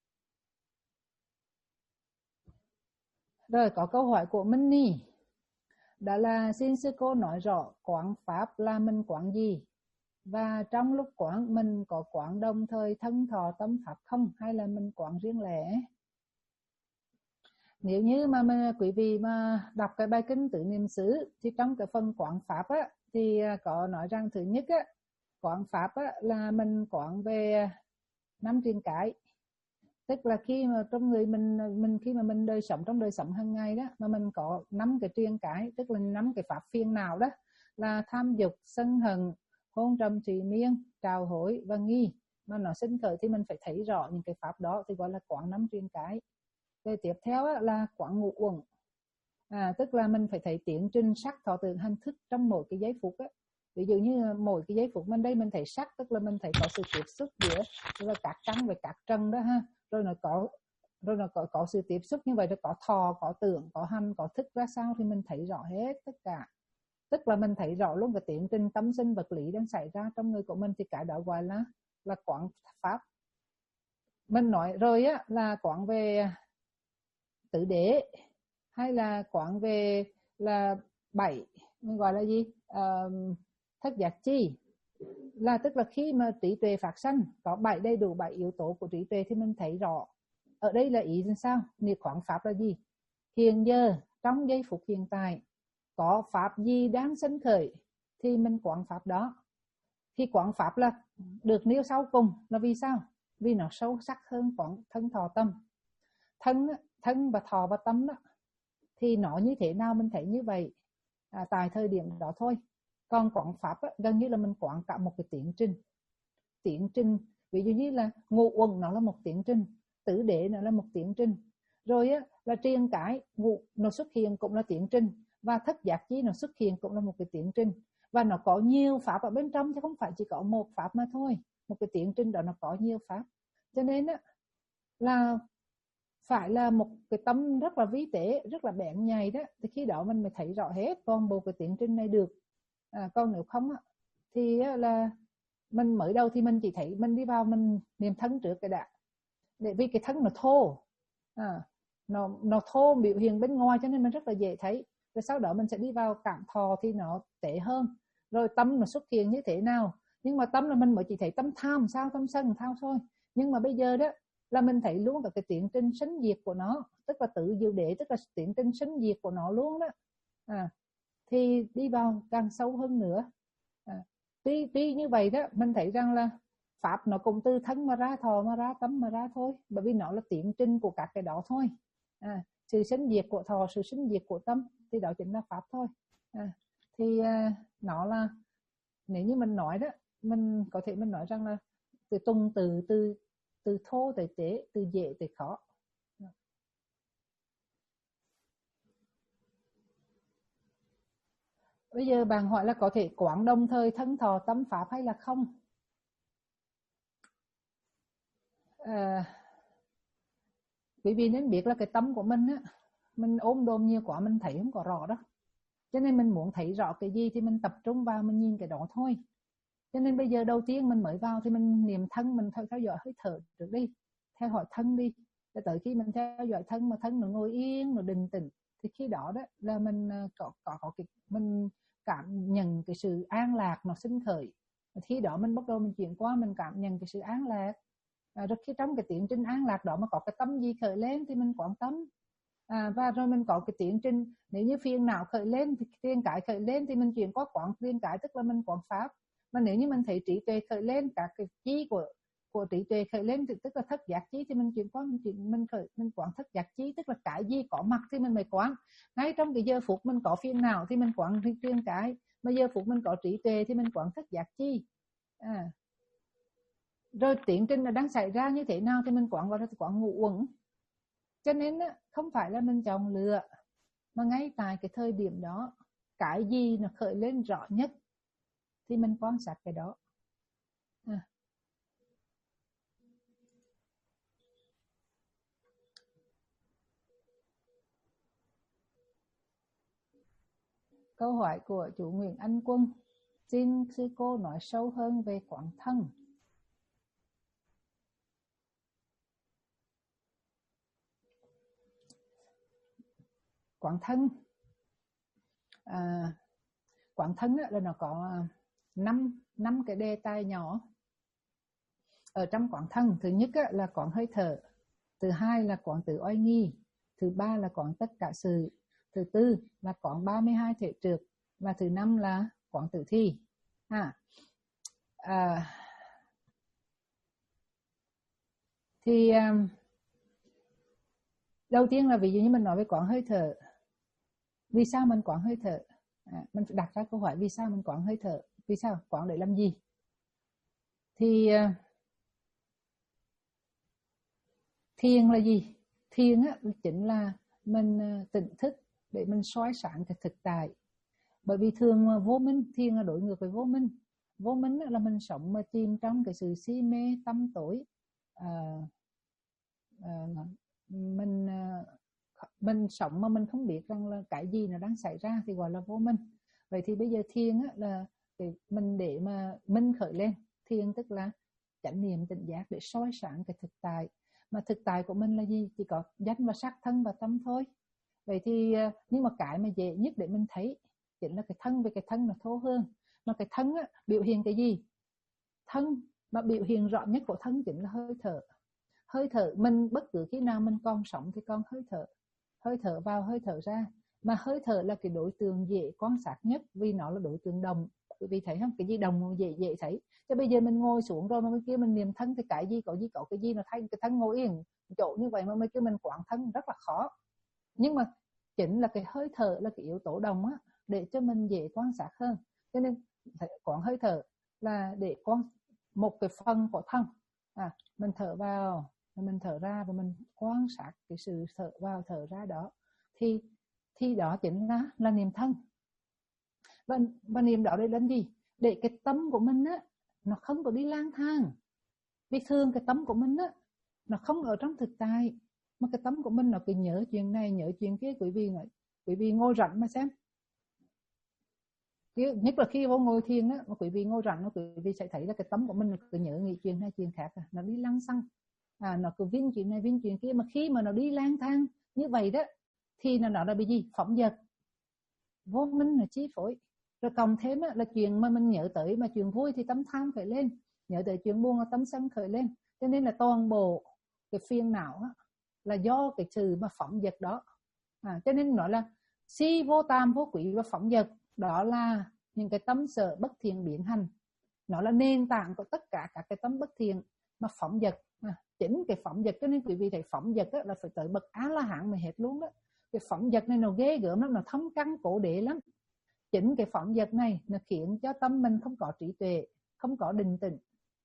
Rồi có câu hỏi của Minh Nhi, đó là xin sư cô nói rõ quán pháp là mình quán gì, và trong lúc quán mình có quán đồng thời thân thọ tâm pháp không, hay là mình quán riêng lẻ? Nếu như mà mình, quý vị mà đọc cái bài kinh Tứ Niệm xứ thì trong cái phần quán pháp á, thì có nói rằng thứ nhất á, quán pháp á, là mình quán về năm truyền cái, tức là khi mà trong người mình mình khi mà mình đời sống trong đời sống hàng ngày đó, mà mình có năm cái truyền cái, tức là năm cái pháp phiền nào đó là tham dục, sân hận, hôn trầm thủy miên, trào hối và nghi, mà nó sinh khởi thì mình phải thấy rõ những cái pháp đó thì gọi là quán năm truyền cái. Về tiếp theo á, là quán ngũ uẩn, à, tức là mình phải thấy tiến trình sắc thọ tưởng hành thức trong mỗi cái giây phút á. Ví dụ như mỗi cái giây phút mình đây mình thấy sắc, tức là mình thấy có sự tiếp xúc giữa là các căn với các trần đó ha, rồi nó có rồi nó có có sự tiếp xúc như vậy, rồi có thọ, có tưởng, có hành, có thức ra sao thì mình thấy rõ hết tất cả, tức là mình thấy rõ luôn cái tiến trình tâm sinh vật lý đang xảy ra trong người của mình, thì cái đó gọi là là quán pháp. Mình nói rồi á, là quán về tứ đế hay là quán về là bảy, mình gọi là gì, à, thất giác chi, là tức là khi mà trí tuệ phát sanh có bảy đầy đủ bảy yếu tố của trí tuệ thì mình thấy rõ. Ở đây là ý là sao? Niệm quán pháp là gì? Hiện giờ trong giây phút hiện tại có pháp gì đang sinh khởi thì mình quán pháp đó. Thì quán pháp là được nêu sau cùng là vì sao? Vì nó sâu sắc hơn quán thân thọ tâm. Thân thân và thọ và tâm đó thì nó như thế nào mình thấy như vậy, à, tại thời điểm đó thôi. Còn quán pháp á, gần như là mình quán cả một cái tiến trình tiến trình ví dụ như là ngũ uẩn nó là một tiến trình, tứ đế nó là một tiến trình, rồi á, là triền cái ngũ nó xuất hiện cũng là tiến trình, và thất giác chi nó xuất hiện cũng là một cái tiến trình, và nó có nhiều pháp ở bên trong chứ không phải chỉ có một pháp mà thôi. Một cái tiến trình đó nó có nhiều pháp, cho nên á, là phải là một cái tâm rất là vi tế, rất là bén nhạy đó, thì khi đó mình mới thấy rõ hết toàn bộ cái tiến trình này được. À, còn nếu không á, thì á, là mình mới đầu thì mình chỉ thấy mình đi vào mình niệm thân trước cái đã, để vì cái thân nó thô, à, nó nó thô biểu hiện bên ngoài cho nên mình rất là dễ thấy. Rồi sau đó mình sẽ đi vào cảm thọ thì nó tệ hơn. Rồi tâm nó xuất hiện như thế nào, nhưng mà tâm là mình mới chỉ thấy tâm tham sao, tâm sân thao thôi. Nhưng mà bây giờ đó là mình thấy luôn cả cái tiến trình sinh diệt của nó, tức là tự diệu đế, tức là tiến trình sinh diệt của nó luôn đó, à, thì đi vào càng sâu hơn nữa. À, tuy tuy như vậy đó, mình thấy rằng là pháp nó cũng từ thân mà ra, thọ mà ra, tâm mà ra thôi, bởi vì nó là tiến trình của các cái đó thôi. À, sự sinh diệt của thọ, sự sinh diệt của tâm thì đó chính là pháp thôi. À, thì à, nó là, nếu như mình nói đó, mình có thể mình nói rằng là từ tung từ từ từ thô tới tế, từ dễ tới khó. Bây giờ bạn hỏi là có thể quán đồng thời thân thọ tâm pháp hay là không? À, quý vị nên biết là cái tâm của mình á, mình ôm đồm nhiều quá mình thấy không có rõ đó. Cho nên mình muốn thấy rõ cái gì thì mình tập trung vào mình nhìn cái đó thôi. Cho nên bây giờ đầu tiên mình mới vào thì mình niệm thân, mình theo dõi hơi thở trước đi, theo hỏi thân đi. Để tới khi mình theo dõi thân mà thân nó ngồi yên, nó định tĩnh, thì khi đó đó là mình có có có cái mình cảm nhận cái sự an lạc nó sinh khởi. Khi đó mình bắt đầu mình chuyển qua mình cảm nhận cái sự an lạc. À, rồi khi trong cái tiến trình an lạc đó mà có cái tâm gì khởi lên thì mình quán tâm. À, và rồi mình có cái tiến trình, nếu như phiền não khởi lên thì phiền cái khởi lên thì mình chuyển qua quán phiền cái, tức là mình quán pháp. Mà nếu như mình thấy trí tuệ khởi lên, các cái chi của của trí tuệ khởi lên thì tức là thất giác chi, thì mình chuyển qua mình chuyển mình khởi mình quán thất giác chi, tức là cái gì có mặt thì mình mới quán. Ngay trong cái giờ phút mình có phiền não thì mình quán phiền cái, mà giờ phút mình có trí tuệ thì mình quán thất giác chi. À, rồi tiến trình là đang xảy ra như thế nào thì mình quán vào, quán ngũ uẩn. Cho nên không phải là mình chọn lựa, mà ngay tại cái thời điểm đó, cái gì nó khởi lên rõ nhất thì mình quan sát cái đó. À. Câu hỏi của chú Nguyễn Anh Quân. Xin sư cô nói sâu hơn về quán thân. Quán thân, à, quán thân là nó có năm năm cái đề tài nhỏ ở trong quán thân. Thứ nhất là quán hơi thở, thứ hai là quán tự oai nghi, thứ ba là quán tất cả sự, thứ tư là quán ba mươi hai thể trượt, và thứ năm là quán tử thi. À, à, thì um, đầu tiên là ví dụ như mình nói về quán hơi thở. Vì sao mình quán hơi thở? À, mình phải đặt ra câu hỏi vì sao mình quán hơi thở? Vì sao? Quán để làm gì? Thì uh, thiền là gì? Thiền á, chính là mình uh, tỉnh thức để mình soi sáng cái thực tại. Bởi vì thường vô minh, thiền là đối ngược với vô minh. Vô minh là mình sống mà chìm trong cái sự si mê tâm tối. À, à, mình mình sống mà mình không biết rằng là cái gì nó đang xảy ra thì gọi là vô minh. Vậy thì bây giờ thiền á, là mình để mà minh khởi lên. Thiền tức là chánh niệm tỉnh giác để soi sáng cái thực tại. Mà thực tại của mình là gì? Chỉ có danh và sắc, thân và tâm thôi. Vậy thì nhưng mà cái mà dễ nhất để mình thấy chính là cái thân. Về cái thân là thô hơn. Mà cái thân á, biểu hiện cái gì? Thân mà biểu hiện rõ nhất của thân chính là hơi thở. Hơi thở mình bất cứ khi nào mình còn sống thì còn hơi thở. Hơi thở vào, hơi thở ra. Mà hơi thở là cái đối tượng dễ quan sát nhất vì nó là đối tượng đồng. Quý vị thấy không? Cái gì đồng dễ dễ thấy. Chứ bây giờ mình ngồi xuống rồi mà bên kia mình niệm thân thì cái gì có gì có cái gì nó thay cái thân ngồi yên chỗ như vậy mà mấy cái mình quán thân rất là khó. Nhưng mà chính là cái hơi thở là cái yếu tố đồng á, để cho mình dễ quan sát hơn. Cho nên quán hơi thở là để quan một cái phần của thân. À, mình thở vào, mình thở ra và mình quan sát cái sự thở vào thở ra đó. Thì thì đó chính là là niệm thân. Và, và niệm đó để làm gì? Để cái tâm của mình á nó không có đi lang thang. Vì thường cái tâm của mình á nó không ở trong thực tại, mà cái tâm của mình nó cứ nhớ chuyện này nhớ chuyện kia. Quý vị nói, quý vị ngồi rảnh mà xem. Nhất là khi vô ngồi thiền á, mà quý vị ngồi rảnh, quý vị sẽ thấy là cái tâm của mình cứ nhớ nghĩ chuyện này chuyện khác, nó đi lăng xăng, à, nó cứ vin chuyện này vin chuyện kia. Mà khi mà nó đi lang thang như vậy đó thì nó nói là bị gì? Phỏng dật, vô minh là chi phối. Rồi cộng thêm á, là chuyện mà mình nhớ tới mà chuyện vui thì tâm tham khởi lên, nhớ tới chuyện buồn là tâm sân khởi lên. Cho nên là toàn bộ cái phiền não á, là do cái sự mà phỏng dật đó. À, cho nên nói là si vô tam vô quý và phỏng dật, đó là những cái tâm sở bất thiện biến hành. Nó là nền tảng của tất cả các cái tâm bất thiện mà phỏng dật. À, chính cái phỏng dật, cho nên quý vị thấy phỏng dật á, là phải tới bậc á la hán mới hết luôn đó. Cái phỏng dật này nó ghê gớm lắm, nó thâm căn cổ đế lắm. Chính cái phỏng dật này nó khiến cho tâm mình không có trí tuệ, không có định tĩnh.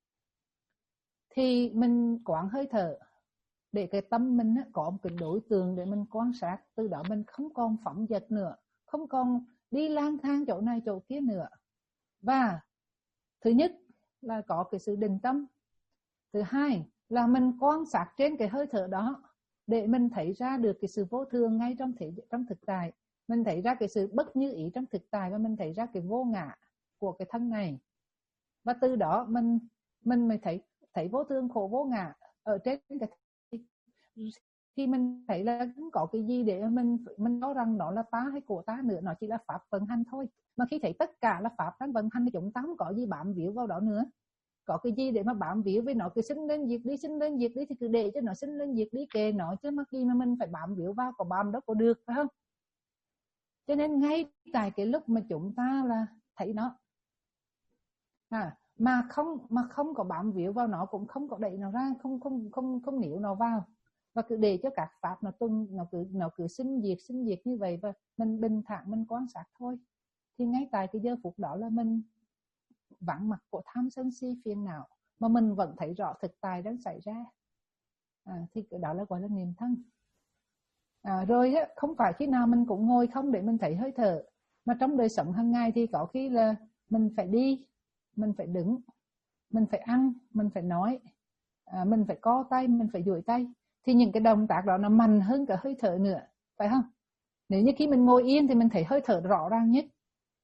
Thì mình quán hơi thở để cái tâm mình có một cái đối tượng để mình quan sát. Từ đó mình không còn phỏng dật nữa, không còn đi lang thang chỗ này chỗ kia nữa. Và thứ nhất là có cái sự định tâm. Thứ hai là mình quan sát trên cái hơi thở đó để mình thấy ra được cái sự vô thường ngay trong thể, trong thực tại. Mình thấy ra cái sự bất như ý trong thực tại, và mình thấy ra cái vô ngã của cái thân này. Và từ đó mình mình mới thấy thấy vô thường khổ vô ngã ở trên cái. Khi mình thấy là không có cái gì để mình mình nói rằng nó là ta hay của ta nữa, nó chỉ là pháp vận hành thôi. Mà khi thấy tất cả là pháp đang vận hành thì chúng ta không có gì bám víu vào đó nữa. Có cái gì để mà bám víu với nó, cứ sinh lên diệt đi sinh lên diệt đi thì cứ để cho nó sinh lên diệt đi kệ nó, chứ mà khi mà mình phải bám víu vào có bám đó có được, phải không? Cho nên ngay tại cái lúc mà chúng ta là thấy nó à, mà không mà không có bám víu vào nó, cũng không có đẩy nó ra, không không không không níu nó vào, và cứ để cho các pháp nó tung, nó cứ nó cứ sinh diệt sinh diệt như vậy, và mình bình thản mình quan sát thôi. Thì ngay tại cái giờ phút đó là mình vắng mặt của tham sân si phiền não, mà mình vẫn thấy rõ thực tại đang xảy ra. À, thì cái đó là gọi là niệm thân. À, rồi á, không phải khi nào mình cũng ngồi không để mình thấy hơi thở, mà trong đời sống hàng ngày thì có khi là mình phải đi, mình phải đứng, mình phải ăn, mình phải nói, à, mình phải co tay, mình phải duỗi tay. Thì những cái động tác đó nó mạnh hơn cả hơi thở nữa, phải không? Nếu như khi mình ngồi yên thì mình thấy hơi thở rõ ràng nhất,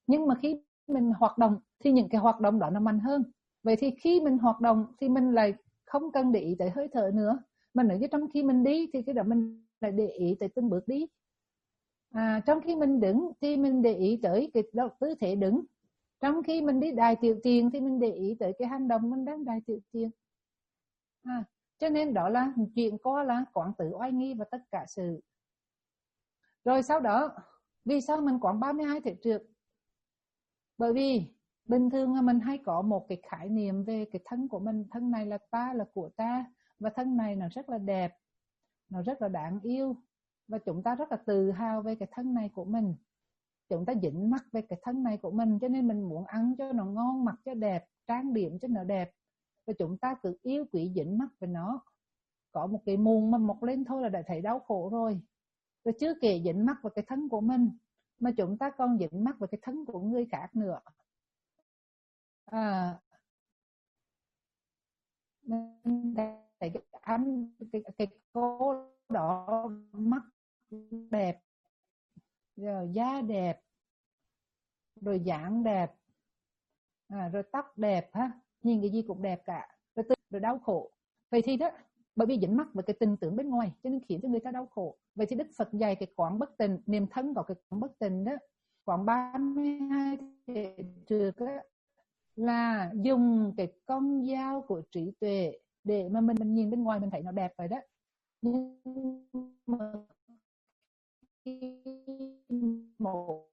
Nhưng mà khi mình hoạt động thì những cái hoạt động đó nó mạnh hơn. Vậy thì khi mình hoạt động thì mình lại không cần để ý tới hơi thở nữa. Mà nếu như trong khi mình đi thì cái đó mình lại để ý tới từng bước đi. À, trong khi mình đứng thì mình để ý tới cái tư thế đứng. Trong khi mình đi đài tiểu tiền thì mình để ý tới cái hành động mình đang đài tiểu tiền. À, cho nên đó là chuyện có là quán tự oai nghi và tất cả sự. Rồi sau đó, vì sao mình quán ba mươi hai thể trượt? Bởi vì bình thường mình hay có một cái khái niệm về cái thân của mình. Thân này là ta, là của ta. Và thân này nó rất là đẹp, nó rất là đáng yêu. Và chúng ta rất là tự hào về cái thân này của mình. Chúng ta dính mắc về cái thân này của mình, cho nên mình muốn ăn cho nó ngon, mặc cho đẹp, trang điểm cho nó đẹp. Và chúng ta cứ yêu quý dính mắc về nó. Có một cái mụn mà mọc lên thôi là đã thấy đau khổ rồi. Rồi chưa kể dính mắc vào cái thân của mình, mà chúng ta còn dính mắc vào cái thân của người khác nữa. À, mình thấy cái anh cái, cái cô đó mắt đẹp, rồi da đẹp, rồi dáng đẹp, à, rồi tóc đẹp ha, nhìn cái gì cũng đẹp cả, rồi, rồi đau khổ. Vậy thì đó, bởi vì dính mắc với cái tình tưởng bên ngoài cho nên khiến cho người ta đau khổ. Vậy thì Đức Phật dạy cái quán bất tịnh, niềm thân có cái quán bất tịnh đó, quán ba mươi hai thể trượt á, là dùng cái con dao của trí tuệ để mà mình, mình nhìn bên ngoài mình thấy nó đẹp vậy đó. Nhưng mà khi mổ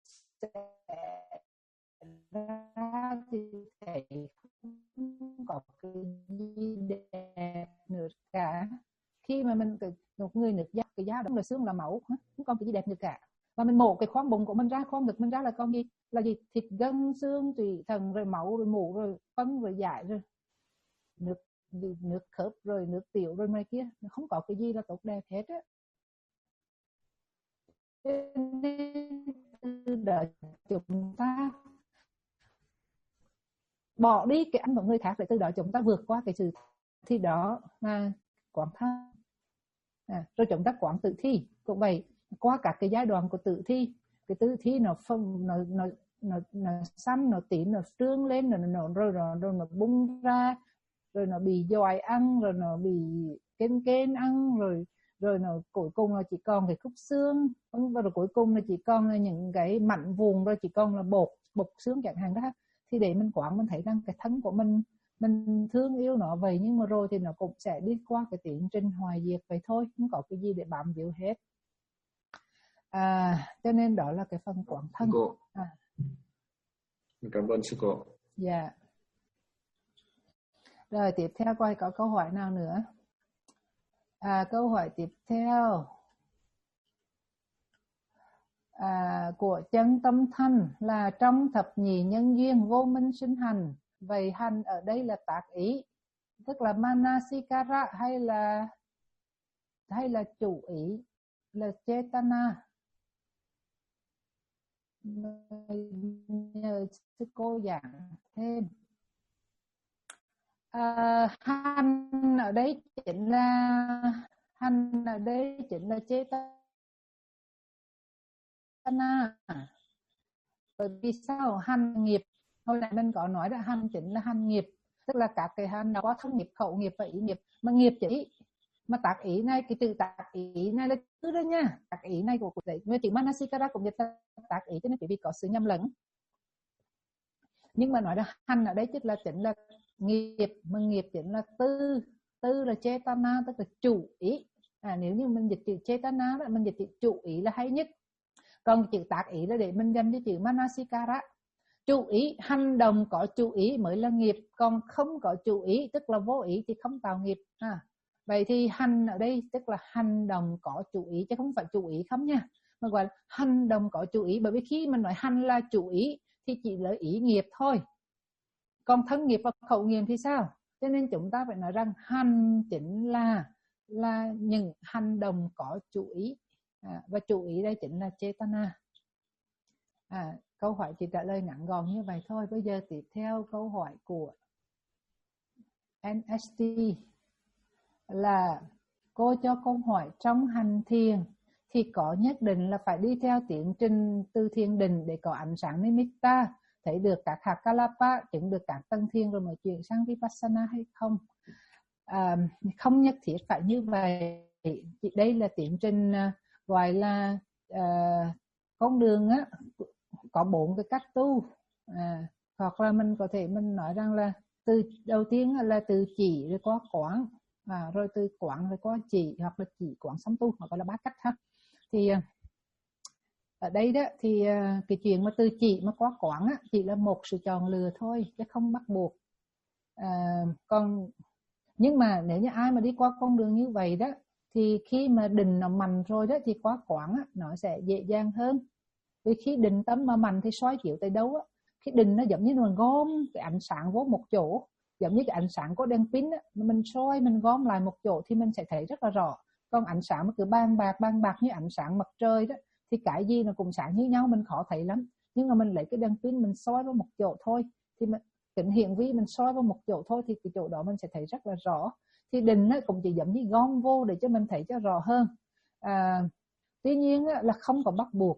ra thì thấy không có cái gì đẹp nữa cả. Khi mà mình một người nước da, cái da đó là xương là máu, không còn cái gì đẹp nữa cả. Và mình mổ cái khoang bụng của mình ra, khoang ngực mình ra là con gì? Là gì? Thịt gân, xương, tủy thần, rồi máu, rồi mủ, rồi phân, rồi dại, rồi nước nước khớp, rồi nước tiểu, rồi này kia. Không có cái gì là tốt đẹp hết á. Nên từ đó chúng ta bỏ đi cái ăn của người khác, để từ đó chúng ta vượt qua cái sự thì đó mà quán thân. À, rồi chúng ta quán tự thi cũng vậy, qua các cái giai đoạn của tự thi. Cái tự thi nó phong nó nó nó nó xanh, nó tím, nó trương lên, rồi nó rồi rồi, rồi nó bung ra, rồi nó bị dòi ăn, rồi nó bị kên kên ăn, rồi rồi nó cuối cùng là chỉ còn cái khúc xương, và rồi cuối cùng là chỉ còn là những cái mảnh vùng, rồi chỉ còn là bột bột xương chẳng hạn đó. Thì để mình quán, mình thấy rằng cái thân của mình mình thương yêu nó vậy, nhưng mà rồi thì nó cũng sẽ đi qua cái tiến trình hoại diệt vậy thôi, không có cái gì để bám víu hết. À, cho nên đó là cái phần quán thân. Cô. À. Cảm ơn sư cô. Dạ. Yeah. Rồi tiếp theo coi có câu hỏi nào nữa. À, câu hỏi tiếp theo à, của chân tâm thanh là trong thập nhị nhân duyên vô minh sinh hành. Vậy hành ở đây là tác ý, tức là manasikara, hay là hay là chủ ý, là chetana? Nhờ sư cô giảng thêm. À, hành ở đây chính là hành ở đây chính là chetana. Bởi vì sao? Hành nghiệp, hồi nãy mình có nói là hành chính là hành nghiệp, tức là các cái hành nó có thân nghiệp, khẩu nghiệp và ý nghiệp. Mà nghiệp chỉ mà tác ý này, cái từ tác ý này là thứ đó nha. Tác ý này của của đấy, người chữ manasikara cũng dịch là tác ý, cho nên quý vị có sự nhầm lẫn. Nhưng mà nói là hành ở đây chính là chính là nghiệp, mà nghiệp chính là tư, tư là chetana, tức là chủ ý. À, nếu như mình dịch chữ chetana là mình dịch chữ chủ ý là hay nhất. Còn chữ tác ý là để mình dành cho chữ manasikara. Chủ ý, hành động có chủ ý mới là nghiệp, còn không có chủ ý tức là vô ý thì không tạo nghiệp. À, vậy thì hành ở đây tức là hành động có chủ ý, chứ không phải chủ ý không nha, mà gọi là hành động có chủ ý. Bởi vì khi mình nói hành là chủ ý thì chỉ là ý nghiệp thôi, còn thân nghiệp và khẩu nghiệp thì sao? Cho nên chúng ta phải nói rằng hành chính là là những hành động có chủ ý. À, và chủ ý đây chính là chetana. À, câu hỏi chỉ trả lời ngắn gọn như vậy thôi. Bây giờ tiếp theo câu hỏi của en ét tê là cô cho câu hỏi trong hành thiền thì có nhất định là phải đi theo tiến trình từ thiền định để có ánh sáng nimitta, thấy được các hạt kalapa, chứng được các tầng thiền rồi mới chuyển sang vipassana hay không? À, không nhất thiết phải như vậy. Đây là tiến trình gọi là uh, con đường á, có bốn cái cách tu. À, hoặc là mình có thể mình nói rằng là từ đầu tiên là từ chỉ rồi có quán, à, rồi từ quán rồi có chỉ, hoặc là chỉ quán xong tu, hoặc là ba cách ha. Thì ở đây đó thì cái chuyện mà từ chỉ mà có quán á, chỉ là một sự chọn lựa thôi chứ không bắt buộc. À, còn nhưng mà nếu như ai mà đi qua con đường như vậy đó thì khi mà định nó mạnh rồi đó thì quá quán á, nó sẽ dễ dàng hơn. Vì khi định tâm mà mạnh thì soi chiếu tới đâu á, cái định nó giống như mình gom cái ánh sáng vô một chỗ, giống như cái ánh sáng có đèn pin á, mình soi mình gom lại một chỗ thì mình sẽ thấy rất là rõ. Còn ánh sáng mà cứ ban bạc ban bạc như ánh sáng mặt trời đó thì cái gì nó cũng sáng như nhau, mình khó thấy lắm. Nhưng mà mình lấy cái đèn pin mình soi vào một chỗ thôi, thì mình kính hiển vi mình soi vào một chỗ thôi thì cái chỗ đó mình sẽ thấy rất là rõ. Thì định nó cũng chỉ giống như gom vô để cho mình thấy cho rõ hơn. À, tuy nhiên là không có bắt buộc.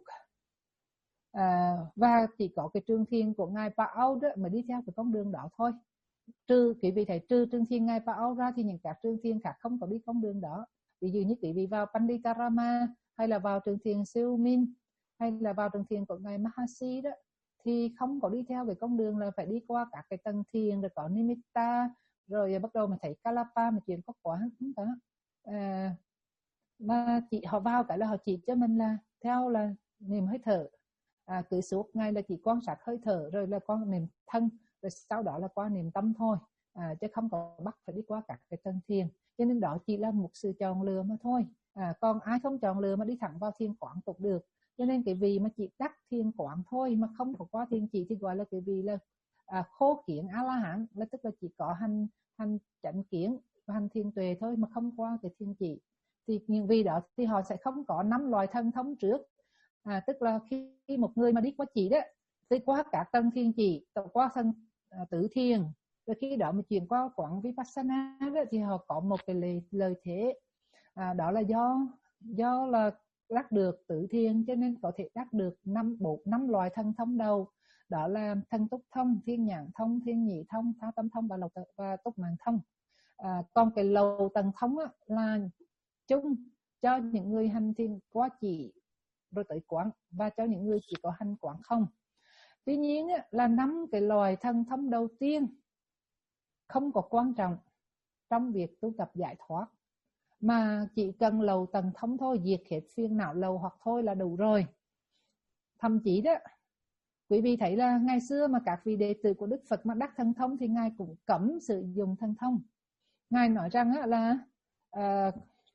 À, và chỉ có cái trường thiền của ngài Pa Auk đó mà đi theo cái con đường đó thôi. Trừ quý vị thấy trừ trường thiền ngài Pa Auk ra thì những các trường thiền khác không có đi con đường đó. Ví dụ như quý vị vào Panditarama hay là vào trường thiền Siêu Minh hay là vào trường thiền của ngài Mahasi đó thì không có đi theo cái con đường là phải đi qua các cái tầng thiền rồi có nimitta rồi bắt đầu mà thấy kalapa mà chuyện có quán không đó. À, mà chị họ vào cái là họ chỉ cho mình là theo là niệm hơi thở, à, cứ suốt ngày là chỉ quan sát hơi thở rồi là quan niệm thân, rồi sau đó là quan niệm tâm thôi, à, chứ không có bắt phải đi qua các cái tầng thiền. Cho nên đó chỉ là một sự chọn lựa mà thôi. À, còn ai không chọn lựa mà đi thẳng vào thiền quán cũng được. Cho nên cái vị mà chỉ đắc thiền quán thôi mà không có qua thiền chỉ thì gọi là cái vị là à, khô kiến a la hán, là tức là chỉ có hành hành chánh kiến và hành thiền tuệ thôi mà không qua cái thiền chỉ. Thì những vị đó thì họ sẽ không có năm loài thân thống trước. À, tức là khi một người mà đi qua chỉ đó, đi qua các tầng thiền chỉ, qua thân à, tử thiền, rồi khi đó mà chuyển qua quán vipassana đó, thì họ có một cái lời, lời thế, à, đó là do do là đắc được tử thiền cho nên có thể đắc được năm bộ năm loài thân thông đầu, đó là thân túc thông, thiên nhãn thông, thiên nhị thông, tha tâm thông và lầu và túc mạng thông. À, còn cái lầu tầng thông á, là chung cho những người hành thiền quá chỉ rồi tới quán và cho những người chỉ có hành quán không. Tuy nhiên á, là năm cái loài thân thông đầu tiên không có quan trọng trong việc tu tập giải thoát, mà chỉ cần lầu tầng thông thôi, diệt hết phiền não lầu hoặc thôi là đủ rồi. Thậm chí đó quý vị thấy là ngày xưa mà các vị đệ tử của Đức Phật mà đắc thân thông thì ngài cũng cấm sử dụng thân thông. Ngài nói rằng á, là à,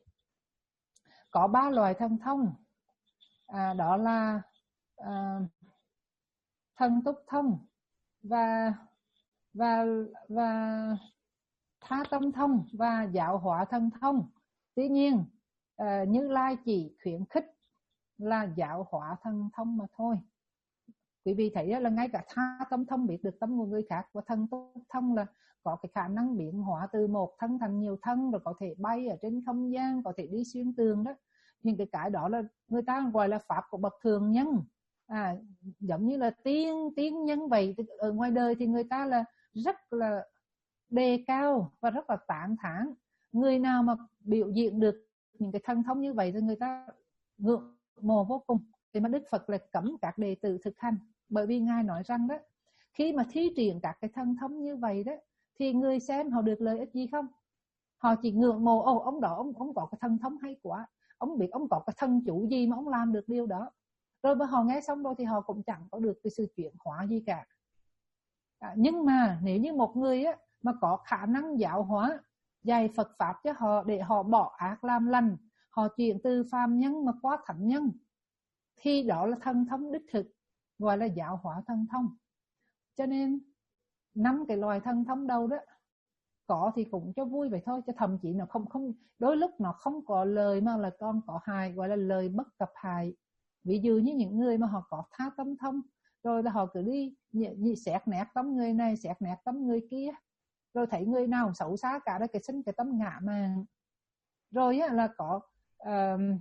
có ba loài thân thông, à, đó là à, thân túc thông và và và tha tâm thông và giáo hóa thân thông. Tuy nhiên à, Như Lai chỉ khuyến khích là giáo hóa thân thông mà thôi. Quý vị thấy là ngay cả tha tâm thông biết được tâm của người khác, và thân túc thông là có cái khả năng biến hóa từ một thân thành nhiều thân, rồi có thể bay ở trên không gian, có thể đi xuyên tường đó. Nhưng cái cái đó là người ta gọi là pháp của bậc thường nhân, à, giống như là tiên tiên nhân vậy. Ở ngoài đời thì người ta là rất là đề cao và rất là tán thán. Người nào mà biểu diễn được những cái thân thông như vậy thì người ta ngưỡng mộ vô cùng. Thì mà Đức Phật lại cấm các đệ tử thực hành, bởi vì ngài nói rằng đó, khi mà thí triển các cái thân thông như vậy đó thì người xem họ được lợi ích gì không? Họ chỉ ngưỡng mộ, ồ ông đó ông ông có cái thân thông hay quá, ông biết ông có cái thân chủ gì mà ông làm được điều đó. Rồi mà họ nghe xong rồi thì họ cũng chẳng có được cái sự chuyển hóa gì cả. À, nhưng mà nếu như một người á, mà có khả năng giáo hóa, dạy Phật Pháp cho họ để họ bỏ ác làm lành, họ chuyển từ phàm nhân mà qua thánh nhân, thì đó là thân thông đích thực, gọi là giáo hóa thân thông. Cho nên năm cái loài thân thông đầu đó có thì cũng cho vui vậy thôi, chứ thậm chí nó không không đôi lúc nó không có lời mà là con có hại, gọi là lời bất cập hại. Ví dụ như những người mà họ có tha tâm thông, rồi là họ cứ đi như xẹt nẹt tấm người này, xẹt nẹt tấm người kia, rồi thấy người nào xấu xa cả đó, cái sinh cái tấm ngạ mạn. Rồi á, là có uh,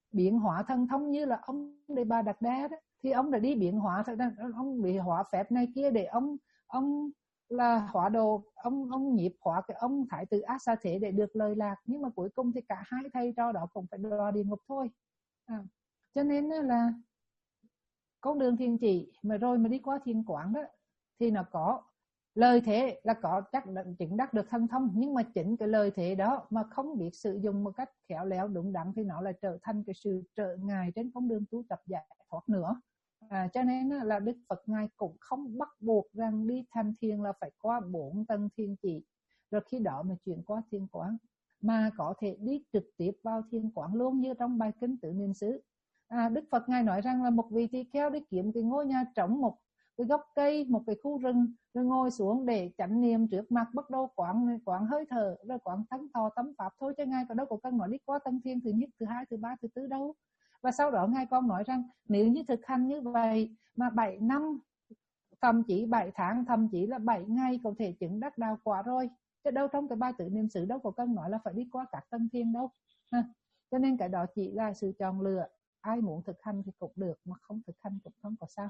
biến hóa thần thông như là ông Đề Bà Đạt Đa đó, thì ông đã đi biến hóa, ông bị hóa phép này kia để ông ông là hóa đồ, ông ông nhịp hóa cái ông thái tử Ác Xá Thế để được lời lạc, nhưng mà cuối cùng thì cả hai thầy trò đó cũng phải đọa địa ngục thôi. À, cho nên là con đường thiên chỉ mà rồi mà đi qua thiên quán đó thì nó có lời thế là có chắc chứng đắc được thần thông, nhưng mà chính cái lời thế đó mà không biết sử dụng một cách khéo léo đúng đắn thì nó lại trở thành cái sự trở ngại trên con đường tu tập giải thoát nữa. À, cho nên là Đức Phật Ngài cũng không bắt buộc rằng đi thành thiền là phải qua bốn tầng thiên chỉ rồi khi đó mà chuyển qua thiên quán, mà có thể đi trực tiếp vào thiên quán luôn, như trong bài kinh Tứ Niệm xứ. À, Đức Phật Ngài nói rằng là một vị tỳ kheo đi kiếm cái ngôi nhà trống, một cái gốc cây, một cái khu rừng, rồi ngồi xuống để chánh niệm trước mặt, bắt đầu quán quán hơi thở, rồi quán tánh thọ tấm pháp thôi, chứ Ngài có đâu có cần nói đi qua tầng thiên thứ nhất, thứ hai, thứ ba, thứ tư đâu. Và sau đó Ngài còn nói rằng nếu như thực hành như vậy mà bảy năm, thậm chí bảy tháng, thậm chí là bảy ngày có thể chứng đắc đạo quả rồi, chứ đâu trong cái bài Tứ Niệm xứ đâu có cần nói là phải đi qua các tầng thiên đâu. Ha. Cho nên cái đó chỉ là sự chọn lựa, ai muốn thực hành thì cũng được, mà không thực hành cũng không có sao.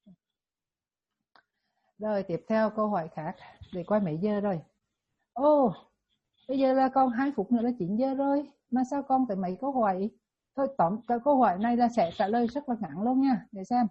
Rồi tiếp theo câu hỏi khác, để coi mấy giờ rồi. Ồ, oh, bây giờ là còn hai phút nữa là chín giờ rồi, mà sao con phải mấy câu hỏi? Thôi tóm cái câu hỏi này là sẽ trả lời rất là ngắn luôn nha, để xem.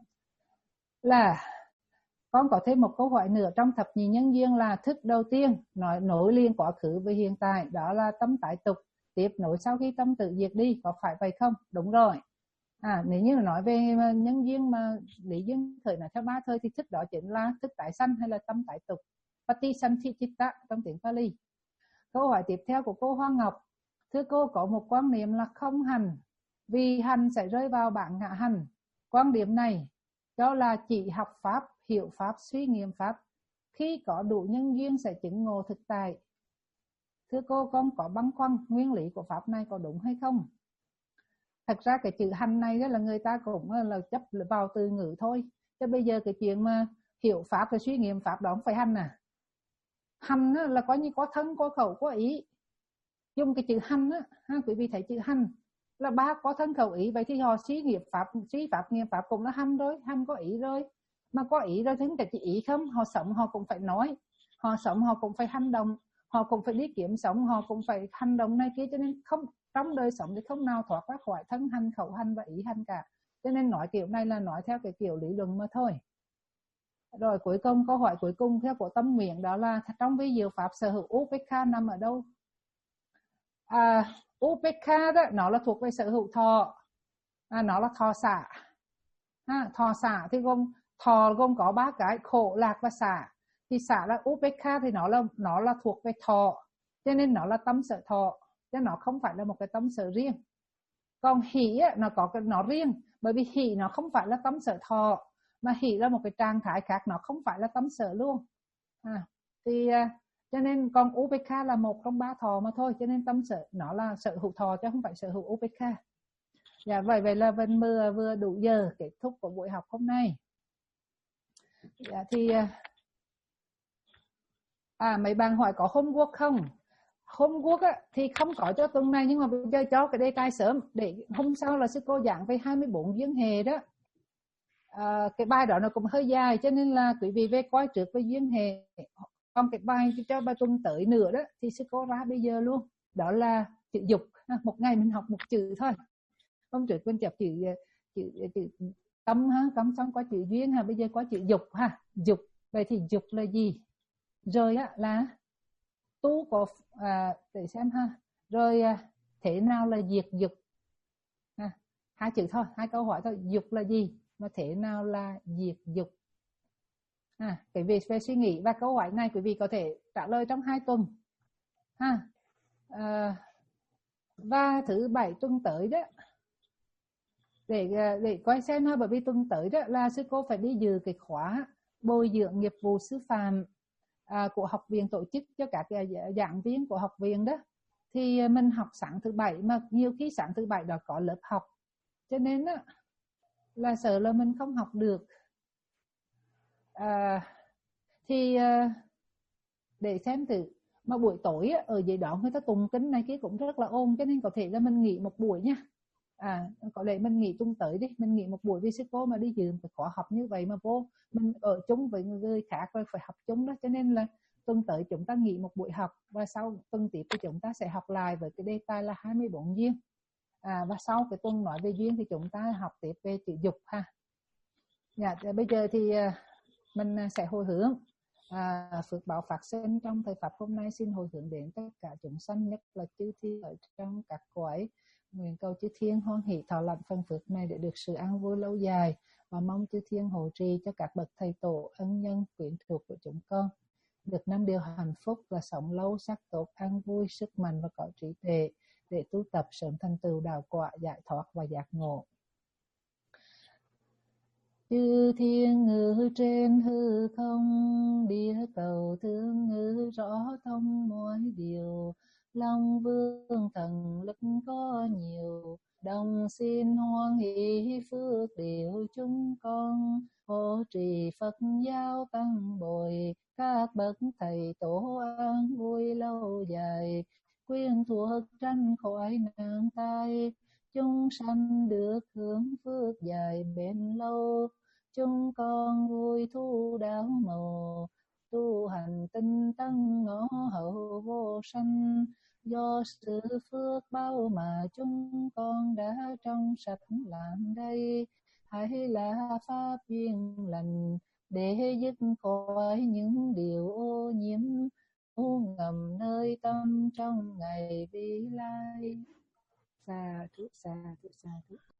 Là con có thêm một câu hỏi nữa trong thập nhị nhân duyên là thức đầu tiên nói nối liên quá khứ với hiện tại, đó là tâm tái tục, tiếp nối sau khi tâm tự diệt đi, có phải vậy không? Đúng rồi. À, nếu như nói về nhân duyên mà lý duyên thời này theo ba thời thì thức đó chính là thức tái sanh hay là tâm tái tục, Patisanthichitta trong tiếng Pali. Câu hỏi tiếp theo của cô Hoa Ngọc: thưa cô, có một quan niệm là không hành, vì hành sẽ rơi vào bản ngã hành. Quan điểm này đó là chỉ học pháp, hiểu pháp, suy nghiệm pháp, khi có đủ nhân duyên sẽ chứng ngộ thực tại. Thưa cô, con có băn khoăn nguyên lý của pháp này có đúng hay không? Thật ra cái chữ hành này đó là người ta cũng là chấp vào từ ngữ thôi, chứ bây giờ cái chuyện mà hiểu pháp và suy nghiệm pháp đó không phải hành à. Hành là có như có thân, có khẩu, có ý. Dùng cái chữ hành á, ha, quý vị thấy chữ hành là ba có thân khẩu ý, vậy thì họ suy nghiệm pháp, suy pháp nghiệm pháp cũng là hành rồi, hành có ý rồi. Mà có ý rồi thì không chỉ ý không, họ sống họ cũng phải nói, họ sống họ cũng phải hành động, họ cũng phải đi kiếm sống, họ cũng phải hành động này kia, cho nên không trong đời sống thì không nào thoát ra khỏi thân hành, khẩu hành và ý hành cả. Cho nên nói kiểu này là nói theo cái kiểu lý luận mà thôi. Rồi cuối cùng, câu hỏi cuối cùng theo của Tâm Nguyện đó là trong vi diệu pháp sở hữu Upekha nằm ở đâu? À, Upekha đó nó là thuộc về sở hữu thọ, à, nó là thọ xả. À, thọ xả thì gồm thọ gồm có ba cái: khổ, lạc và xả. Thì xả là Upekha thì nó là nó là thuộc về thọ, cho nên nó là tâm sở thọ, chứ nó không phải là một cái tâm sở riêng. Còn hỷ á, nó có cái nó riêng, bởi vì hỷ nó không phải là tâm sở thọ, mà hỷ là một cái trạng thái khác, nó không phải là tâm sở luôn. À, thì cho nên con Upekha là một trong ba thọ mà thôi, cho nên tâm sở nó là sở hữu thọ chứ không phải sở hữu Upekha. Dạ, vậy vậy là vẫn vừa vừa đủ giờ kết thúc của buổi học hôm nay. Dạ, thì à mấy bạn hỏi có homework không? Homework á, thì không có cho tuần này, nhưng mà bây giờ cho cái đề tài sớm để hôm sau là sư cô giảng về hai mươi bốn duyên hệ đó. À, cái bài đó nó cũng hơi dài, cho nên là quý vị về coi trước về duyên hệ. Còn cái bài cho bài tuần tới nữa đó thì sư cô ra bây giờ luôn, đó là chữ dục. Một ngày mình học một chữ thôi. Hôm trước mình chập chữ chữ chữ tâm ha, tâm xong có chữ duyên ha, bây giờ có chữ dục ha. Dục, vậy thì dục là gì? Rồi á là tu có à, để xem ha. Rồi à, thế nào là diệt dục? À, hai chữ thôi, hai câu hỏi thôi. Dục là gì? Mà thế nào là diệt dục? À, cái việc về suy nghĩ và câu hỏi này quý vị có thể trả lời trong hai tuần ha. À, và thứ bảy tuần tới đó để để coi xem ha, bởi vì tuần tới đó là sư cô phải đi dự cái khóa bồi dưỡng nghiệp vụ sư phạm à, của học viện tổ chức cho các giảng viên của học viện đó. Thì mình học sáng thứ bảy, mà nhiều khi sáng thứ bảy đó có lớp học, cho nên đó, là sợ là mình không học được. À, thì để xem thử, mà buổi tối ở dưới đó người ta tụng kinh này kia cũng rất là ôn, cho nên có thể là mình nghỉ một buổi nha. À, có lẽ mình nghỉ tuần tới đi, mình nghỉ một buổi vì sư cô mà đi dự một khóa học như vậy mà vô mình ở chung với người khác rồi phải học chung đó, cho nên là tuần tới chúng ta nghỉ một buổi học và sau tuần tiếp thì chúng ta sẽ học lại với cái đề tài là hai mươi bốn duyên. À, và sau cái tuần nói về duyên thì chúng ta học tiếp về chữ dục ha. Dạ, bây giờ thì mình sẽ hồi hướng. À, phước báo phát sinh trong thời pháp hôm nay xin hồi hướng đến tất cả chúng sanh, nhất là chư thiên ở trong các cõi. Nguyện cầu chư thiên hoan hỷ thọ lãnh phần phước này để được sự an vui lâu dài, và mong chư thiên hộ trì cho các bậc thầy tổ, ân nhân, quyến thuộc của chúng con được năm điều hạnh phúc là sống lâu, sắc tốt, an vui, sức mạnh và có trí tuệ để tu tập sớm thành tựu đạo quả, giải thoát và giác ngộ. Chư thiên ngự trên hư không, địa cầu thương ngự rõ thông mọi điều. Long vương thần lực có nhiều, đồng xin hoan hỷ phước điều chúng con. Hộ trì Phật giáo tăng bồi, các bậc thầy tổ an vui lâu dài. Quyên thuộc tranh khỏi nạn tai, chúng sanh được hưởng phước dài bền lâu. Chúng con vui thu đạo màu, tu hành tinh tấn ngõ hậu vô sanh. Do sự phước bao mà chúng con đã trong sạch làm đây, hãy là pháp duyên lành để dứt khỏi những điều ô nhiễm u ngầm nơi tâm trong ngày vi lai. Sa thú sa thú sa thú.